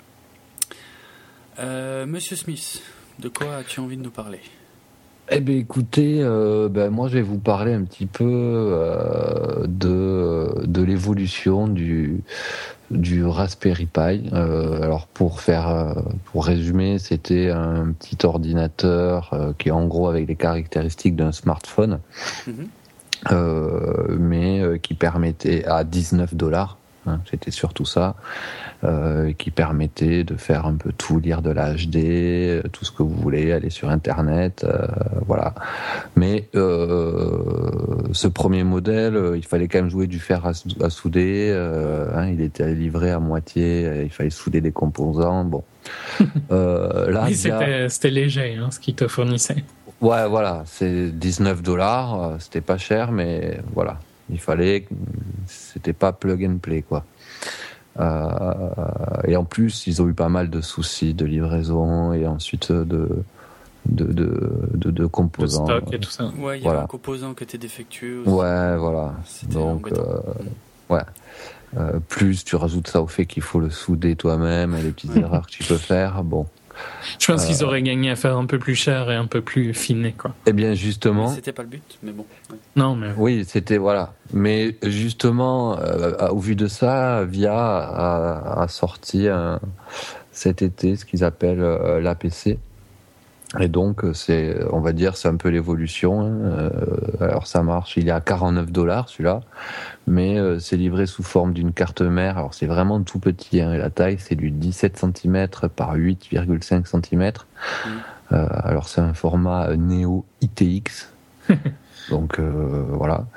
Euh, Monsieur Smith, de quoi as-tu envie de nous parler ? Eh bien, écoutez, euh, ben, moi, je vais vous parler un petit peu euh, de, de l'évolution du, du Raspberry Pi. Euh, alors, pour faire, pour résumer, c'était un petit ordinateur euh, qui est en gros avec les caractéristiques d'un smartphone, mm-hmm. euh, mais euh, qui permettait à dix-neuf dollars. Hein, c'était surtout ça, euh, qui permettait de faire un peu tout, lire de la H D, tout ce que vous voulez, aller sur Internet, euh, voilà. Mais euh, ce premier modèle, il fallait quand même jouer du fer à, à souder. Euh, hein, il était livré à moitié, il fallait souder les composants. Bon, euh, là, oui, c'était, a... c'était léger, hein, ce qu'il te fournissait. Ouais, voilà, c'est dix-neuf dollars, c'était pas cher, mais voilà. Il fallait, c'était pas plug and play, quoi. Euh, et en plus, ils ont eu pas mal de soucis de livraison et ensuite de de de de, de composants. De stock et tout ça. Ouais, il y voilà. avait un composant qui était défectueux aussi. Ouais, voilà. C'était donc, euh, ouais. Euh, plus tu rajoutes ça au fait qu'il faut le souder toi-même et les petites ouais. erreurs que tu peux faire, bon. Je pense euh, qu'ils auraient gagné à faire un peu plus cher et un peu plus finé, quoi. Eh bien, justement. C'était pas le but, mais bon. Ouais. Non, mais. Oui, c'était, voilà. Mais justement, euh, au vu de ça, Via a, a sorti un, cet été ce qu'ils appellent euh, l'A P C. Et donc, c'est, on va dire, c'est un peu l'évolution. Hein. Euh, alors, ça marche. Il est à quarante-neuf dollars, celui-là. Mais euh, c'est livré sous forme d'une carte mère. Alors, c'est vraiment tout petit. Hein. Et la taille, c'est du dix-sept centimètres par huit virgule cinq centimètres. Mmh. Euh, alors, c'est un format Neo I T X. Donc, euh, voilà.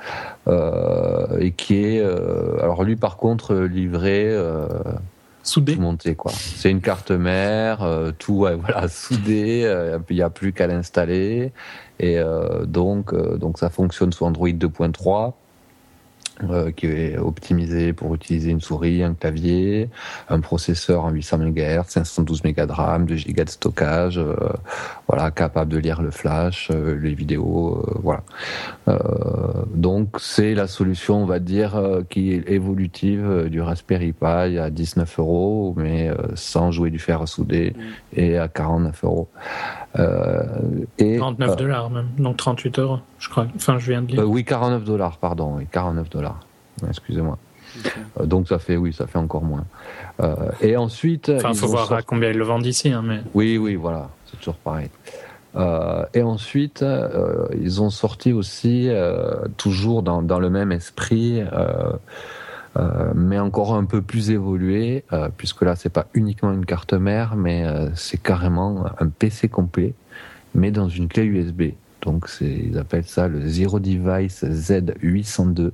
Euh, et qui est... Euh, alors, lui, par contre, livré... Euh, soudé, tout monté, quoi. C'est une carte mère, euh, tout, ouais, voilà, soudé. Il euh, n'y a plus qu'à l'installer. Et euh, donc, euh, donc, ça fonctionne sous Android deux point trois. Euh, qui est optimisé pour utiliser une souris, un clavier, un processeur en huit cents mégahertz, cinq cent douze mégas de RAM, deux gigas de stockage, euh, voilà, capable de lire le flash, euh, les vidéos, euh, voilà. Euh, donc c'est la solution, on va dire, euh, qui est évolutive euh, du Raspberry Pi à dix-neuf euros, mais euh, sans jouer du fer à souder, mmh. et à quarante-neuf euros. Euh, et, quarante-neuf dollars euh, même, donc trente-huit euros, je crois. Enfin, je viens de lire. Euh, oui, quarante-neuf dollars, pardon, oui, quarante-neuf dollars. Excusez-moi. Okay. Euh, donc ça fait, oui, ça fait encore moins. Euh, et ensuite, enfin, il faut voir sorti... à combien ils le vendent ici, hein, mais. Oui, oui, voilà, c'est toujours pareil. Euh, et ensuite, euh, ils ont sorti aussi, euh, toujours dans, dans le même esprit. Euh, Euh, mais encore un peu plus évolué, euh, puisque là c'est pas uniquement une carte mère, mais euh, c'est carrément un P C complet, mais dans une clé U S B. Donc c'est, ils appellent ça le Zero Device Z huit cent deux.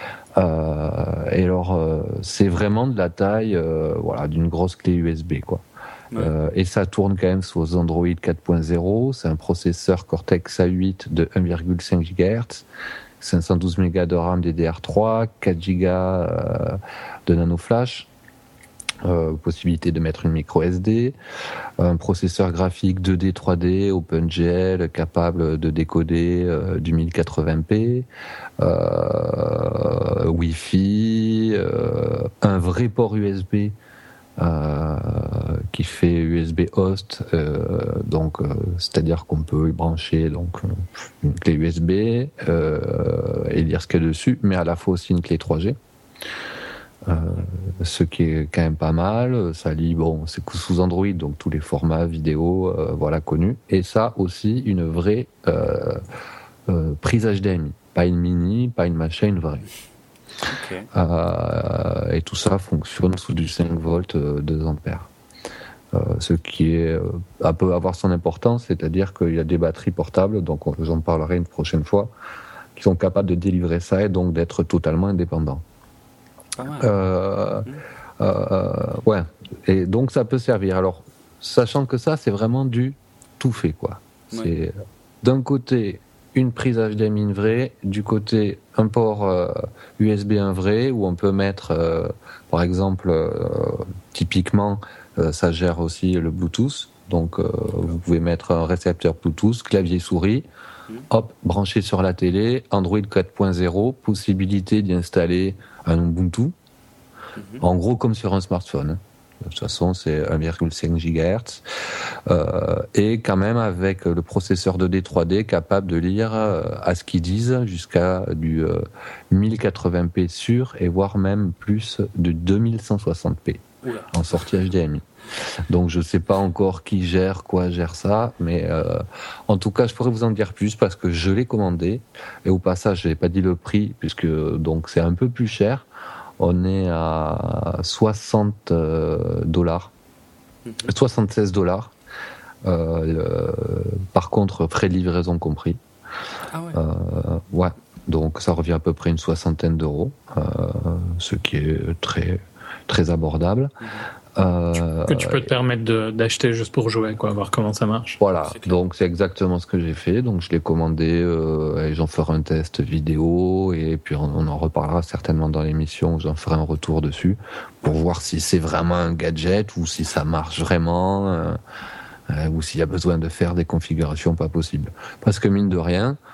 Euh, et alors euh, c'est vraiment de la taille, euh, voilà, d'une grosse clé U S B, quoi. Ouais. Euh, et ça tourne quand même sous Android quatre point zéro. C'est un processeur Cortex A huit de un virgule cinq gigahertz. cinq cent douze mégas de RAM D D R trois, quatre gigas euh, de nano flash, euh, possibilité de mettre une micro S D, un processeur graphique deux D trois D OpenGL capable de décoder euh, du mille quatre-vingts p, euh, Wi-Fi, euh, un vrai port U S B. Euh, qui fait U S B host, euh, donc euh, c'est-à-dire qu'on peut y brancher donc une clé U S B euh, et lire ce qu'il y a dessus, mais à la fois aussi une clé trois G, euh, ce qui est quand même pas mal. Ça lit, bon, c'est sous Android, donc tous les formats vidéo, euh, voilà, connus, et ça aussi une vraie euh, euh, prise H D M I, pas une mini, pas une machin, une vraie. Okay. Euh, et tout ça fonctionne sous du cinq volts, euh, deux ampères. Euh, ce qui est, euh, peut avoir son importance, c'est-à-dire qu'il y a des batteries portables, donc on, j'en parlerai une prochaine fois, qui sont capables de délivrer ça et donc d'être totalement indépendants. Ah ouais. Euh, mmh. euh, ouais. Et donc ça peut servir. Alors, sachant que ça, c'est vraiment du tout fait, quoi. Ouais. C'est d'un côté une prise H D M I vraie, du côté un port euh, U S B un vrai, où on peut mettre, euh, par exemple, euh, typiquement, euh, ça gère aussi le Bluetooth, donc euh, vous pouvez mettre un récepteur Bluetooth, clavier souris, mmh. hop, branché sur la télé, Android quatre point zéro, possibilité d'y installer un Ubuntu, mmh. en gros comme sur un smartphone. De toute façon, c'est un virgule cinq gigahertz. Euh, et quand même avec le processeur deux D trois D capable de lire euh, à ce qu'ils disent jusqu'à du euh, mille quatre-vingts p sur et voire même plus de deux mille cent soixante p Oula. En sortie H D M I. Donc je ne sais pas encore qui gère, quoi gère ça, mais euh, en tout cas je pourrais vous en dire plus parce que je l'ai commandé. Et au passage, je n'ai pas dit le prix puisque donc c'est un peu plus cher. On est à soixante dollars, mm-hmm. soixante-seize dollars. Euh, par contre, frais de livraison compris. Ah ouais. Euh, ouais. Donc ça revient à peu près une soixantaine d'euros, euh, ce qui est très très abordable. Mm-hmm. Euh, que tu peux te permettre de, d'acheter juste pour jouer, quoi, voir comment ça marche. Voilà, c'est donc c'est exactement ce que j'ai fait. Donc je l'ai commandé euh, et j'en ferai un test vidéo et puis on, on en reparlera certainement dans l'émission. J'en ferai un retour dessus pour voir si c'est vraiment un gadget ou si ça marche vraiment euh, euh, ou s'il y a besoin de faire des configurations pas possibles. Parce que mine de rien,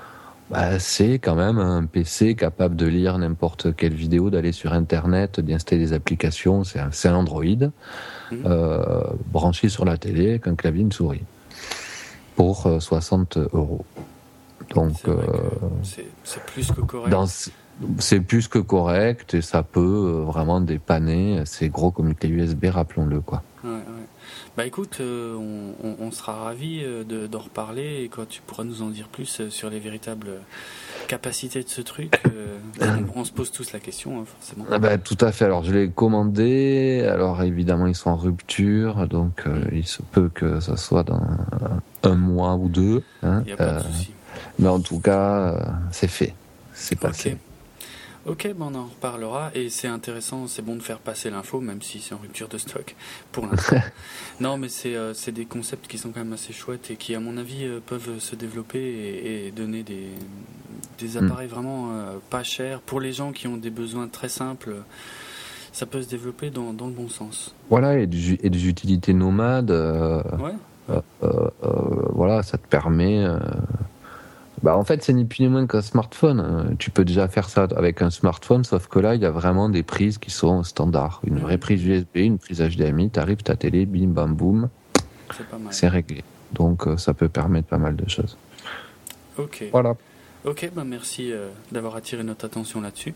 Bah, c'est quand même un P C capable de lire n'importe quelle vidéo, d'aller sur Internet, d'installer des applications. C'est un, c'est un Android mmh. euh, branché sur la télé avec un clavier et une souris pour euh, soixante euros. Donc, c'est, euh, c'est, c'est plus que correct. Dans, c'est plus que correct et ça peut euh, vraiment dépanner. C'est gros comme une clé U S B, rappelons-le, quoi. Ouais, ouais. Bah écoute, euh, on, on, on sera ravis de, d'en reparler et quand tu pourras nous en dire plus sur les véritables capacités de ce truc, euh, on, on se pose tous la question, hein, forcément. Ah bah, tout à fait. Alors je l'ai commandé. Alors évidemment ils sont en rupture, donc euh, il se peut que ça soit dans un mois ou deux. Hein, il n'y a pas euh, de souci. Mais en tout cas, euh, c'est fait. C'est passé. Ok. Ok, ben on en reparlera et c'est intéressant, c'est bon de faire passer l'info, même si c'est en rupture de stock pour l'instant. Non, mais c'est, euh, c'est des concepts qui sont quand même assez chouettes et qui, à mon avis, euh, peuvent se développer et, et donner des, des appareils mm. vraiment euh, pas chers pour les gens qui ont des besoins très simples. Ça peut se développer dans, dans le bon sens. Voilà, et, du, et des utilités nomades. Euh, ouais. Euh, euh, euh, voilà, ça te permet. Euh, Bah en fait, c'est ni plus ni moins qu'un smartphone. Tu peux déjà faire ça avec un smartphone, sauf que là, il y a vraiment des prises qui sont standards. Une vraie prise U S B, une prise H D M I, t'arrives ta télé, bim, bam, boum, c'est, pas mal. C'est réglé. Donc, ça peut permettre pas mal de choses. Ok. Voilà. Ok, bah merci euh, d'avoir attiré notre attention là-dessus.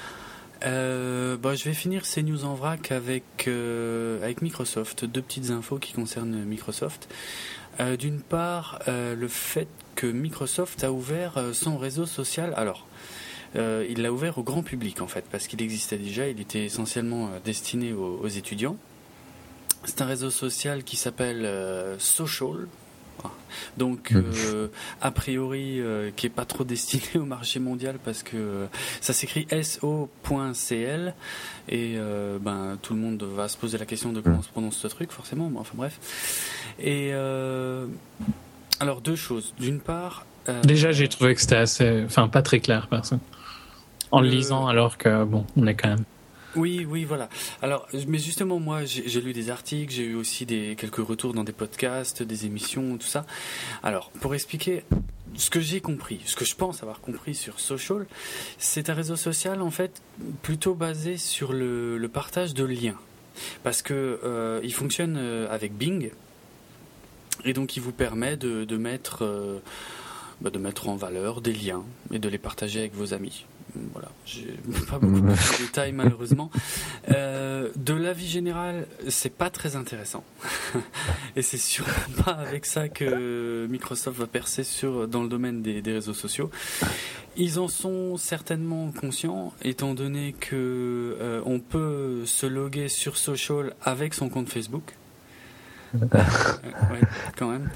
Euh, bah, je vais finir ces news en vrac avec, euh, avec Microsoft. Deux petites infos qui concernent Microsoft. Euh, d'une part, euh, le fait que Microsoft a ouvert euh, son réseau social. Alors, euh, il l'a ouvert au grand public en fait, parce qu'il existait déjà. Il était essentiellement euh, destiné aux, aux étudiants. C'est un réseau social qui s'appelle euh, Social. Donc, euh, a priori, euh, qui est pas trop destiné au marché mondial parce que euh, ça s'écrit S O point C L et euh, ben tout le monde va se poser la question de comment se prononce ce truc, forcément. Enfin bref. Et euh, alors deux choses. D'une part, euh, déjà j'ai trouvé que c'était assez, enfin pas très clair, personne. En le lisant, alors que bon, on est quand même. Oui, oui, voilà. Alors, mais justement, moi, j'ai, j'ai lu des articles, j'ai eu aussi des, quelques retours dans des podcasts, des émissions, tout ça. Alors, pour expliquer ce que j'ai compris, ce que je pense avoir compris sur Social, c'est un réseau social, en fait, plutôt basé sur le, le partage de liens. Parce que euh, il fonctionne avec Bing, et donc il vous permet de, de mettre, euh, bah, de mettre en valeur des liens et de les partager avec vos amis. Voilà, j'ai pas beaucoup de détails malheureusement. Euh, de l'avis général, c'est pas très intéressant, et c'est sûrement pas avec ça que Microsoft va percer sur dans le domaine des, des réseaux sociaux. Ils en sont certainement conscients, étant donné que euh, on peut se loguer sur Social avec son compte Facebook. euh, ouais, quand même.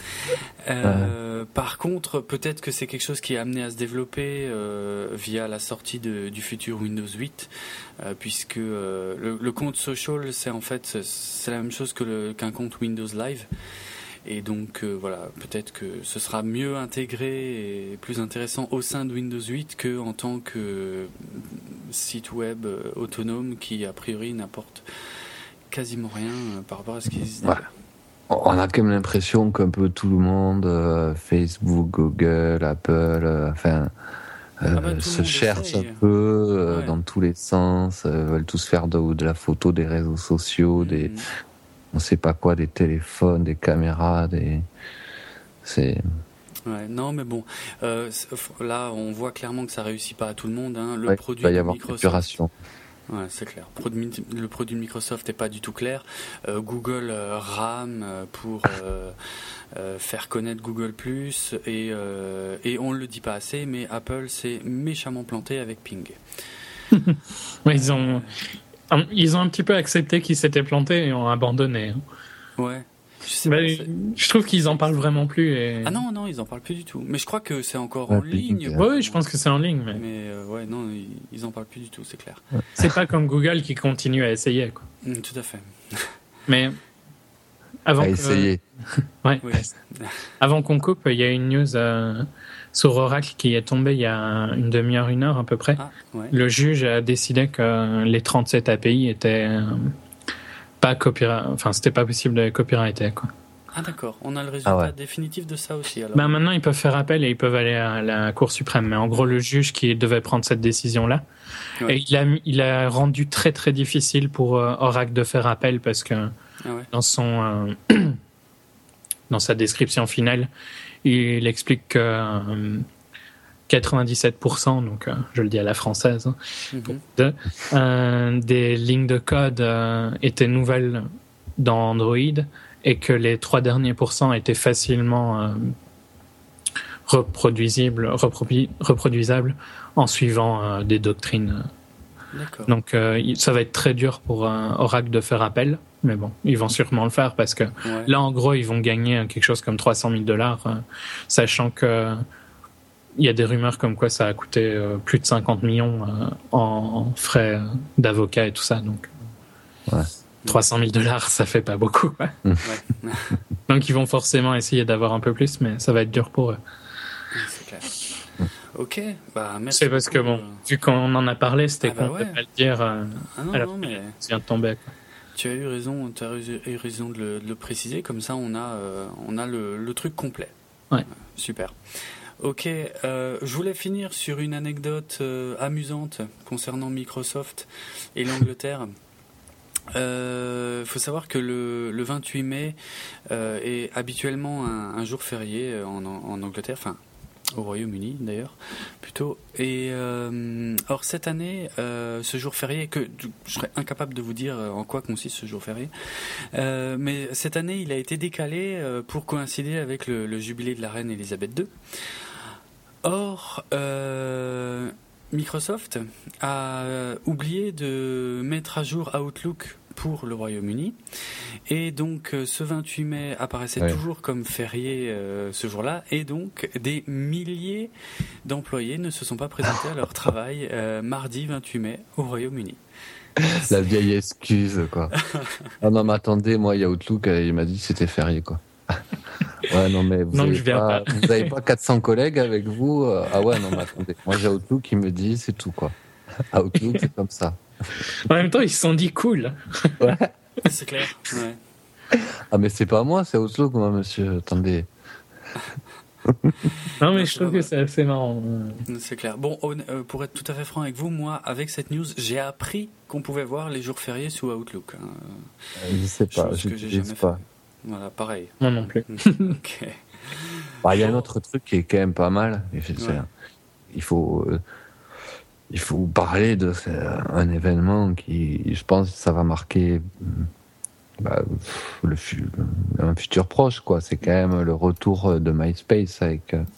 Euh, par contre, peut-être que c'est quelque chose qui est amené à se développer euh, via la sortie de, du futur Windows huit, euh, puisque euh, le, le compte Social, c'est en fait c'est la même chose que le, qu'un compte Windows Live. Et donc euh, voilà, peut-être que ce sera mieux intégré et plus intéressant au sein de Windows huit que en tant que site web euh, autonome qui a priori n'apporte quasiment rien euh, par rapport à ce qui existe. Voilà. On a quand même l'impression qu'un peu tout le monde, euh, Facebook, Google, Apple, euh, enfin, euh, ah bah, se cherchent un peu euh, ouais. dans tous les sens, euh, veulent tous faire de, de la photo, des réseaux sociaux, mmh. des, on sait pas quoi, des téléphones, des caméras, des, c'est. Ouais, non, mais bon, euh, là, on voit clairement que ça réussit pas à tout le monde. Hein. Le ouais, produit il va y avoir Microsoft. Épuration. Ouais, c'est clair. Le produit de Microsoft n'est pas du tout clair. Euh, Google euh, rame pour euh, euh, faire connaître Google plus, et, euh, et on ne le dit pas assez, mais Apple s'est méchamment planté avec Ping. ouais, ils, ont, euh, ils ont un petit peu accepté qu'ils s'étaient plantés et ont abandonné. Hein. Ouais. Je, sais bah, pas, je trouve qu'ils en parlent vraiment plus. Et... Ah non, non, ils en parlent plus du tout. Mais je crois que c'est encore en ligne. Oui, ouais, je pense que c'est en ligne. Mais, mais euh, ouais, non, ils, ils en parlent plus du tout, c'est clair. C'est pas comme Google qui continue à essayer, quoi. Mm, tout à fait. Mais avant à que... essayer. ouais. Oui. Avant qu'on coupe, il y a une news euh, sur Oracle qui est tombée il y a une demi-heure, une heure à peu près. Ah, ouais. Le juge a décidé que les trente-sept A P I étaient euh, pas copyright, enfin c'était pas possible de copyrighter, quoi. Ah d'accord, on a le résultat Ah ouais. définitif de ça aussi alors. Ben maintenant, ils peuvent faire appel et ils peuvent aller à la Cour suprême. Mais en gros, le juge qui devait prendre cette décision-là, Ouais. et il a, mis- il a rendu très très difficile pour euh, Oracle de faire appel parce que Ah ouais. dans son euh, dans sa description finale, il explique que euh, quatre-vingt-dix-sept pour cent, donc euh, je le dis à la française, hein, Mhm. de, euh, des lignes de code euh, étaient nouvelles dans Android et que les trois derniers pourcents étaient facilement euh, reproduisibles, reprodu- reproduisables en suivant euh, des doctrines. D'accord. Donc euh, il- ça va être très dur pour euh, Oracle de faire appel, mais bon, ils vont sûrement le faire parce que Ouais. là, en gros, ils vont gagner quelque chose comme trois cent mille dollars, euh, sachant que il y a des rumeurs comme quoi ça a coûté euh, plus de cinquante millions euh, en frais euh, d'avocat et tout ça. Donc, Ouais. trois cent mille dollars, ça fait pas beaucoup. Quoi. Ouais. Donc, ils vont forcément essayer d'avoir un peu plus, mais ça va être dur pour eux. C'est clair. Ok, bah merci. C'est parce que, beaucoup. bon, vu qu'on en a parlé, c'était Ah bah con ouais. de pas le dire. Euh, Ah non, à la non, mais ça vient de tomber. Quoi. tu as eu raison, tu as eu raison de le, de le préciser, comme ça on a, euh, on a le, le truc complet. Ouais. Super. Ok, euh, je voulais finir sur une anecdote euh, amusante concernant Microsoft et l'Angleterre. Il euh, faut savoir que le, le vingt-huit mai euh, est habituellement un, un jour férié en, en Angleterre, enfin au Royaume-Uni d'ailleurs plutôt. Et euh, or cette année, euh, ce jour férié, que je serais incapable de vous dire en quoi consiste ce jour férié, euh, mais cette année il a été décalé euh, pour coïncider avec le, le jubilé de la reine Elisabeth deux. Or, euh, Microsoft a oublié de mettre à jour Outlook pour le Royaume-Uni et donc ce vingt-huit mai apparaissait ouais. toujours comme férié euh, ce jour-là et donc des milliers d'employés ne se sont pas présentés à leur travail euh, mardi vingt-huit mai au Royaume-Uni. La vieille excuse, quoi. Ah non, mais attendez, moi, il y a Outlook, il m'a dit que c'était férié, quoi. Ouais, non, mais vous Non, avez je viens pas, pas. vous avez pas quatre cents collègues avec vous? Ah ouais, non, mais attendez. Moi, j'ai Outlook qui me dit, c'est tout, quoi. Outlook, c'est comme ça. En même temps, ils se sont dit cool. Ouais. C'est clair. Ouais. Ah, mais c'est pas moi, c'est Outlook, moi, monsieur. Attendez. Non, mais je trouve que c'est assez marrant. C'est clair. Bon, on, euh, pour être tout à fait franc avec vous, moi, avec cette news, j'ai appris qu'on pouvait voir les jours fériés sous Outlook. Hein. Je sais pas, Chose je que j'ai n'utilise jamais pas. fait. Voilà, pareil. Moi non plus. Ok. Bah, il y a un autre truc qui est quand même pas mal. C'est, Ouais. Il faut, euh, il faut parler de c'est un événement qui, je pense, ça va marquer bah, le, un futur proche, quoi. C'est quand même le retour de MySpace avec. Euh,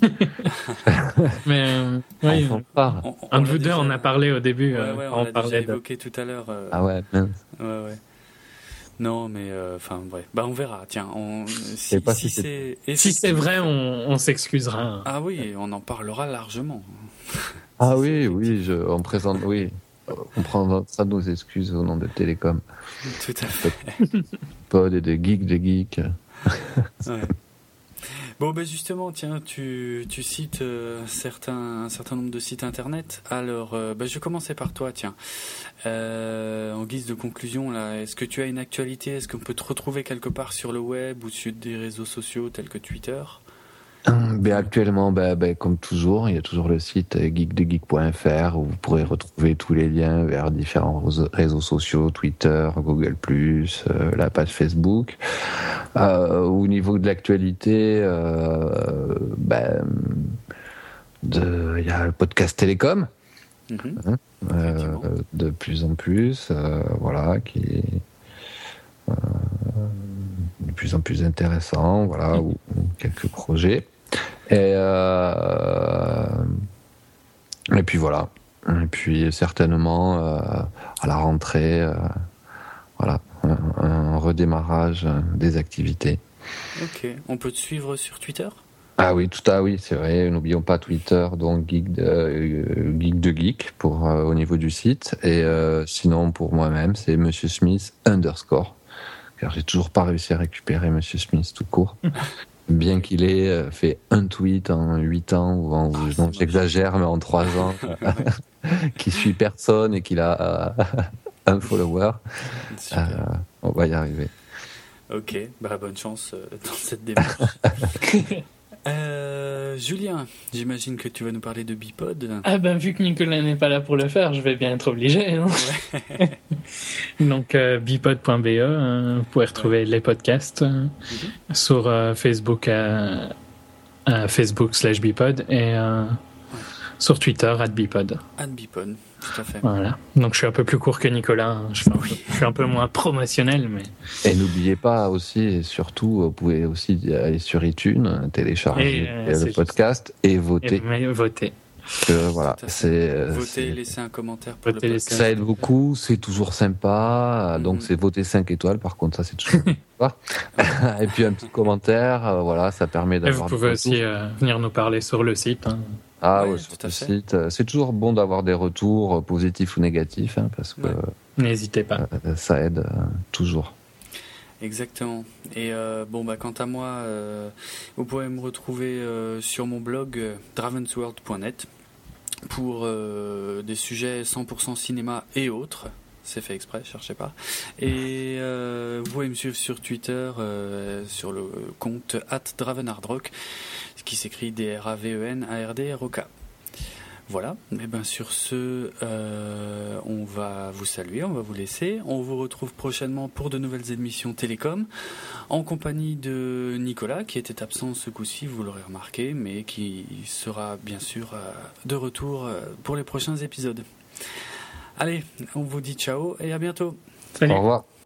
Mais euh, oui, on en parle. On- on un de l'a vous deux, déjà- on a parlé au début. Ouais, euh, ouais, quand on on l'a déjà parlait de... évoqué tout à l'heure. euh, Ah ouais, mince. Ouais, ouais. Non, mais enfin, euh, bref. Bah, on verra. Tiens, on, si, sais pas si si c'est- c'est Si effectif- c'est vrai, on, on s'excusera. Ah oui, on en parlera largement. Ah Si oui, c'est oui, je, on présente, oui. On prend ça nos excuses au nom de Télécom. Tout à fait. Pod et de geeks, de geeks. Ouais. Bon, ben justement, tiens, tu, tu cites euh, certains, un certain nombre de sites internet. Alors, euh, ben, je vais commencer par toi, tiens. Euh, en guise de conclusion, là, est-ce que tu as une actualité? Est-ce qu'on peut te retrouver quelque part sur le web ou sur des réseaux sociaux tels que Twitter? Ben, actuellement, ben, ben, comme toujours, il y a toujours le site geek de geek point f r où vous pourrez retrouver tous les liens vers différents réseaux sociaux, Twitter, Google plus, euh, la page Facebook. Euh, au niveau de l'actualité, euh, ben, de, il y a le podcast Télécom, Mhm. hein, euh, Effectivement. de plus en plus, euh, voilà, qui est euh, de plus en plus intéressant, voilà, ou, ou quelques projets. Et, euh, et puis voilà. Et puis certainement euh, à la rentrée, euh, voilà, un, un redémarrage des activités. Ok. On peut te suivre sur Twitter? Ah oui, tout à oui, c'est vrai. N'oublions pas Twitter, donc geek de, euh, geek de geek pour euh, au niveau du site. Et euh, sinon pour moi-même, c'est Monsieur Smith underscore. Car j'ai toujours pas réussi à récupérer Monsieur Smith tout court. Bien qu'il ait euh, fait un tweet en huit ans, ou en, Ah, non, c'est j'exagère, mais en trois ans, qui suit personne et qu'il a euh, un follower. Super. Euh, on va y arriver. Ok, bah bonne chance euh, dans cette démarche. euh, Julien, j'imagine que tu vas nous parler de Bipod. Ah ben vu que Nicolas n'est pas là pour le faire, je vais bien être obligé. Hein. Ouais. Donc euh, bipod point b e, hein, vous pouvez retrouver ouais. les podcasts euh, mm-hmm. sur euh, Facebook, euh, euh, Facebook slash Bipod et euh, ouais. sur Twitter at Bipod. At Bipod. Tout à fait. Voilà. Donc je suis un peu plus court que Nicolas. Hein. Je, suis un peu, je suis un peu moins promotionnel, mais. Et n'oubliez pas aussi, et surtout, vous pouvez aussi aller sur iTunes, télécharger et, euh, le podcast juste. et voter. Et voter. Que, voilà, c'est. Voter, c'est... laisser un commentaire pour voter le podcast. Ça aide beaucoup, c'est toujours sympa. Mm-hmm. Donc c'est voter cinq étoiles. Par contre, ça c'est toujours sympa. Et puis un petit commentaire, voilà, ça permet d'avoir. Et vous pouvez aussi euh, venir nous parler sur le site. Hein. Ah ouais, ouais sur le site. C'est toujours bon d'avoir des retours positifs ou négatifs, hein, parce que. Ouais. N'hésitez pas. Euh, ça aide euh, toujours. Exactement. Et euh, bon, bah, quant à moi, euh, vous pouvez me retrouver euh, sur mon blog euh, dravensworld point net pour euh, des sujets cent pour cent cinéma et autres. C'est fait exprès, cherchez pas. Et euh, vous pouvez me suivre sur Twitter, euh, sur le compte arobase dravenhardrock, qui s'écrit D R A V E N A R D R O K. Voilà, et bien sur ce, euh, on va vous saluer, on va vous laisser. On vous retrouve prochainement pour de nouvelles émissions Télécom, en compagnie de Nicolas, qui était absent ce coup-ci, vous l'aurez remarqué, mais qui sera bien sûr euh, de retour pour les prochains épisodes. Allez, on vous dit ciao et à bientôt. Salut. Au revoir.